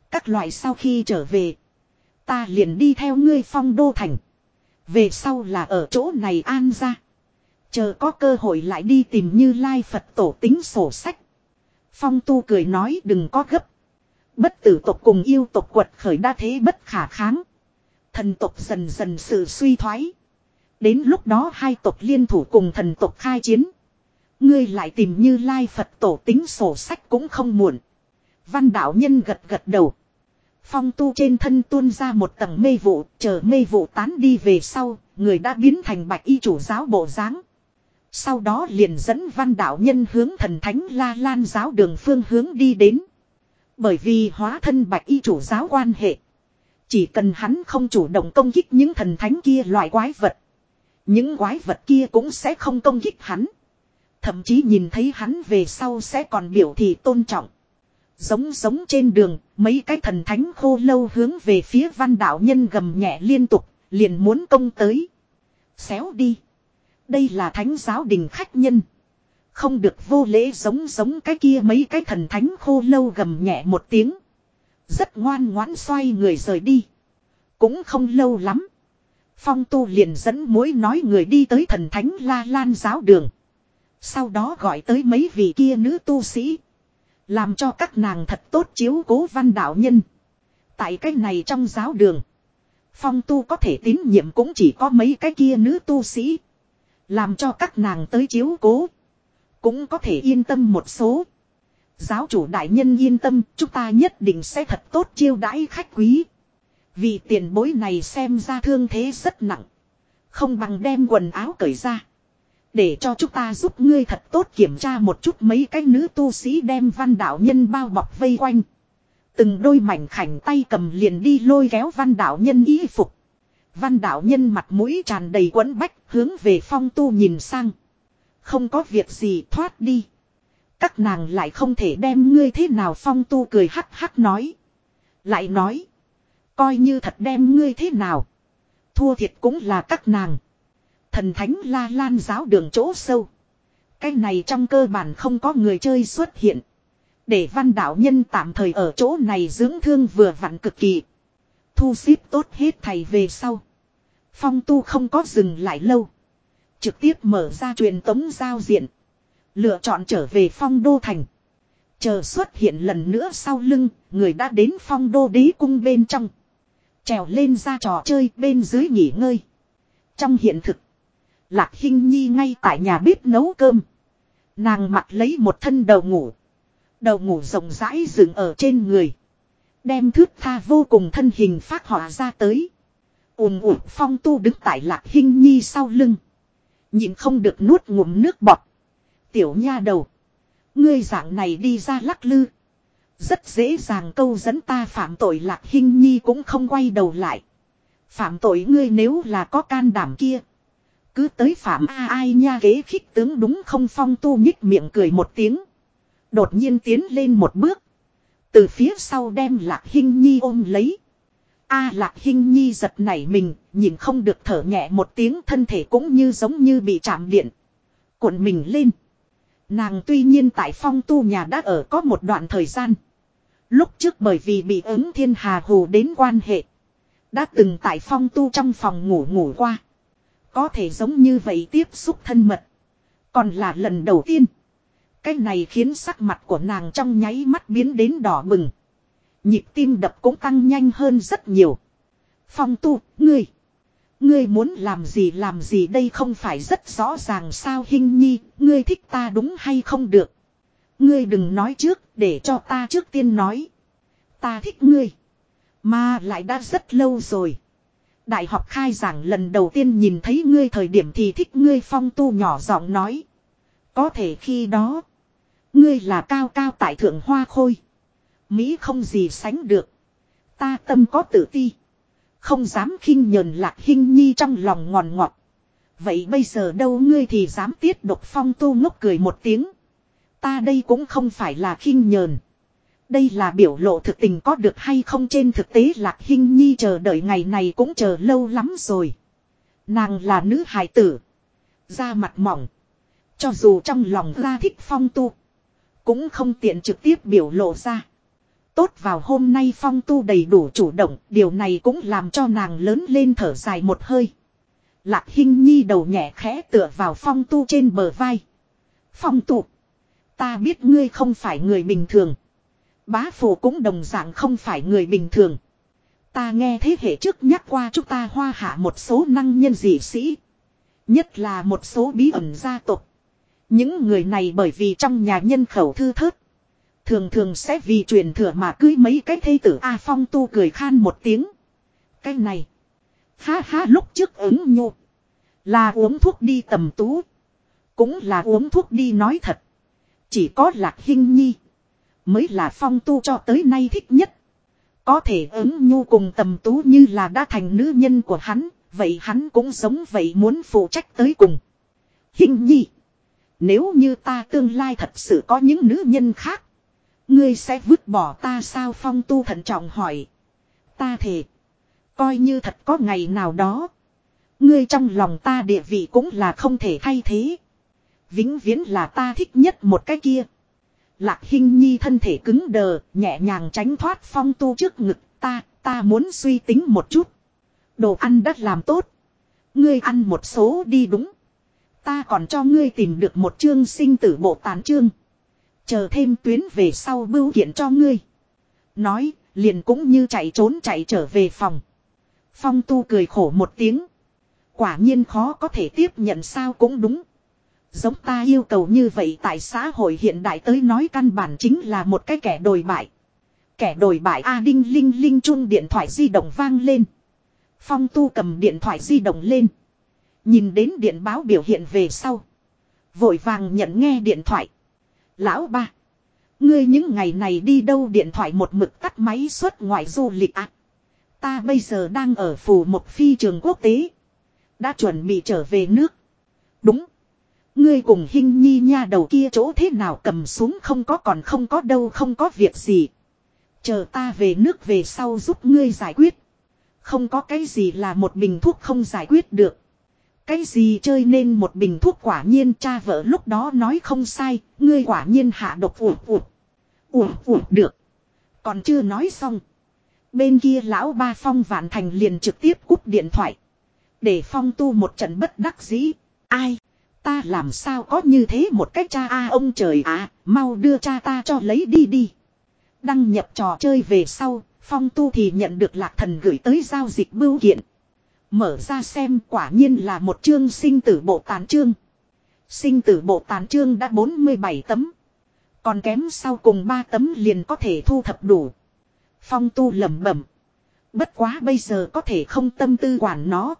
S1: Các loại sau khi trở về. Ta liền đi theo ngươi Phong Đô Thành. Về sau là ở chỗ này an ra. Chờ có cơ hội lại đi tìm Như Lai Phật tổ tính sổ sách. Phong Tu cười nói đừng có gấp. Bất tử tộc cùng yêu tộc quật khởi đa thế bất khả kháng. Thần tộc dần dần sự suy thoái. Đến lúc đó hai tộc liên thủ cùng thần tộc khai chiến. Ngươi lại tìm Như Lai Phật tổ tính sổ sách cũng không muộn. Văn đạo nhân gật gật đầu. Phong Tu trên thân tuôn ra một tầng mê vụ, chờ mê vụ tán đi về sau, người đã biến thành bạch y chủ giáo bộ dáng. Sau đó liền dẫn văn đạo nhân hướng thần thánh La Lan giáo đường phương hướng đi đến. Bởi vì hóa thân bạch y chủ giáo quan hệ. Chỉ cần hắn không chủ động công kích những thần thánh kia loại quái vật. Những quái vật kia cũng sẽ không công kích hắn. Thậm chí nhìn thấy hắn về sau sẽ còn biểu thị tôn trọng. Giống giống trên đường, mấy cái thần thánh khô lâu hướng về phía văn đạo nhân gầm nhẹ liên tục, liền muốn công tới. Xéo đi. Đây là thánh giáo đình khách nhân. Không được vô lễ giống giống cái kia mấy cái thần thánh khô lâu gầm nhẹ một tiếng. Rất ngoan ngoãn xoay người rời đi. Cũng không lâu lắm. Phong Tu liền dẫn mối nói người đi tới thần thánh La Lan giáo đường. Sau đó gọi tới mấy vị kia nữ tu sĩ. Làm cho các nàng thật tốt chiếu cố văn đạo nhân. Tại cái này trong giáo đường. Phong Tu có thể tín nhiệm cũng chỉ có mấy cái kia nữ tu sĩ. Làm cho các nàng tới chiếu cố. Cũng có thể yên tâm một số. Giáo chủ đại nhân yên tâm, chúng ta nhất định sẽ thật tốt chiêu đãi khách quý. Vì tiền bối này xem ra thương thế rất nặng. Không bằng đem quần áo cởi ra. Để cho chúng ta giúp ngươi thật tốt kiểm tra một chút mấy cái nữ tu sĩ đem văn đạo nhân bao bọc vây quanh. Từng đôi mảnh khảnh tay cầm liền đi lôi kéo văn đạo nhân y phục. Văn đạo nhân mặt mũi tràn đầy quẫn bách hướng về Phong Tu nhìn sang. Không có việc gì thoát đi. Các nàng lại không thể đem ngươi thế nào Phong Tu cười hắc hắc nói. Lại nói. Coi như thật đem ngươi thế nào. Thua thiệt cũng là các nàng. Thần thánh La Lan giáo đường chỗ sâu. Cái này trong cơ bản không có người chơi xuất hiện. Để văn đạo nhân tạm thời ở chỗ này dưỡng thương vừa vặn cực kỳ. Thu xếp tốt hết thầy về sau. Phong Tu không có dừng lại lâu. Trực tiếp mở ra truyền tống giao diện. Lựa chọn trở về Phong Đô Thành. Chờ xuất hiện lần nữa sau lưng, người đã đến Phong Đô Đế Cung bên trong. Trèo lên ra trò chơi bên dưới nghỉ ngơi. Trong hiện thực, Lạc Hinh Nhi ngay tại nhà bếp nấu cơm. Nàng mặc lấy một thân đầu ngủ. Đầu ngủ rộng rãi dựng ở trên người. Đem thướt tha vô cùng thân hình phát họa ra tới. Ùm ùm Phong Tu đứng tại Lạc Hinh Nhi sau lưng. Nhịn không được nuốt ngụm nước bọt. Tiểu nha đầu. Ngươi dạng này đi ra lắc lư. Rất dễ dàng câu dẫn ta phạm tội. Lạc Hinh Nhi cũng không quay đầu lại. Phạm tội ngươi nếu là có can đảm kia. Cứ tới phạm a ai nha kế khích tướng đúng không Phong Tu nhích miệng cười một tiếng. Đột nhiên tiến lên một bước. Từ phía sau đem Lạc Hinh Nhi ôm lấy. A Lạc Hinh Nhi giật nảy mình, nhìn không được thở nhẹ một tiếng thân thể cũng như giống như bị chạm điện. Cuộn mình lên. Nàng tuy nhiên tại Phong Tu nhà đã ở có một đoạn thời gian. Lúc trước bởi vì bị ứng thiên hà hù đến quan hệ. Đã từng tại Phong Tu trong phòng ngủ ngủ qua. Có thể giống như vậy tiếp xúc thân mật. Còn là lần đầu tiên. Cái này khiến sắc mặt của nàng trong nháy mắt biến đến đỏ bừng. Nhịp tim đập cũng tăng nhanh hơn rất nhiều. Phong Tu, ngươi. Ngươi muốn làm gì làm gì đây không phải rất rõ ràng sao Hinh Nhi, ngươi thích ta đúng hay không được. Ngươi đừng nói trước, để cho ta trước tiên nói. Ta thích ngươi. Mà lại đã rất lâu rồi. Đại học khai giảng lần đầu tiên nhìn thấy ngươi thời điểm thì thích ngươi Phong Tu nhỏ giọng nói. Có thể khi đó. Ngươi là cao cao tại thượng hoa khôi. Mỹ không gì sánh được. Ta tâm có tự ti. Không dám khinh nhờn Lạc Hinh Nhi trong lòng ngòn ngọt. Vậy bây giờ đâu ngươi thì dám tiết độc Phong Tu ngốc cười một tiếng. Ta đây cũng không phải là khinh nhờn. Đây là biểu lộ thực tình có được hay không trên thực tế Lạc Hinh Nhi chờ đợi ngày này cũng chờ lâu lắm rồi. Nàng là nữ hài tử. Da mặt mỏng. Cho dù trong lòng ra thích Phong Tu. Cũng không tiện trực tiếp biểu lộ ra. tốt vào hôm nay Phong Tu đầy đủ chủ động, điều này cũng làm cho nàng lớn lên thở dài một hơi. Lạc Hinh Nhi đầu nhẹ khẽ tựa vào Phong Tu trên bờ vai. Phong Tu, ta biết ngươi không phải người bình thường. Bá phụ cũng đồng dạng không phải người bình thường. Ta nghe thế hệ trước nhắc qua chúng ta Hoa Hạ một số năng nhân dị sĩ. Nhất là một số bí ẩn gia tộc. Những người này bởi vì trong nhà nhân khẩu thư thớt. Thường thường sẽ vì truyền thừa mà cưới mấy cái thê tử. A Phong Tu cười khan một tiếng. Cái này. Ha ha, lúc trước ứng nhu. Là uống thuốc đi tầm tú. Cũng là uống thuốc đi nói thật. Chỉ có Lạc Hinh Nhi. Mới là Phong Tu cho tới nay thích nhất. Có thể ứng nhu cùng tầm tú như là đã thành nữ nhân của hắn. Vậy hắn cũng giống vậy muốn phụ trách tới cùng. Hinh Nhi. Nếu như ta tương lai thật sự có những nữ nhân khác. Ngươi sẽ vứt bỏ ta sao? Phong Tu thận trọng hỏi. Ta thề. Coi như thật có ngày nào đó. Ngươi trong lòng ta địa vị cũng là không thể thay thế. Vĩnh viễn là ta thích nhất một cái kia. Lạc Hinh Nhi thân thể cứng đờ, nhẹ nhàng tránh thoát Phong Tu trước ngực. Ta, ta muốn suy tính một chút. Đồ ăn đã làm tốt. Ngươi ăn một số đi đúng. Ta còn cho ngươi tìm được một chương sinh tử bộ tàn chương. Chờ thêm tuyến về sau bưu kiện cho ngươi. Nói, liền cũng như chạy trốn chạy trở về phòng. Phong Tu cười khổ một tiếng. Quả nhiên khó có thể tiếp nhận sao cũng đúng. Giống ta yêu cầu như vậy tại xã hội hiện đại tới nói căn bản chính là một cái kẻ đồi bại. Kẻ đồi bại A đinh linh linh chuông điện thoại di động vang lên. Phong Tu cầm điện thoại di động lên. Nhìn đến điện báo biểu hiện về sau. Vội vàng nhận nghe điện thoại. Lão ba. Ngươi những ngày này đi đâu? Điện thoại một mực tắt máy xuất ngoại du lịch à? Ta bây giờ đang ở phủ một phi trường quốc tế. Đã chuẩn bị trở về nước. Đúng. Ngươi cùng Hinh Nhi nha đầu kia chỗ thế nào cầm xuống không có còn không có đâu không có việc gì. Chờ ta về nước về sau giúp ngươi giải quyết. Không có cái gì là một bình thuốc không giải quyết được. Cái gì chơi nên một bình thuốc quả nhiên cha vợ lúc đó nói không sai. Ngươi quả nhiên hạ độc ủ ủ. Ủ ủ được. Còn chưa nói xong. Bên kia lão ba Phong Vạn Thành liền trực tiếp cúp điện thoại. Để Phong Tu một trận bất đắc dĩ. Ai? Ta làm sao có như thế một cách cha a ông trời à, mau đưa cha ta cho lấy đi đi. Đăng nhập trò chơi về sau, Phong Tu thì nhận được Lạc Thần gửi tới giao dịch bưu kiện. Mở ra xem quả nhiên là một chương sinh tử bộ tàn chương. Sinh tử bộ tàn chương đã bốn mươi bảy tấm. Còn kém sau cùng ba tấm liền có thể thu thập đủ. Phong Tu lẩm bẩm. Bất quá bây giờ có thể không tâm tư quản nó.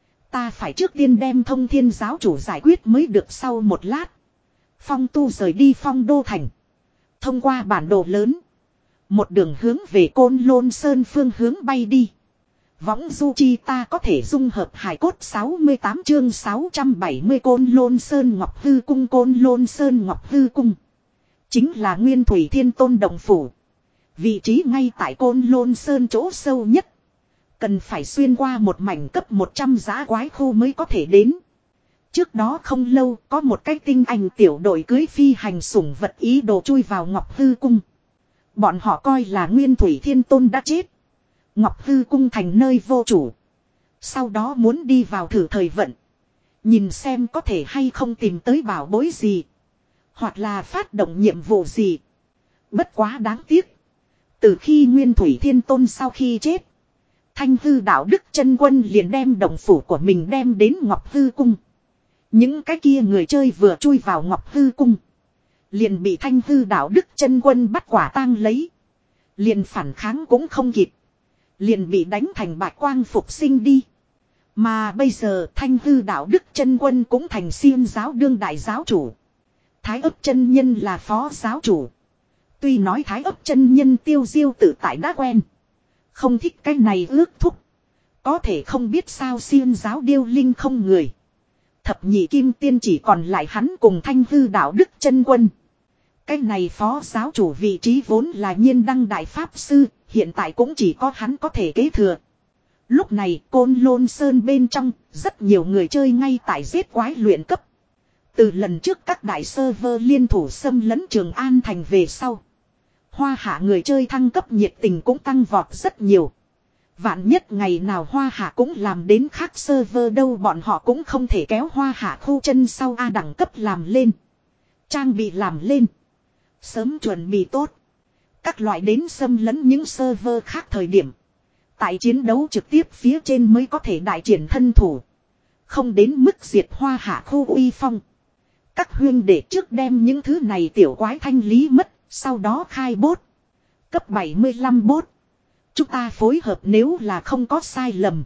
S1: Ta phải trước tiên đem Thông Thiên giáo chủ giải quyết mới được. Sau một lát. Phong Tu rời đi Phong Đô Thành. Thông qua bản đồ lớn. Một đường hướng về Côn Lôn Sơn phương hướng bay đi. Võng du chi ta có thể dung hợp hải cốt sáu mươi tám chương sáu trăm bảy mươi Côn Lôn Sơn Ngọc Hư Cung. Côn Lôn Sơn Ngọc Hư Cung chính là Nguyên Thủy Thiên Tôn động phủ. Vị trí ngay tại Côn Lôn Sơn chỗ sâu nhất. Cần phải xuyên qua một mảnh cấp một trăm giã quái khu mới có thể đến. Trước đó không lâu có một cái tinh anh tiểu đội cưới phi hành sủng vật ý đồ chui vào Ngọc Hư Cung. Bọn họ coi là Nguyên Thủy Thiên Tôn đã chết. Ngọc Hư Cung thành nơi vô chủ. Sau đó muốn đi vào thử thời vận. Nhìn xem có thể hay không tìm tới bảo bối gì. Hoặc là phát động nhiệm vụ gì. Bất quá đáng tiếc. Từ khi Nguyên Thủy Thiên Tôn sau khi chết. Thanh Hư Đạo Đức Chân Quân liền đem động phủ của mình đem đến Ngọc Hư Cung. Những cái kia người chơi vừa chui vào Ngọc Hư Cung. Liền bị Thanh Hư Đạo Đức Chân Quân bắt quả tang lấy. Liền phản kháng cũng không kịp. Liền bị đánh thành bạch quang phục sinh đi. Mà bây giờ Thanh Hư Đạo Đức Chân Quân cũng thành Xiêm giáo đương đại giáo chủ. Thái Ấp chân nhân là phó giáo chủ. Tuy nói Thái Ấp chân nhân tiêu diêu tự tại đã quen. Không thích cái này ước thúc. Có thể không biết sao Xiêm giáo điêu linh không người. Thập nhị kim tiên chỉ còn lại hắn cùng Thanh Hư Đạo Đức Chân Quân. Cái này phó giáo chủ vị trí vốn là Nhiên Đăng Đại Pháp Sư. Hiện tại cũng chỉ có hắn có thể kế thừa. Lúc này Côn Lôn Sơn bên trong rất nhiều người chơi ngay tại giết quái luyện cấp. Từ lần trước các đại server liên thủ xâm lấn Trường An thành về sau. Hoa hạ người chơi thăng cấp nhiệt tình cũng tăng vọt rất nhiều. Vạn nhất ngày nào Hoa hạ cũng làm đến khác server đâu, bọn họ cũng không thể kéo Hoa hạ khu chân sau A đẳng cấp làm lên. Trang bị làm lên. Sớm chuẩn bị tốt. Các loại đến xâm lấn những server khác thời điểm. Tại chiến đấu trực tiếp phía trên mới có thể đại triển thân thủ. Không đến mức diệt Hoa hạ khu uy phong. Các huyên để trước đem những thứ này tiểu quái thanh lý mất. Sau đó khai bốt. Cấp bảy mươi lăm bốt. Chúng ta phối hợp nếu là không có sai lầm.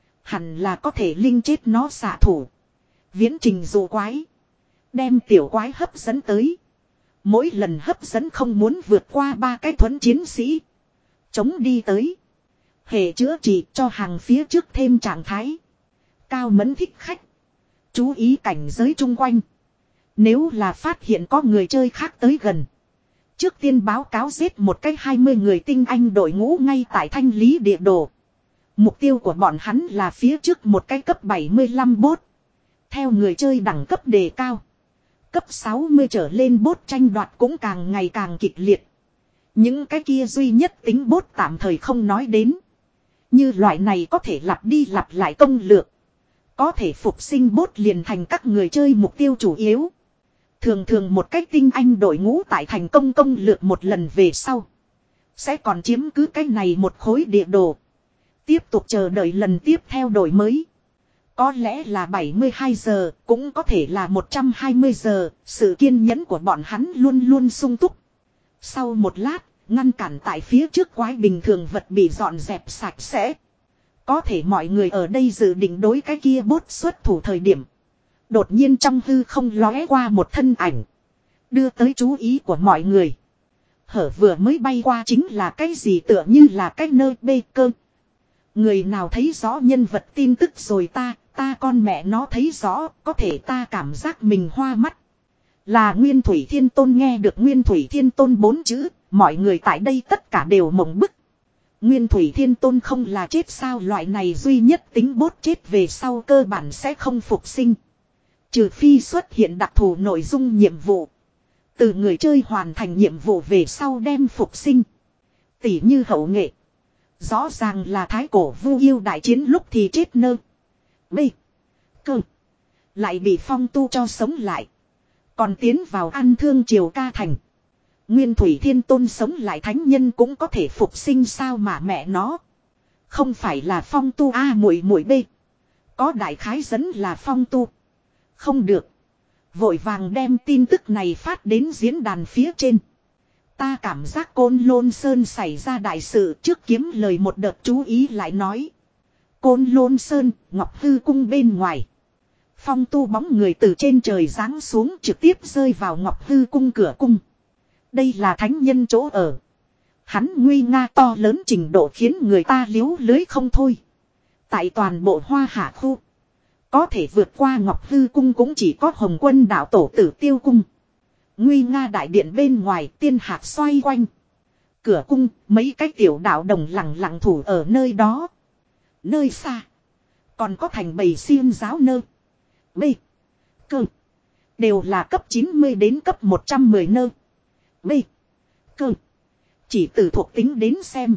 S1: Hẳn là có thể linh chết nó xạ thủ. Viễn trình dụ quái. Đem tiểu quái hấp dẫn tới. Mỗi lần hấp dẫn không muốn vượt qua ba cái thuẫn chiến sĩ. Chống đi tới. Hệ chữa trị cho hàng phía trước thêm trạng thái. Cao mẫn thích khách. Chú ý cảnh giới chung quanh. Nếu là phát hiện có người chơi khác tới gần. Trước tiên báo cáo giết một cái hai mươi người tinh anh đội ngũ ngay tại thanh lý địa đồ. Mục tiêu của bọn hắn là phía trước một cái cấp bảy mươi lăm bốt. Theo người chơi đẳng cấp đề cao. Cấp sáu mươi trở lên bốt tranh đoạt cũng càng ngày càng kịch liệt. Những cái kia duy nhất tính bốt tạm thời không nói đến. Như loại này có thể lặp đi lặp lại công lược. Có thể phục sinh bốt liền thành các người chơi mục tiêu chủ yếu. Thường thường một cách tinh anh đội ngũ tại thành công công lược một lần về sau. Sẽ còn chiếm cứ cái này một khối địa đồ. Tiếp tục chờ đợi lần tiếp theo đổi mới. Có lẽ là bảy mươi hai giờ, cũng có thể là một trăm hai mươi giờ, sự kiên nhẫn của bọn hắn luôn luôn sung túc. Sau một lát, ngăn cản tại phía trước quái bình thường vật bị dọn dẹp sạch sẽ. Có thể mọi người ở đây dự định đối cái kia bốt xuất thủ thời điểm. Đột nhiên trong hư không lóe qua một thân ảnh. Đưa tới chú ý của mọi người. Hở vừa mới bay qua chính là cái gì tựa như là cái nơi bê cơ. Người nào thấy rõ nhân vật tin tức rồi ta, ta con mẹ nó thấy rõ, có thể ta cảm giác mình hoa mắt. Là Nguyên Thủy Thiên Tôn. Nghe được Nguyên Thủy Thiên Tôn bốn chữ, mọi người tại đây tất cả đều mộng bức. Nguyên Thủy Thiên Tôn không là chết sao, loại này duy nhất tính bốt chết về sau cơ bản sẽ không phục sinh. Trừ phi xuất hiện đặc thù nội dung nhiệm vụ. Từ người chơi hoàn thành nhiệm vụ về sau đem phục sinh. Tỉ như hậu nghệ. Rõ ràng là thái cổ vu yêu đại chiến lúc thì chết nơ. B. Cơ. Lại bị phong tu cho sống lại. Còn tiến vào ăn thương triều ca thành. Nguyên Thủy Thiên Tôn sống lại thánh nhân cũng có thể phục sinh sao mà mẹ nó. Không phải là phong tu A muội muội B. Có đại khái dẫn là phong tu. Không được. Vội vàng đem tin tức này phát đến diễn đàn phía trên. Ta cảm giác Côn Lôn Sơn xảy ra đại sự, trước kiếm lời một đợt chú ý lại nói. Côn Lôn Sơn, Ngọc Hư Cung bên ngoài. Phong tu bóng người từ trên trời giáng xuống trực tiếp rơi vào Ngọc Hư Cung cửa cung. Đây là thánh nhân chỗ ở. Hắn nguy nga to lớn trình độ khiến người ta liếu lưới không thôi. Tại toàn bộ Hoa Hạ khu. Có thể vượt qua Ngọc Hư Cung cũng chỉ có Hồng Quân đạo tổ Tử Tiêu Cung. Nguy nga đại điện bên ngoài tiên hạc xoay quanh. Cửa cung mấy cái tiểu đạo đồng lặng lặng thủ ở nơi đó. Nơi xa. Còn có thành bầy xiêm giáo nơ. B. Cơ. Đều là cấp chín mươi đến cấp một trăm mười nơ. B. Cơ. Chỉ từ thuộc tính đến xem.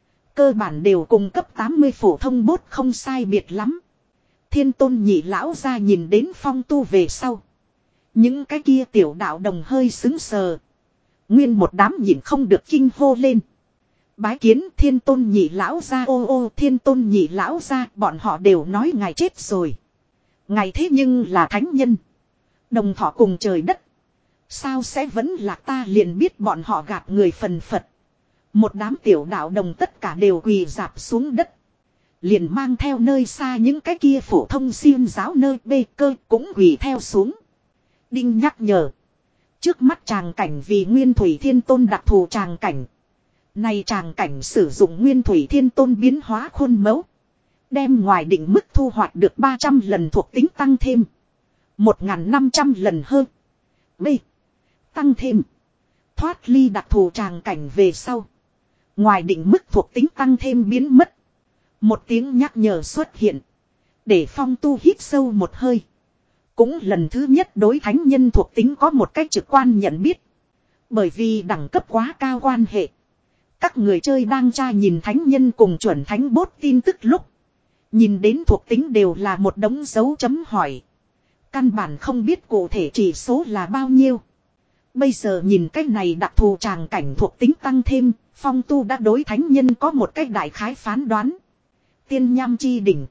S1: Cơ bản đều cùng cấp tám mươi phổ thông bốt không sai biệt lắm. Thiên Tôn nhị lão ra nhìn đến phong tu về sau. Những cái kia tiểu đạo đồng hơi xứng sờ. Nguyên một đám nhìn không được kinh hô lên. Bái kiến Thiên Tôn nhị lão ra, ô ô Thiên Tôn nhị lão ra, bọn họ đều nói ngài chết rồi. Ngài thế nhưng là thánh nhân. Đồng thọ cùng trời đất. Sao sẽ vẫn là ta liền biết bọn họ gạt người phần phật. Một đám tiểu đạo đồng tất cả đều quỳ dạp xuống đất. Liền mang theo nơi xa những cái kia phổ thông xiêm giáo nơi bê cơ cũng quỳ theo xuống. Đinh nhắc nhở. Trước mắt tràng cảnh vì Nguyên Thủy Thiên Tôn đặc thù tràng cảnh. Này tràng cảnh sử dụng Nguyên Thủy Thiên Tôn biến hóa khuôn mẫu. Đem ngoài định mức thu hoạch được ba trăm lần thuộc tính tăng thêm. một nghìn năm trăm lần hơn. B. Tăng thêm. Thoát ly đặc thù tràng cảnh về sau. Ngoài định mức thuộc tính tăng thêm biến mất. Một tiếng nhắc nhở xuất hiện. Để phong tu hít sâu một hơi. Cũng lần thứ nhất đối thánh nhân thuộc tính có một cách trực quan nhận biết. Bởi vì đẳng cấp quá cao quan hệ. Các người chơi đang tra nhìn thánh nhân cùng chuẩn thánh bốt tin tức lúc. Nhìn đến thuộc tính đều là một đống dấu chấm hỏi. Căn bản không biết cụ thể chỉ số là bao nhiêu. Bây giờ nhìn cách này đặc thù tràng cảnh thuộc tính tăng thêm, Phong Tu đã đối thánh nhân có một cách đại khái phán đoán. Tiên nham chi đỉnh.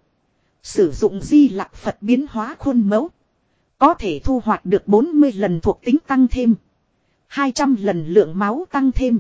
S1: Sử dụng di lạc Phật biến hóa khuôn mẫu. Có thể thu hoạch được bốn mươi lần thuộc tính tăng thêm. hai trăm lần lượng máu tăng thêm.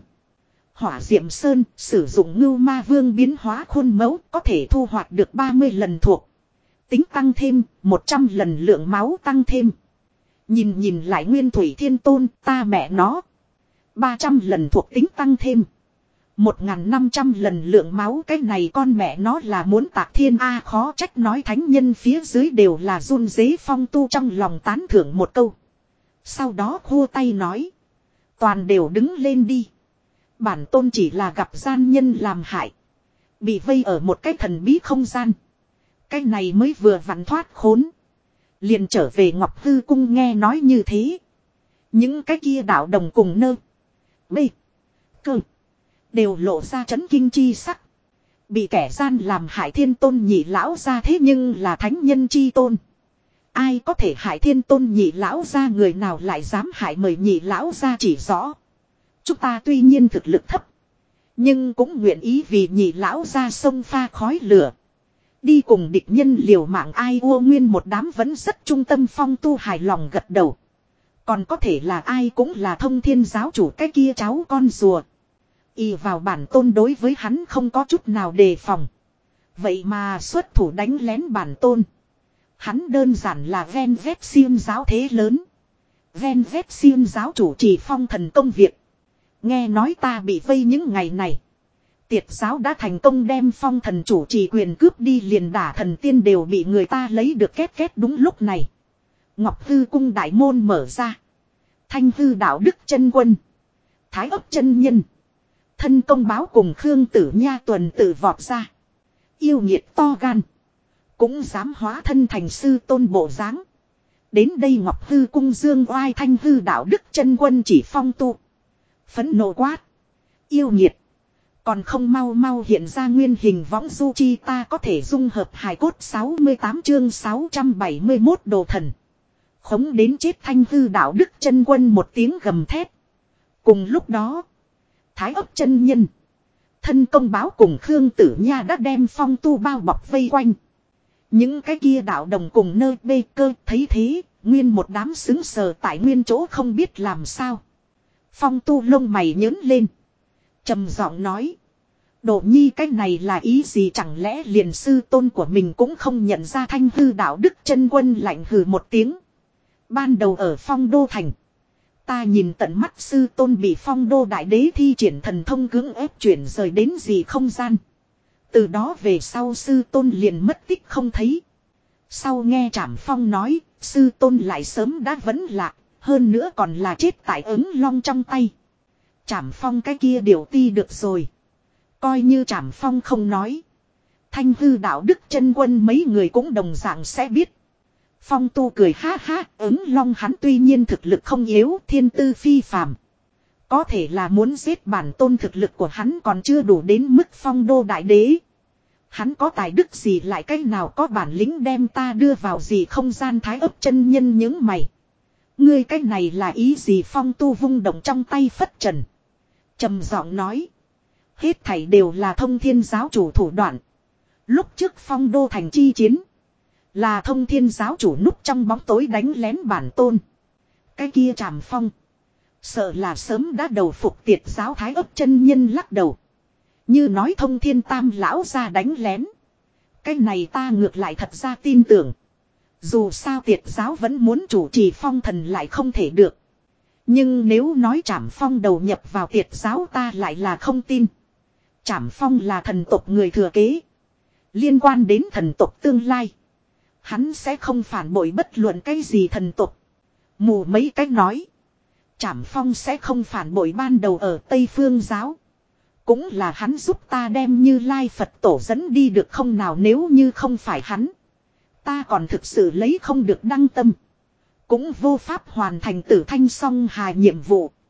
S1: Hỏa Diệm Sơn sử dụng ngưu ma vương biến hóa khuôn mẫu có thể thu hoạch được ba mươi lần thuộc tính tăng thêm, một trăm lần lượng máu tăng thêm. Nhìn nhìn lại Nguyên Thủy Thiên Tôn, ta mẹ nó. ba trăm lần thuộc tính tăng thêm. một nghìn năm trăm lần lượng máu, cái này con mẹ nó là muốn tạc thiên A. Khó trách nói thánh nhân phía dưới đều là run rế. Phong Tu trong lòng tán thưởng một câu. Sau đó khua tay nói. Toàn đều đứng lên đi. Bản tôn chỉ là gặp gian nhân làm hại. Bị vây ở một cái thần bí không gian. Cái này mới vừa vặn thoát khốn. Liền trở về Ngọc Hư Cung nghe nói như thế. Những cái kia đạo đồng cùng nơ. Bê. Cơ. Đều lộ ra chấn kinh chi sắc. Bị kẻ gian làm hại thiên tôn nhị lão ra thế nhưng là thánh nhân chi tôn. Ai có thể hại thiên tôn nhị lão ra, người nào lại dám hại mời nhị lão ra chỉ rõ. Chúng ta tuy nhiên thực lực thấp. Nhưng cũng nguyện ý vì nhị lão ra sông pha khói lửa. Đi cùng địch nhân liều mạng. Ai ua nguyên một đám vẫn rất trung tâm. Phong Tu hài lòng gật đầu. Còn có thể là ai cũng là Thông Thiên giáo chủ cái kia cháu con rùa. Y vào bản tôn đối với hắn không có chút nào đề phòng. Vậy mà xuất thủ đánh lén bản tôn. Hắn đơn giản là ven vét xiêm giáo thế lớn. Ven vét xiêm giáo chủ trì phong thần công việc. Nghe nói ta bị vây những ngày này. Tiệt giáo đã thành công đem phong thần chủ trì quyền cướp đi, liền đả thần tiên đều bị người ta lấy được. Két két. Đúng lúc này Ngọc Hư Cung đại môn mở ra. Thanh Hư đạo đức chân quân, Thái ấp chân nhân, Thân Công Báo cùng Khương Tử Nha tuần tự vọt ra. Yêu nghiệt to gan, cũng dám hóa thân thành sư tôn bộ dáng. Đến đây Ngọc Hư Cung dương oai. Thanh Hư đạo đức chân quân chỉ Phong Tu, phẫn nộ quát. Yêu nghiệt, còn không mau mau hiện ra nguyên hình võng du chi, ta có thể dung hợp hài cốt. Sáu mươi tám chương sáu trăm bảy mươi mốt đồ thần. Khống đến chết. Thanh Hư đạo đức chân quân một tiếng gầm thét. Cùng lúc đó Thái ấp chân nhân, Thân Công Báo cùng Khương Tử Nha đã đem Phong Tu bao bọc vây quanh. Những cái kia đạo đồng cùng nơi bê cơ thấy thế, nguyên một đám xứng sờ tại nguyên chỗ không biết làm sao. Phong Tu lông mày nhớn lên, trầm giọng nói. Đồ nhi cái này là ý gì, chẳng lẽ liền sư tôn của mình cũng không nhận ra? Thanh Hư đạo đức chân quân lạnh hừ một tiếng. Ban đầu ở Phong Đô Thành, ta nhìn tận mắt sư tôn bị Phong Đô Đại Đế thi triển thần thông cưỡng ép chuyển rời đến gì không gian. Từ đó về sau sư tôn liền mất tích không thấy. Sau nghe Trảm Phong nói, sư tôn lại sớm đã vẫn lạc, hơn nữa còn là chết tại ứng long trong tay. Trảm Phong cái kia điều ti được rồi. Coi như Trảm Phong không nói, Thanh Hư đạo đức chân quân mấy người cũng đồng dạng sẽ biết. Phong Tu cười ha ha, ứng long hắn tuy nhiên thực lực không yếu, thiên tư phi phàm. Có thể là muốn giết bản tôn, thực lực của hắn còn chưa đủ đến mức Phong Đô Đại Đế. Hắn có tài đức gì lại cái nào có bản lĩnh đem ta đưa vào gì không gian? Thái ấp chân nhân những mày. Ngươi cái này là ý gì? Phong Tu vung động trong tay phất trần, trầm giọng nói. Hết thảy đều là Thông Thiên giáo chủ thủ đoạn. Lúc trước Phong Đô thành chi chiến, là Thông Thiên giáo chủ núp trong bóng tối đánh lén bản tôn. Cái kia Trảm Phong, sợ là sớm đã đầu phục tiệt giáo. Thái ấp chân nhân lắc đầu. Như nói Thông Thiên tam lão ra đánh lén, cái này ta ngược lại thật ra tin tưởng. Dù sao tiệt giáo vẫn muốn chủ trì phong thần lại không thể được. Nhưng nếu nói Trảm Phong đầu nhập vào tiệt giáo, ta lại là không tin. Trảm Phong là thần tộc người thừa kế, liên quan đến thần tộc tương lai, hắn sẽ không phản bội bất luận cái gì thần tộc. Mù mấy cách nói, Trảm Phong sẽ không phản bội ban đầu ở Tây Phương giáo. Cũng là hắn giúp ta đem Như Lai Phật tổ dẫn đi được không nào? Nếu như không phải hắn, ta còn thực sự lấy không được đăng tâm, cũng vô pháp hoàn thành Tử Thanh Song Hà nhiệm vụ.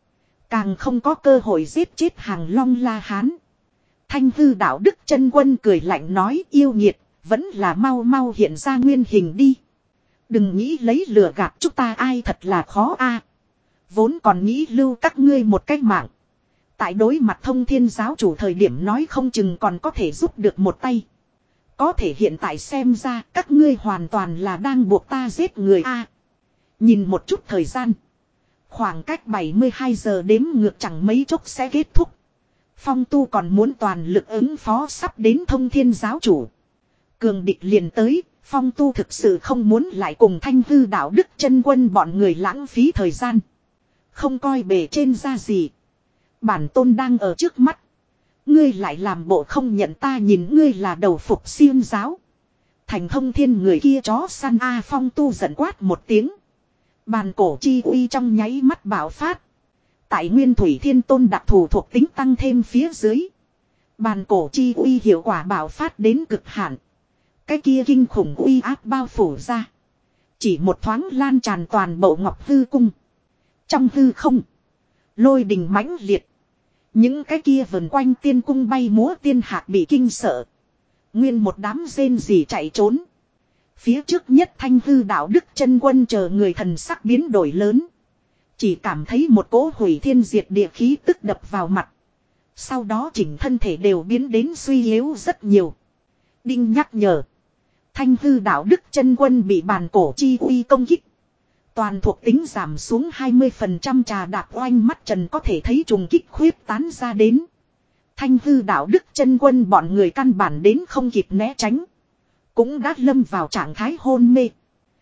S1: Càng không có cơ hội giết chết Hàng Long La Hán. Thanh hư đạo đức chân quân cười lạnh nói yêu nghiệt, vẫn là mau mau hiện ra nguyên hình đi. Đừng nghĩ lấy lừa gạt chúng ta ai thật là khó a. Vốn còn nghĩ lưu các ngươi một cách mạng. Tại đối mặt thông thiên giáo chủ thời điểm nói không chừng còn có thể giúp được một tay. Có thể hiện tại xem ra các ngươi hoàn toàn là đang buộc ta giết người a. Nhìn một chút thời gian. Khoảng cách bảy mươi hai giờ đếm ngược chẳng mấy chốc sẽ kết thúc. Phong tu còn muốn toàn lực ứng phó sắp đến thông thiên giáo chủ. Cường địch liền tới, phong tu thực sự không muốn lại cùng thanh hư đạo đức chân quân bọn người lãng phí thời gian. Không coi bề trên ra gì. Bản tôn đang ở trước mắt. Ngươi lại làm bộ không nhận ta nhìn ngươi là đầu phục xiêm giáo. Thành thông thiên người kia chó săn A phong tu giận quát một tiếng. Bàn cổ chi uy trong nháy mắt bạo phát. Tại nguyên thủy thiên tôn đặc thù thuộc tính tăng thêm phía dưới. Bàn cổ chi uy hiệu quả bạo phát đến cực hạn. Cái kia kinh khủng uy áp bao phủ ra. Chỉ một thoáng lan tràn toàn bộ ngọc hư cung. Trong hư không. Lôi đình mãnh liệt. Những cái kia vần quanh tiên cung bay múa tiên hạc bị kinh sợ. Nguyên một đám rên rỉ chạy trốn. Phía trước nhất thanh hư đạo đức chân quân chờ người thần sắc biến đổi lớn. Chỉ cảm thấy một cỗ hủy thiên diệt địa khí tức đập vào mặt. Sau đó chỉnh thân thể đều biến đến suy yếu rất nhiều. Đinh nhắc nhở. Thanh hư đạo đức chân quân bị bàn cổ chi uy công kích. Toàn thuộc tính giảm xuống hai mươi phần trăm trà đạp oanh mắt trần có thể thấy trùng kích khuyết tán ra đến. Thanh hư đạo đức chân quân bọn người căn bản đến không kịp né tránh. Cũng đã lâm vào trạng thái hôn mê.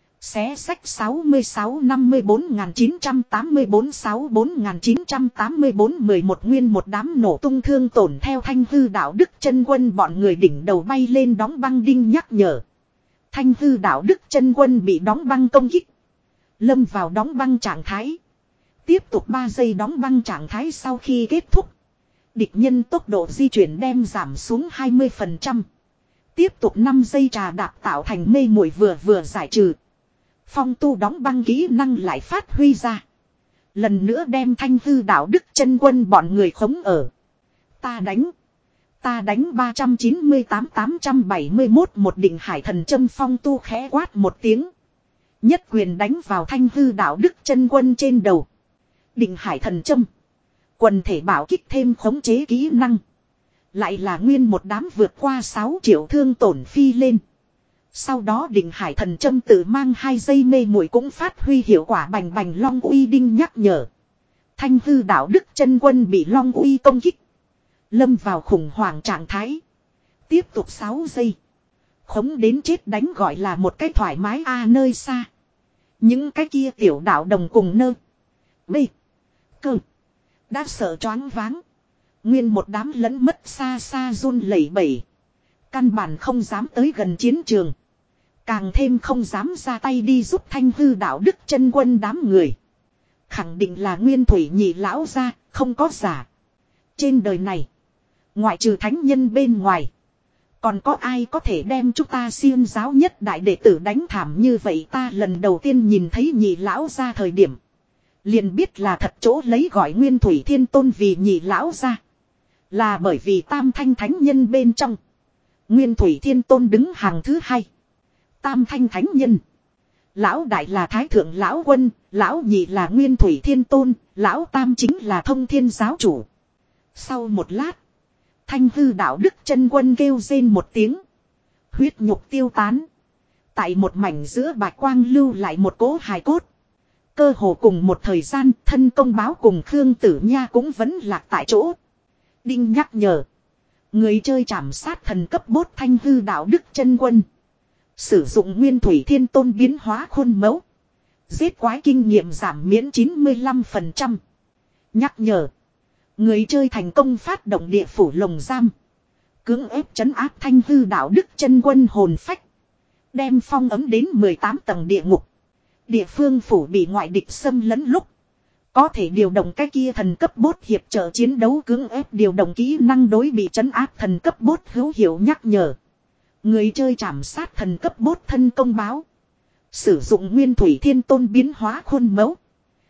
S1: Xé sách sáu mươi sáu năm mươi bốn chín trăm tám mươi bốn sáu mươi bốn chín trăm tám mươi bốn mười một nguyên một đám nổ tung thương tổn theo thanh hư đạo đức chân quân bọn người đỉnh đầu bay lên đóng băng đinh nhắc nhở. Thanh hư đạo đức chân quân bị đóng băng công kích. Lâm vào đóng băng trạng thái. Tiếp tục ba giây đóng băng trạng thái sau khi kết thúc. Địch nhân tốc độ di chuyển đem giảm xuống hai mươi phần trăm. Tiếp tục năm giây trà đạp tạo thành mê muội vừa vừa giải trừ. Phong tu đóng băng kỹ năng lại phát huy ra. Lần nữa đem thanh hư đạo đức chân quân bọn người khống ở. Ta đánh. Ta đánh ba trăm chín mươi tám tám trăm bảy mươi mốt một đỉnh hải thần châm phong tu khẽ quát một tiếng. Nhất quyền đánh vào thanh hư đạo đức chân quân trên đầu. Đỉnh hải thần châm. Quần thể bảo kích thêm khống chế kỹ năng. Lại là nguyên một đám vượt qua sáu triệu thương tổn phi lên. Sau đó đỉnh hải thần châm tự mang hai giây mê muội cũng phát huy hiệu quả bành bành long uy đinh nhắc nhở. Thanh hư đạo đức chân quân bị long uy công kích. Lâm vào khủng hoảng trạng thái. Tiếp tục sáu giây. Khống đến chết đánh gọi là một cái thoải mái a nơi xa. Những cái kia tiểu đạo đồng cùng nơ. B. Cơ. Đã sợ choáng váng. Nguyên một đám lẫn mất xa xa run lẩy bẩy. Căn bản không dám tới gần chiến trường. Càng thêm không dám ra tay đi giúp thanh hư đạo đức chân quân đám người. Khẳng định là nguyên thủy nhị lão gia, không có giả. Trên đời này. Ngoại trừ thánh nhân bên ngoài. Còn có ai có thể đem chúng ta xiêm giáo nhất đại đệ tử đánh thảm như vậy ta lần đầu tiên nhìn thấy nhị lão gia thời điểm. Liền biết là thật chỗ lấy gọi nguyên thủy thiên tôn vì nhị lão gia. Là bởi vì tam thanh thánh nhân bên trong. Nguyên thủy thiên tôn đứng hàng thứ hai. Tam thanh thánh nhân. Lão đại là thái thượng lão quân. Lão nhị là nguyên thủy thiên tôn. Lão tam chính là thông thiên giáo chủ. Sau một lát. Thanh hư đạo đức chân quân kêu rên một tiếng. Huyết nhục tiêu tán. Tại một mảnh giữa bạch quang lưu lại một cỗ hài cốt. Cơ hồ cùng một thời gian thân công báo cùng Khương Tử Nha cũng vẫn lạc tại chỗ. Đinh nhắc nhở. Người chơi trảm sát thần cấp bốt thanh hư đạo đức chân quân. Sử dụng nguyên thủy thiên tôn biến hóa khuôn mẫu. Giết quái kinh nghiệm giảm miễn chín mươi lăm phần trăm. Nhắc nhở. Người chơi thành công phát động địa phủ lồng giam. Cưỡng ép trấn áp thanh hư đạo đức chân quân hồn phách. Đem phong ấm đến mười tám tầng địa ngục. Địa phương phủ bị ngoại địch xâm lấn lúc. Có thể điều động cái kia thần cấp bốt hiệp trợ chiến đấu cưỡng ép điều động kỹ năng đối bị trấn áp thần cấp bốt hữu hiệu nhắc nhở. Người chơi trảm sát thần cấp bốt thân công báo. Sử dụng nguyên thủy thiên tôn biến hóa khuôn mẫu.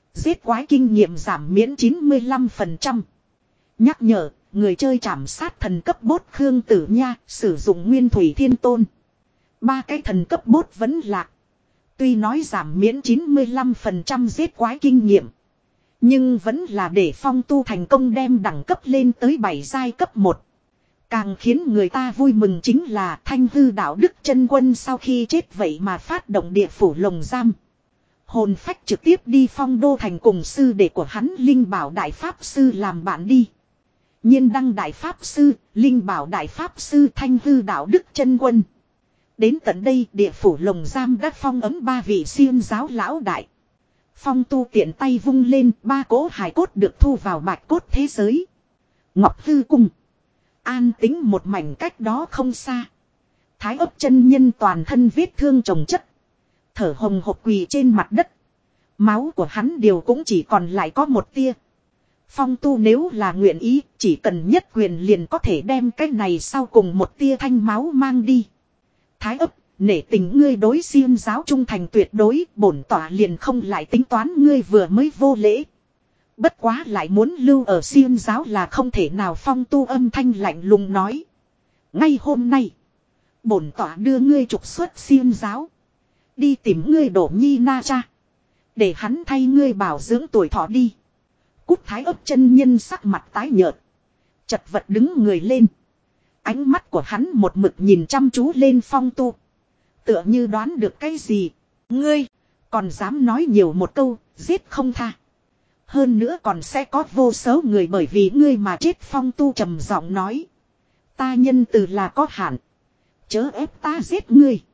S1: Giết quái kinh nghiệm giảm miễn chín mươi lăm phần trăm. Nhắc nhở, người chơi trảm sát thần cấp bốt Khương Tử Nha, sử dụng Nguyên Thủy Thiên Tôn. Ba cái thần cấp bốt vẫn lạc. Tuy nói giảm miễn chín mươi lăm phần trăm giết quái kinh nghiệm. Nhưng vẫn là để Phong Tu thành công đem đẳng cấp lên tới bảy giai cấp một. Càng khiến người ta vui mừng chính là Thanh Hư Đạo Đức Chân Quân sau khi chết vậy mà phát động địa phủ lồng giam. Hồn phách trực tiếp đi Phong Đô thành cùng sư đệ của hắn Linh Bảo Đại Pháp Sư làm bạn đi. Nhiên Đăng Đại Pháp Sư, Linh Bảo Đại Pháp Sư Thanh Hư Đạo Đức Chân Quân. Đến tận đây địa phủ lồng giam đã phong ấm ba vị xiêm giáo lão đại. Phong Tu tiện tay vung lên, ba cỗ hài cốt được thu vào bạch cốt thế giới. Ngọc Hư Cung. An tính một mảnh cách đó không xa. Thái Ấp chân nhân toàn thân vết thương chồng chất. Thở hồng hộc quỳ trên mặt đất. Máu của hắn đều cũng chỉ còn lại có một tia. Phong Tu nếu là nguyện ý, chỉ cần nhất quyền liền có thể đem cái này sau cùng một tia thanh máu mang đi. Thái Ấp, nể tình ngươi đối xiêm giáo trung thành tuyệt đối, bổn tỏa liền không lại tính toán ngươi vừa mới vô lễ. Bất quá lại muốn lưu ở xiêm giáo là không thể nào. Phong Tu âm thanh lạnh lùng nói. Ngay hôm nay, bổn tỏa đưa ngươi trục xuất xiêm giáo. Đi tìm ngươi Đổ Nhi Na Cha. Để hắn thay ngươi bảo dưỡng tuổi thọ đi. Cút. Thái Ấp chân nhân sắc mặt tái nhợt. Chật vật đứng người lên. Ánh mắt của hắn một mực nhìn chăm chú lên Phong Tu. Tựa như đoán được cái gì. Ngươi, còn dám nói nhiều một câu, giết không tha. Hơn nữa còn sẽ có vô số người bởi vì ngươi mà chết. Phong Tu trầm giọng nói. Ta nhân từ là có hạn. Chớ ép ta giết ngươi.